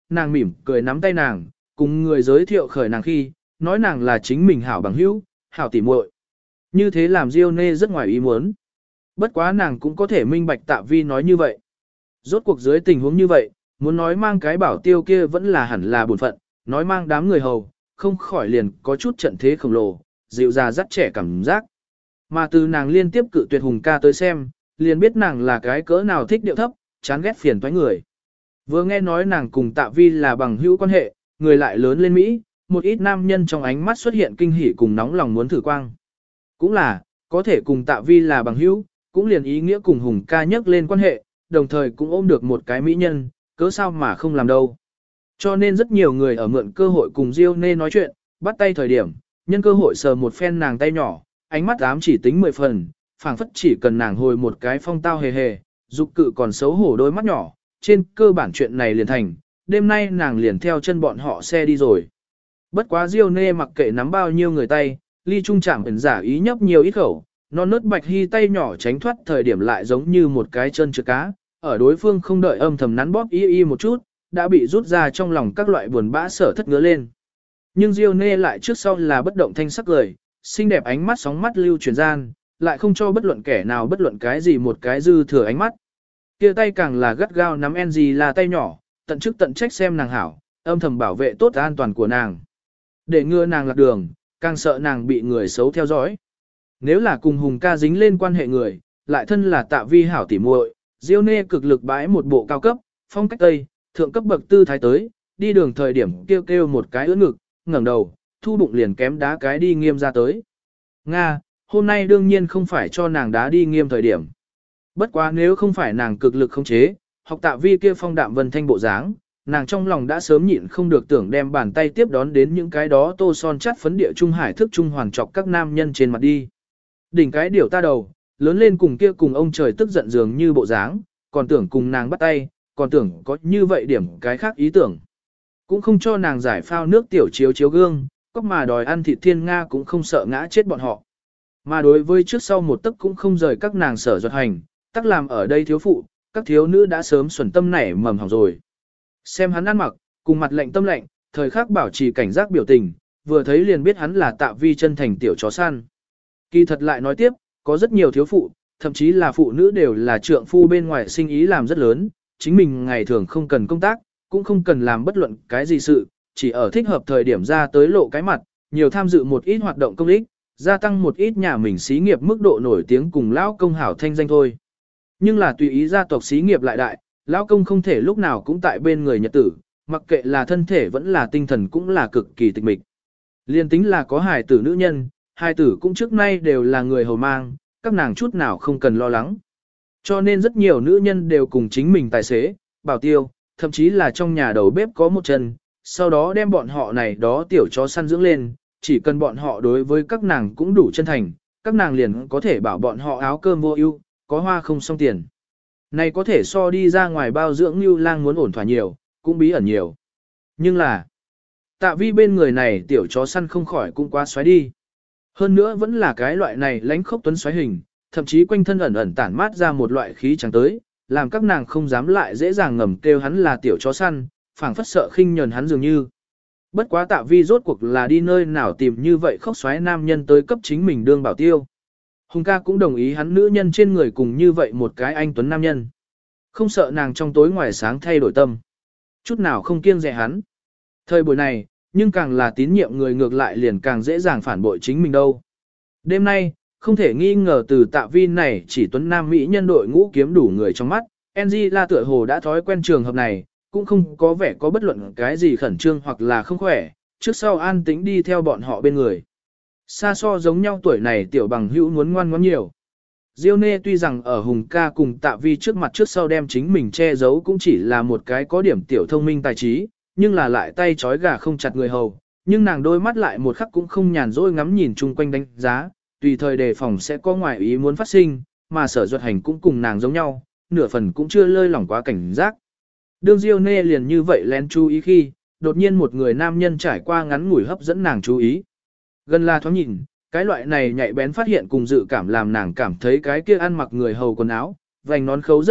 nàng mỉm cười nắm tay nàng, cùng người giới thiệu khởi nàng khi, nói nàng là chính mình hảo bằng hữu, hảo tỉ muội. Như thế làm Diêu Nê rất ngoài ý muốn. Bất quá nàng cũng có thể minh bạch Tạ Vi nói như vậy. Rốt cuộc dưới tình huống như vậy, muốn nói mang cái bảo tiêu kia vẫn là hẳn là bổn phận, nói mang đám người hầu, không khỏi liền có chút trận thế khổng lồ, dịu già dắt trẻ cảm giác. Mà từ nàng liên tiếp cự tuyệt Hùng ca tới xem, liền biết nàng là cái cỡ nào thích điệu thấp, chán ghét phiền toái người. Vừa nghe nói nàng cùng Tạ Vi là bằng hữu quan hệ, người lại lớn lên Mỹ, một ít nam nhân trong ánh mắt xuất hiện kinh hỉ cùng nóng lòng muốn thử quang. Cũng là, có thể cùng Tạ Vi là bằng hữu, cũng liền ý nghĩa cùng Hùng ca nhắc lên quan hệ, đồng thời cũng ôm được một cái mỹ nhân, cớ sao mà không làm đâu. Cho nên rất nhiều người ở mượn cơ hội cùng Diêu Nê nói chuyện, bắt tay thời điểm, nhân cơ hội sờ một phen nàng tay nhỏ, ánh mắt ám chỉ tính 10 phần, phảng phất chỉ cần nàng hồi một cái phong tao hề hề, dục cự còn xấu hổ đôi mắt nhỏ, trên cơ bản chuyện này liền thành, đêm nay nàng liền theo chân bọn họ xe đi rồi. Bất quá Diêu Nê mặc kệ nắm bao nhiêu người tay, ly trung chẳng ẩn giả ý nhấp nhiều ít khẩu, non nớt bạch hy tay nhỏ tránh thoát thời điểm lại giống như một cái chân trượt cá, ở đối phương không đợi âm thầm nắn bóp y một chút, đã bị rút ra trong lòng các loại buồn bã sở thất ngứa lên. Nhưng Diêu Nê lại trước sau là bất động thanh sắc cười, xinh đẹp ánh mắt sóng mắt lưu chuyển gian, lại không cho bất luận kẻ nào bất luận cái gì một cái dư thừa ánh mắt. Kia tay càng là gắt gao nắm là tay nhỏ, tận chức tận trách xem nàng hảo, âm thầm bảo vệ tốt an toàn của nàng. Để ngừa nàng lạc đường, càng sợ nàng bị người xấu theo dõi. Nếu là cùng Hùng ca dính lên quan hệ người, lại thân là Tạ Vi hảo tỉ muội, Diêu Nê cực lực bãi một bộ cao cấp, phong cách tây, thượng cấp bậc tư thái tới, đi đường thời điểm kêu kêu một cái ưỡn ngực, ngẩng đầu, thu bụng liền kém đá cái đi nghiêm ra tới. Nga, hôm nay đương nhiên không phải cho nàng đá đi nghiêm thời điểm. Bất quá nếu không phải nàng cực lực khống chế, học Tạ Vi kia phong đạm vân thanh bộ dáng, nàng trong lòng đã sớm nhịn không được tưởng đem bàn tay tiếp đón đến những cái đó tô son chát phấn địa trung hải thức trung hoàng trọc các nam nhân trên mặt đi. Đỉnh cái điều ta đầu, lớn lên cùng kia cùng ông trời tức giận dường như bộ dáng, còn tưởng cùng nàng bắt tay, còn tưởng có như vậy điểm cái khác ý tưởng. Cũng không cho nàng giải phao nước tiểu chiếu chiếu gương, cóc mà đòi ăn thịt thiên Nga cũng không sợ ngã chết bọn họ. Mà đối với trước sau một tấc cũng không rời các nàng sở doạt hành, tắc làm ở đây thiếu phụ, các thiếu nữ đã sớm xuẩn tâm nảy mầm hỏng rồi. Xem hắn ăn mặc, cùng mặt lạnh tâm lạnh, thời khắc bảo trì cảnh giác biểu tình, vừa thấy liền biết hắn là Tạ Vi chân thành tiểu chó săn. Kỳ thật lại nói tiếp, có rất nhiều thiếu phụ, thậm chí là phụ nữ đều là trượng phu bên ngoài sinh ý làm rất lớn, chính mình ngày thường không cần công tác, cũng không cần làm bất luận cái gì sự, chỉ ở thích hợp thời điểm ra tới lộ cái mặt, nhiều tham dự một ít hoạt động công ích, gia tăng một ít nhà mình xí nghiệp mức độ nổi tiếng cùng lão công hảo thanh danh thôi. Nhưng là tùy ý gia tộc xí nghiệp lại đại, lão công không thể lúc nào cũng tại bên người nhật tử, mặc kệ là thân thể vẫn là tinh thần cũng là cực kỳ tịch mịch. Liên tính là có hài tử nữ nhân, hài tử cũng trước nay đều là người hầu mang, các nàng chút nào không cần lo lắng. Cho nên rất nhiều nữ nhân đều cùng chính mình tài xế, bảo tiêu, thậm chí là trong nhà đầu bếp có một chân, sau đó đem bọn họ này đó tiểu chó săn dưỡng lên, chỉ cần bọn họ đối với các nàng cũng đủ chân thành, các nàng liền có thể bảo bọn họ áo cơm vô ưu, có hoa không xong tiền. Này có thể so đi ra ngoài bao dưỡng như lang muốn ổn thỏa nhiều, cũng bí ẩn nhiều. Nhưng là, Tạ Vi bên người này tiểu chó săn không khỏi cũng quá xoáy đi. Hơn nữa vẫn là cái loại này lánh khốc tuấn xoáy hình, thậm chí quanh thân ẩn ẩn tản mát ra một loại khí chẳng tới, làm các nàng không dám lại dễ dàng ngầm kêu hắn là tiểu chó săn, phảng phất sợ khinh nhờn hắn dường như. Bất quá Tạ Vi rốt cuộc là đi nơi nào tìm như vậy khóc xoáy nam nhân tới cấp chính mình đương bảo tiêu. Hùng ca cũng đồng ý hắn nữ nhân trên người cùng như vậy một cái anh tuấn nam nhân. Không sợ nàng trong tối ngoài sáng thay đổi tâm. Chút nào không kiêng dè hắn. Thời buổi này, nhưng càng là tín nhiệm người ngược lại liền càng dễ dàng phản bội chính mình đâu. Đêm nay, không thể nghi ngờ từ Tạ Vi này chỉ tuấn nam mỹ nhân đội ngũ kiếm đủ người trong mắt, Angela tựa hồ đã thói quen trường hợp này, cũng không có vẻ có bất luận cái gì khẩn trương hoặc là không khỏe, trước sau an tĩnh đi theo bọn họ bên người. Xa so giống nhau tuổi này tiểu bằng hữu muốn ngoan ngoãn nhiều. Diêu Nê tuy rằng ở Hùng ca cùng Tạ Vi trước mặt trước sau đem chính mình che giấu cũng chỉ là một cái có điểm tiểu thông minh tài trí, nhưng là lại tay trói gà không chặt người hầu, nhưng nàng đôi mắt lại một khắc cũng không nhàn rỗi ngắm nhìn chung quanh đánh giá, tùy thời đề phòng sẽ có ngoại ý muốn phát sinh, mà Sở Duật Hành cũng cùng nàng giống nhau, nửa phần cũng chưa lơi lỏng quá cảnh giác. Đương Diêu Nê liền như vậy lén chú ý khi, đột nhiên một người nam nhân trải qua ngắn ngủi hấp dẫn nàng chú ý. Gần là thoáng nhìn, cái loại này nhạy bén phát hiện cùng dự cảm làm nàng cảm thấy cái kia ăn mặc người hầu quần áo, vành nón khấu rất thấp,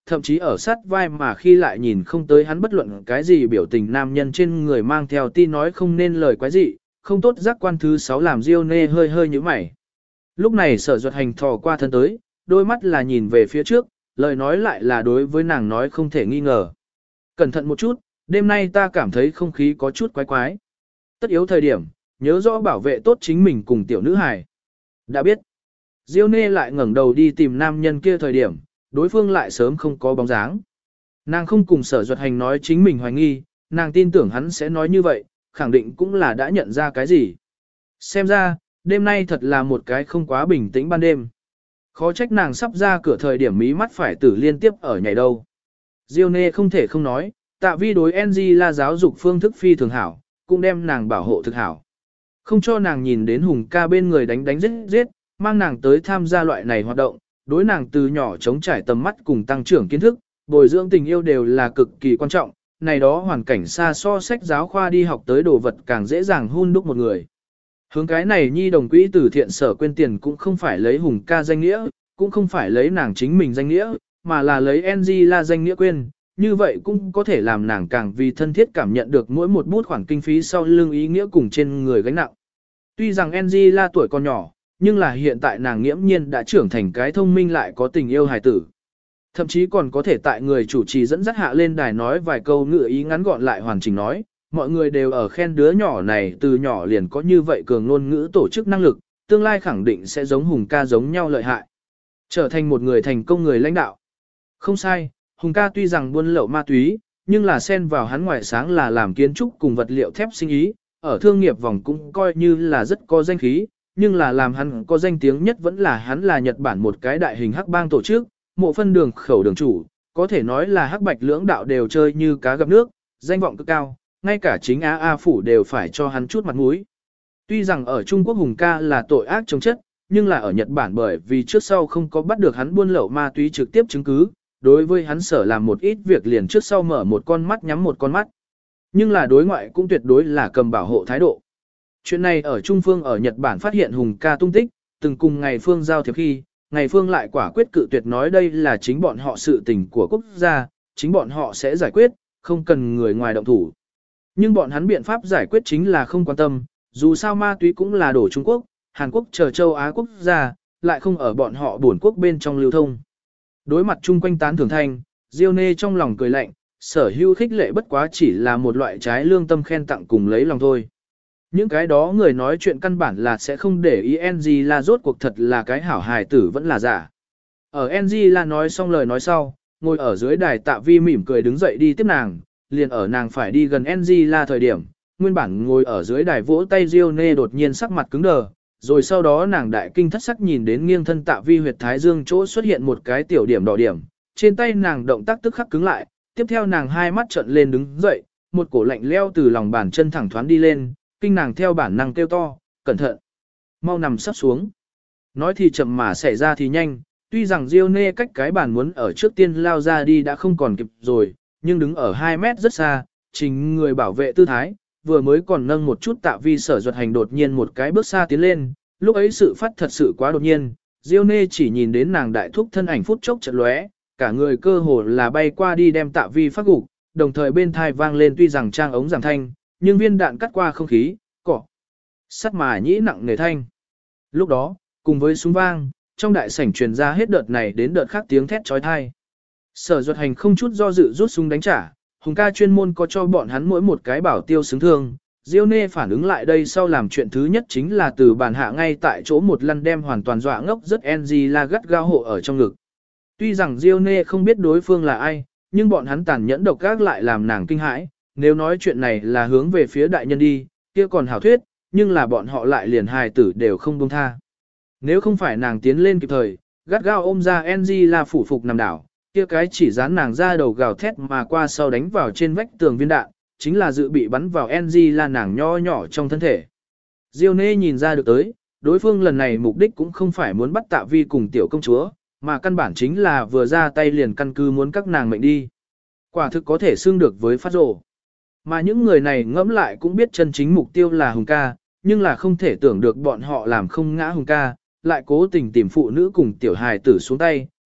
thậm chí ở sát vai mà khi lại nhìn không tới hắn bất luận cái gì biểu tình nam nhân trên người mang theo ti nói không nên lời quái gì, không tốt giác quan thứ 6 làm Diêu Nê hơi hơi như mày. Lúc này Sở Duật Hành thò qua thân tới, đôi mắt là nhìn về phía trước, lời nói lại là đối với nàng nói không thể nghi ngờ. Cẩn thận một chút, đêm nay ta cảm thấy không khí có chút quái quái. Tất yếu thời điểm, nhớ rõ bảo vệ tốt chính mình cùng tiểu nữ hài. Đã biết. Diêu Nê lại ngẩng đầu đi tìm nam nhân kia thời điểm, đối phương lại sớm không có bóng dáng. Nàng không cùng Sở Duật Hành nói chính mình hoài nghi, nàng tin tưởng hắn sẽ nói như vậy, khẳng định cũng là đã nhận ra cái gì. Xem ra, đêm nay thật là một cái không quá bình tĩnh ban đêm. Khó trách nàng sắp ra cửa thời điểm mí mắt phải tử liên tiếp ở nhảy đâu. Diêu Nê không thể không nói, Tạ Vi đối NG là giáo dục phương thức phi thường hảo, cũng đem nàng bảo hộ thực hảo. Không cho nàng nhìn đến Hùng ca bên người đánh đánh giết giết, mang nàng tới tham gia loại này hoạt động, đối nàng từ nhỏ chống trải tầm mắt cùng tăng trưởng kiến thức, bồi dưỡng tình yêu đều là cực kỳ quan trọng, này đó hoàn cảnh xa so sách giáo khoa đi học tới đồ vật càng dễ dàng hun đúc một người. Hướng cái này nhi đồng quỹ từ thiện sở quên tiền cũng không phải lấy Hùng ca danh nghĩa, cũng không phải lấy nàng chính mình danh nghĩa, mà là lấy NG là danh nghĩa quên, như vậy cũng có thể làm nàng càng vì thân thiết cảm nhận được mỗi một bút khoản kinh phí sau lưng ý nghĩa cùng trên người gánh nặng. Tuy rằng NG là tuổi còn nhỏ, nhưng là hiện tại nàng nghiễm nhiên đã trưởng thành cái thông minh lại có tình yêu hài tử. Thậm chí còn có thể tại người chủ trì dẫn dắt hạ lên đài nói vài câu ngữ ý ngắn gọn lại hoàn chỉnh nói, mọi người đều ở khen đứa nhỏ này từ nhỏ liền có như vậy cường ngôn ngữ tổ chức năng lực, tương lai khẳng định sẽ giống Hùng ca giống nhau lợi hại. Trở thành một người thành công người lãnh đạo. Không sai, Hùng ca tuy rằng buôn lậu ma túy, nhưng là xen vào hắn ngoại sáng là làm kiến trúc cùng vật liệu thép sinh ý, ở thương nghiệp vòng cũng coi như là rất có danh khí, nhưng là làm hắn có danh tiếng nhất vẫn là hắn là Nhật Bản một cái đại hình hắc bang tổ chức, mộ phân đường khẩu đường chủ, có thể nói là hắc bạch lưỡng đạo đều chơi như cá gặp nước, danh vọng cực cao, ngay cả chính A phủ đều phải cho hắn chút mặt mũi. Tuy rằng ở Trung Quốc Hùng ca là tội ác chống chất, nhưng là ở Nhật Bản bởi vì trước sau không có bắt được hắn buôn lậu ma túy trực tiếp chứng cứ, đối với hắn sở làm một ít việc liền trước sau mở một con mắt nhắm một con mắt. Nhưng là đối ngoại cũng tuyệt đối là cầm bảo hộ thái độ. Chuyện này ở Trung Phương ở Nhật Bản phát hiện Hùng ca tung tích, từng cùng ngày Phương giao thiệp khi, ngày Phương lại quả quyết cự tuyệt nói đây là chính bọn họ sự tình của quốc gia, chính bọn họ sẽ giải quyết, không cần người ngoài động thủ. Nhưng bọn hắn biện pháp giải quyết chính là không quan tâm, dù sao ma túy cũng là đổ Trung Quốc, Hàn Quốc chờ châu Á quốc gia, lại không ở bọn họ buồn quốc bên trong lưu thông. Đối mặt chung quanh tán thưởng thanh, Diêu Nê trong lòng cười lạnh, sở hữu khích lệ bất quá chỉ là một loại trái lương tâm khen tặng cùng lấy lòng thôi. Những cái đó người nói chuyện căn bản là sẽ không để ý NG là rốt cuộc thật là cái hảo hài tử vẫn là giả. Ở NG là nói xong lời nói sau, ngồi ở dưới đài Tạ Vi mỉm cười đứng dậy đi tiếp nàng, liền ở nàng phải đi gần NG là thời điểm, nguyên bản ngồi ở dưới đài vỗ tay Diêu Nê đột nhiên sắc mặt cứng đờ, rồi sau đó nàng đại kinh thất sắc nhìn đến nghiêng thân Tạ Vi huyệt thái dương chỗ xuất hiện một cái tiểu điểm đỏ điểm, trên tay nàng động tác tức khắc cứng lại, tiếp theo nàng hai mắt trợn lên đứng dậy, một cổ lạnh leo từ lòng bàn chân thẳng thoáng đi lên, kinh nàng theo bản năng kêu to, cẩn thận, mau nằm sắp xuống. Nói thì chậm mà xảy ra thì nhanh, tuy rằng Diêu Nê cách cái bàn muốn ở trước tiên lao ra đi đã không còn kịp rồi, nhưng đứng ở 2 mét rất xa, chính người bảo vệ tư thái, vừa mới còn nâng một chút Tạ Vi Sở Duật Hành đột nhiên một cái bước xa tiến lên, lúc ấy sự phát thật sự quá đột nhiên, Diêu Nê chỉ nhìn đến nàng đại thúc thân ảnh phút chốc chợt lóe, cả người cơ hồ là bay qua đi đem Tạ Vi phát gục, đồng thời bên thai vang lên tuy rằng trang ống giảm thanh, nhưng viên đạn cắt qua không khí, cỏ, sắt mà nhĩ nặng nề thanh. Lúc đó, cùng với súng vang, trong đại sảnh truyền ra hết đợt này đến đợt khác tiếng thét chói tai. Sở Duật Hành không chút do dự rút súng đánh trả, Hùng ca chuyên môn có cho bọn hắn mỗi một cái bảo tiêu xứng thương. Diêu Nê phản ứng lại đây sau làm chuyện thứ nhất chính là từ bàn hạ ngay tại chỗ một lăn đem hoàn toàn dọa ngốc rất NG là gắt gao hộ ở trong ngực. Tuy rằng Diêu Nê không biết đối phương là ai, nhưng bọn hắn tàn nhẫn độc ác lại làm nàng kinh hãi, nếu nói chuyện này là hướng về phía đại nhân đi, kia còn hảo thuyết, nhưng là bọn họ lại liền hài tử đều không buông tha. Nếu không phải nàng tiến lên kịp thời, gắt gao ôm ra NG là phủ phục nằm đảo, kia cái chỉ dán nàng ra đầu gào thét mà qua sau đánh vào trên vách tường viên đạn, chính là dự bị bắn vào NG là nàng nho nhỏ trong thân thể. Diêu Nê nhìn ra được tới, đối phương lần này mục đích cũng không phải muốn bắt Tạ Vi cùng tiểu công chúa, mà căn bản chính là vừa ra tay liền căn cứ muốn các nàng mệnh đi. Quả thực có thể xưng được với phát rồ. Mà những người này ngẫm lại cũng biết chân chính mục tiêu là Hùng ca, nhưng là không thể tưởng được bọn họ làm không ngã Hùng ca, lại cố tình tìm phụ nữ cùng tiểu hài tử xuống tay,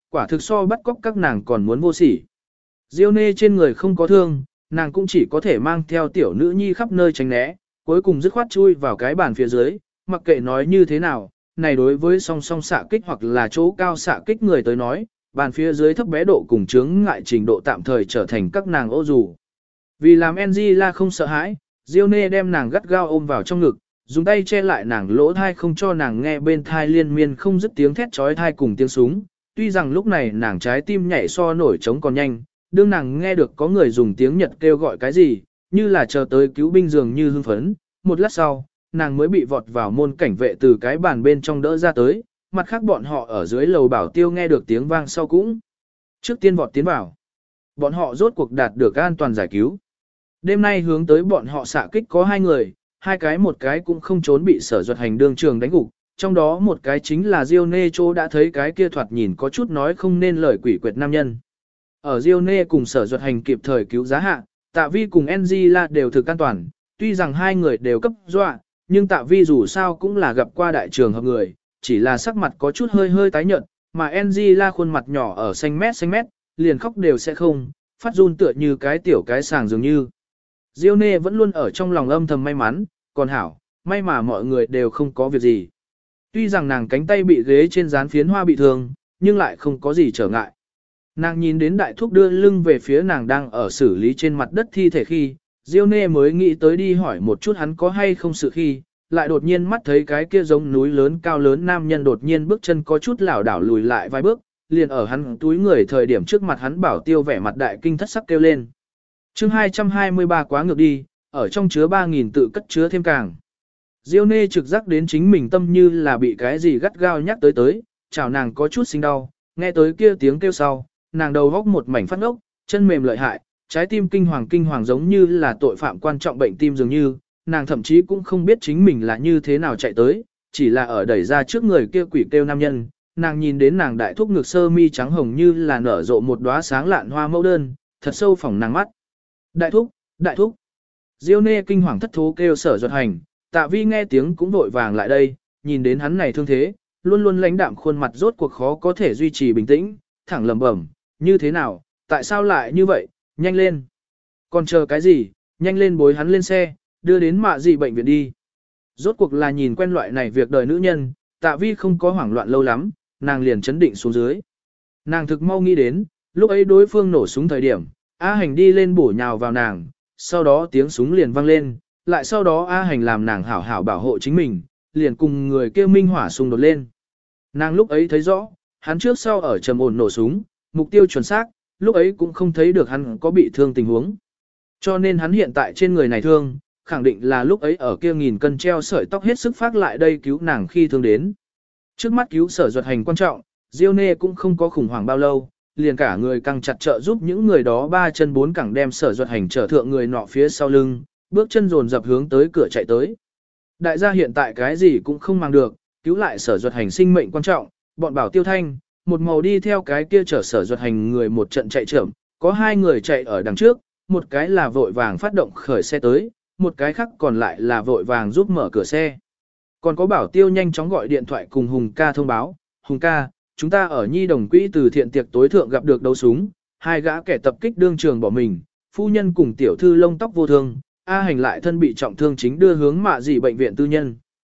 quả thực so bắt cóc các nàng còn muốn vô sỉ. Diêu nê trên người không có thương, nàng cũng chỉ có thể mang theo tiểu nữ nhi khắp nơi tránh né, cuối cùng dứt khoát chui vào cái bàn phía dưới, mặc kệ nói như thế nào, này đối với song song xạ kích hoặc là chỗ cao xạ kích người tới nói, bàn phía dưới thấp bé độ cùng chướng ngại trình độ tạm thời trở thành các nàng ô dù. Vì làm Angela không sợ hãi, Diêu nê đem nàng gắt gao ôm vào trong ngực, dùng tay che lại nàng lỗ thai không cho nàng nghe bên thai liên miên không dứt tiếng thét chói thai cùng tiếng súng. Tuy rằng lúc này nàng trái tim nhảy so nổi trống còn nhanh, đương nàng nghe được có người dùng tiếng Nhật kêu gọi cái gì, như là chờ tới cứu binh dường như hưng phấn. Một lát sau, nàng mới bị vọt vào môn cảnh vệ từ cái bàn bên trong đỡ ra tới, mặt khác bọn họ ở dưới lầu bảo tiêu nghe được tiếng vang sau cũng trước tiên vọt tiến vào. Bọn họ rốt cuộc đạt được an toàn giải cứu. Đêm nay hướng tới bọn họ xạ kích có 2 người, một cái cũng không trốn bị Sở Duật Hành đương trường đánh gục, trong đó một cái chính là Diêu Nê Chô đã thấy cái kia thoạt nhìn có chút nói không nên lời quỷ quyệt nam nhân. Ở Diêu Nê cùng Sở Duật Hành kịp thời cứu giá hạ, Tạ Vi cùng Angela đều thực an toàn, tuy rằng 2 người đều cấp dọa, nhưng Tạ Vi dù sao cũng là gặp qua đại trường hợp người, chỉ là sắc mặt có chút hơi hơi tái nhợt, mà Angela khuôn mặt nhỏ ở xanh mét, liền khóc đều sẽ không, phát run tựa như cái tiểu cái sàng dường như. Diêu Nê vẫn luôn ở trong lòng âm thầm may mắn, còn hảo, may mà mọi người đều không có việc gì. Tuy rằng nàng cánh tay bị ghế trên dán phiến hoa bị thương, nhưng lại không có gì trở ngại. Nàng nhìn đến đại thúc đưa lưng về phía nàng đang ở xử lý trên mặt đất thi thể khi, Diêu Nê mới nghĩ tới đi hỏi một chút hắn có hay không sự khi, lại đột nhiên mắt thấy cái kia giống núi lớn cao lớn nam nhân đột nhiên bước chân có chút lảo đảo lùi lại vài bước, liền ở hắn túi người thời điểm trước mặt hắn bảo tiêu vẻ mặt đại kinh thất sắc kêu lên. Chương 223 quá ngược đi, ở trong chứa 3.000 tự cất chứa thêm càng. Diêu Nê trực giác đến chính mình tâm như là bị cái gì gắt gao nhắc tới, chào nàng có chút sinh đau, nghe tới kia tiếng kêu sau, nàng đầu góc một mảnh phát ngốc, chân mềm lợi hại, trái tim kinh hoàng giống như là tội phạm quan trọng bệnh tim dường như, nàng thậm chí cũng không biết chính mình là như thế nào chạy tới, chỉ là ở đẩy ra trước người kia quỷ kêu nam nhân, nàng nhìn đến nàng đại thúc ngực sơ mi trắng hồng như là nở rộ một đóa sáng lạn hoa mẫu đơn, thật sâu phỏng nàng mắt. Đại thúc. Diêu Nê kinh hoàng thất thố kêu Sở Duật Hành, Tạ Vi nghe tiếng cũng vội vàng lại đây, nhìn đến hắn này thương thế, luôn luôn lãnh đạm khuôn mặt rốt cuộc khó có thể duy trì bình tĩnh, thẳng lẩm bẩm, như thế nào, tại sao lại như vậy, nhanh lên. Còn chờ cái gì, nhanh lên bối hắn lên xe, đưa đến mạ gì bệnh viện đi. Rốt cuộc là nhìn quen loại này việc đời nữ nhân, Tạ Vi không có hoảng loạn lâu lắm, nàng liền chấn định xuống dưới. Nàng thực mau nghĩ đến, lúc ấy đối phương nổ súng thời điểm, A Hành đi lên bổ nhào vào nàng, sau đó tiếng súng liền vang lên, lại sau đó A Hành làm nàng hảo hảo bảo hộ chính mình, liền cùng người kia minh hỏa xung đột lên. Nàng lúc ấy thấy rõ, hắn trước sau ở trầm ổn nổ súng, mục tiêu chuẩn xác, lúc ấy cũng không thấy được hắn có bị thương tình huống. Cho nên hắn hiện tại trên người này thương, khẳng định là lúc ấy ở kia 1000 cân treo sợi tóc hết sức phát lại đây cứu nàng khi thương đến. Trước mắt cứu Sở Duật Hành quan trọng, Diêu Nê cũng không có khủng hoảng bao lâu, liền cả người căng chặt trợ giúp những người đó 3 chân 4 cẳng đem Sở Duật Hành trở thượng người nọ phía sau lưng, bước chân dồn dập hướng tới cửa chạy tới. Đại gia hiện tại cái gì cũng không mang được, cứu lại Sở Duật Hành sinh mệnh quan trọng, bọn bảo tiêu thanh, một màu đi theo cái kia chở Sở Duật Hành người một trận chạy chậm, có 2 người chạy ở đằng trước, một cái là vội vàng phát động khởi xe tới, một cái khác còn lại là vội vàng giúp mở cửa xe. Còn có bảo tiêu nhanh chóng gọi điện thoại cùng Hùng ca thông báo, Hùng ca, chúng ta ở Nhi Đồng Quỹ từ thiện tiệc tối thượng gặp được đấu súng, 2 gã kẻ tập kích đương trường bỏ mình, phu nhân cùng tiểu thư lông tóc vô thương, A Hành lại thân bị trọng thương chính đưa hướng mạ dị bệnh viện tư nhân.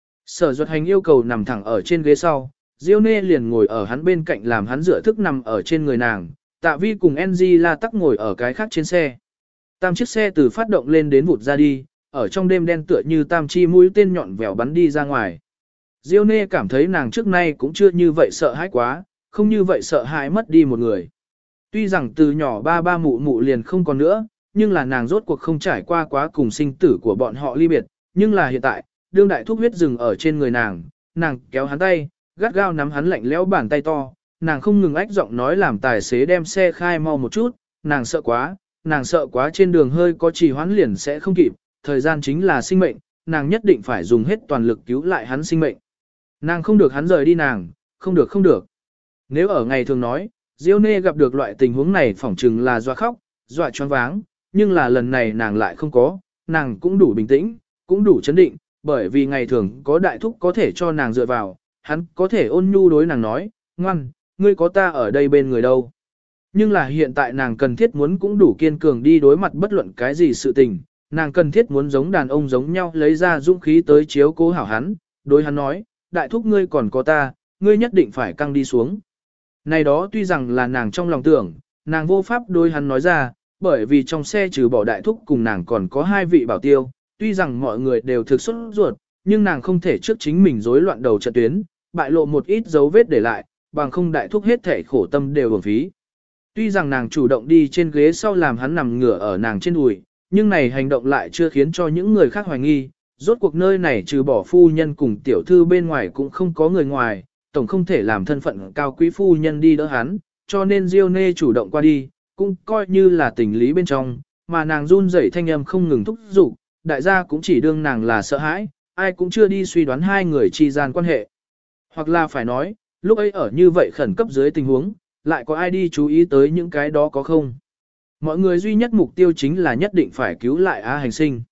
Sở Duật Hành yêu cầu nằm thẳng ở trên ghế sau, Diêu Nê liền ngồi ở hắn bên cạnh làm hắn dựa thức nằm ở trên người nàng, Tạ Vi cùng Angela tắc ngồi ở cái khác trên xe. Tam chiếc xe từ phát động lên đến vụt ra đi, ở trong đêm đen tựa như tam chi mũi tên nhọn vèo bắn đi ra ngoài. Diêu Nê cảm thấy nàng trước nay cũng chưa như vậy sợ hãi quá, không như vậy sợ hãi mất đi một người. Tuy rằng từ nhỏ ba mụ mụ liền không còn nữa, nhưng là nàng rốt cuộc không trải qua quá cùng sinh tử của bọn họ ly biệt, nhưng là hiện tại, đương đại thúc huyết dừng ở trên người nàng kéo hắn tay, gắt gao nắm hắn lạnh lẽo bàn tay to, nàng không ngừng ách giọng nói làm tài xế đem xe khai mau một chút, nàng sợ quá trên đường hơi có trì hoãn liền sẽ không kịp, thời gian chính là sinh mệnh, nàng nhất định phải dùng hết toàn lực cứu lại hắn sinh mệnh. Nàng không được hắn rời đi nàng, không được. Nếu ở ngày thường nói, Diêu Nê gặp được loại tình huống này phỏng chừng là dọa khóc, dọa choáng váng, nhưng là lần này nàng lại không có, nàng cũng đủ bình tĩnh, cũng đủ chấn định, bởi vì ngày thường có đại thúc có thể cho nàng dựa vào, hắn có thể ôn nhu đối nàng nói, ngoan, ngươi có ta ở đây bên người đâu. Nhưng là hiện tại nàng cần thiết muốn cũng đủ kiên cường đi đối mặt bất luận cái gì sự tình, nàng cần thiết muốn giống đàn ông giống nhau lấy ra dũng khí tới chiếu cố hảo hắn, đối hắn nói, đại thúc ngươi còn có ta, ngươi nhất định phải căng đi xuống. Này đó tuy rằng là nàng trong lòng tưởng, nàng vô pháp đối hắn nói ra, bởi vì trong xe trừ bỏ đại thúc cùng nàng còn có hai vị bảo tiêu, tuy rằng mọi người đều thực xuất ruột, nhưng nàng không thể trước chính mình rối loạn đầu trận tuyến, bại lộ một ít dấu vết để lại, bằng không đại thúc hết thể khổ tâm đều uổng phí. Tuy rằng nàng chủ động đi trên ghế sau làm hắn nằm ngửa ở nàng trên đùi, nhưng này hành động lại chưa khiến cho những người khác hoài nghi, rốt cuộc nơi này trừ bỏ phu nhân cùng tiểu thư bên ngoài cũng không có người ngoài, tổng không thể làm thân phận cao quý phu nhân đi đỡ hắn, cho nên Diêu Nê chủ động qua đi, cũng coi như là tình lý bên trong, mà nàng run rẩy thanh âm không ngừng thúc giục, đại gia cũng chỉ đương nàng là sợ hãi, ai cũng chưa đi suy đoán hai người chi gian quan hệ. Hoặc là phải nói, lúc ấy ở như vậy khẩn cấp dưới tình huống, lại có ai đi chú ý tới những cái đó có không? Mọi người duy nhất mục tiêu chính là nhất định phải cứu lại A Hành Sinh.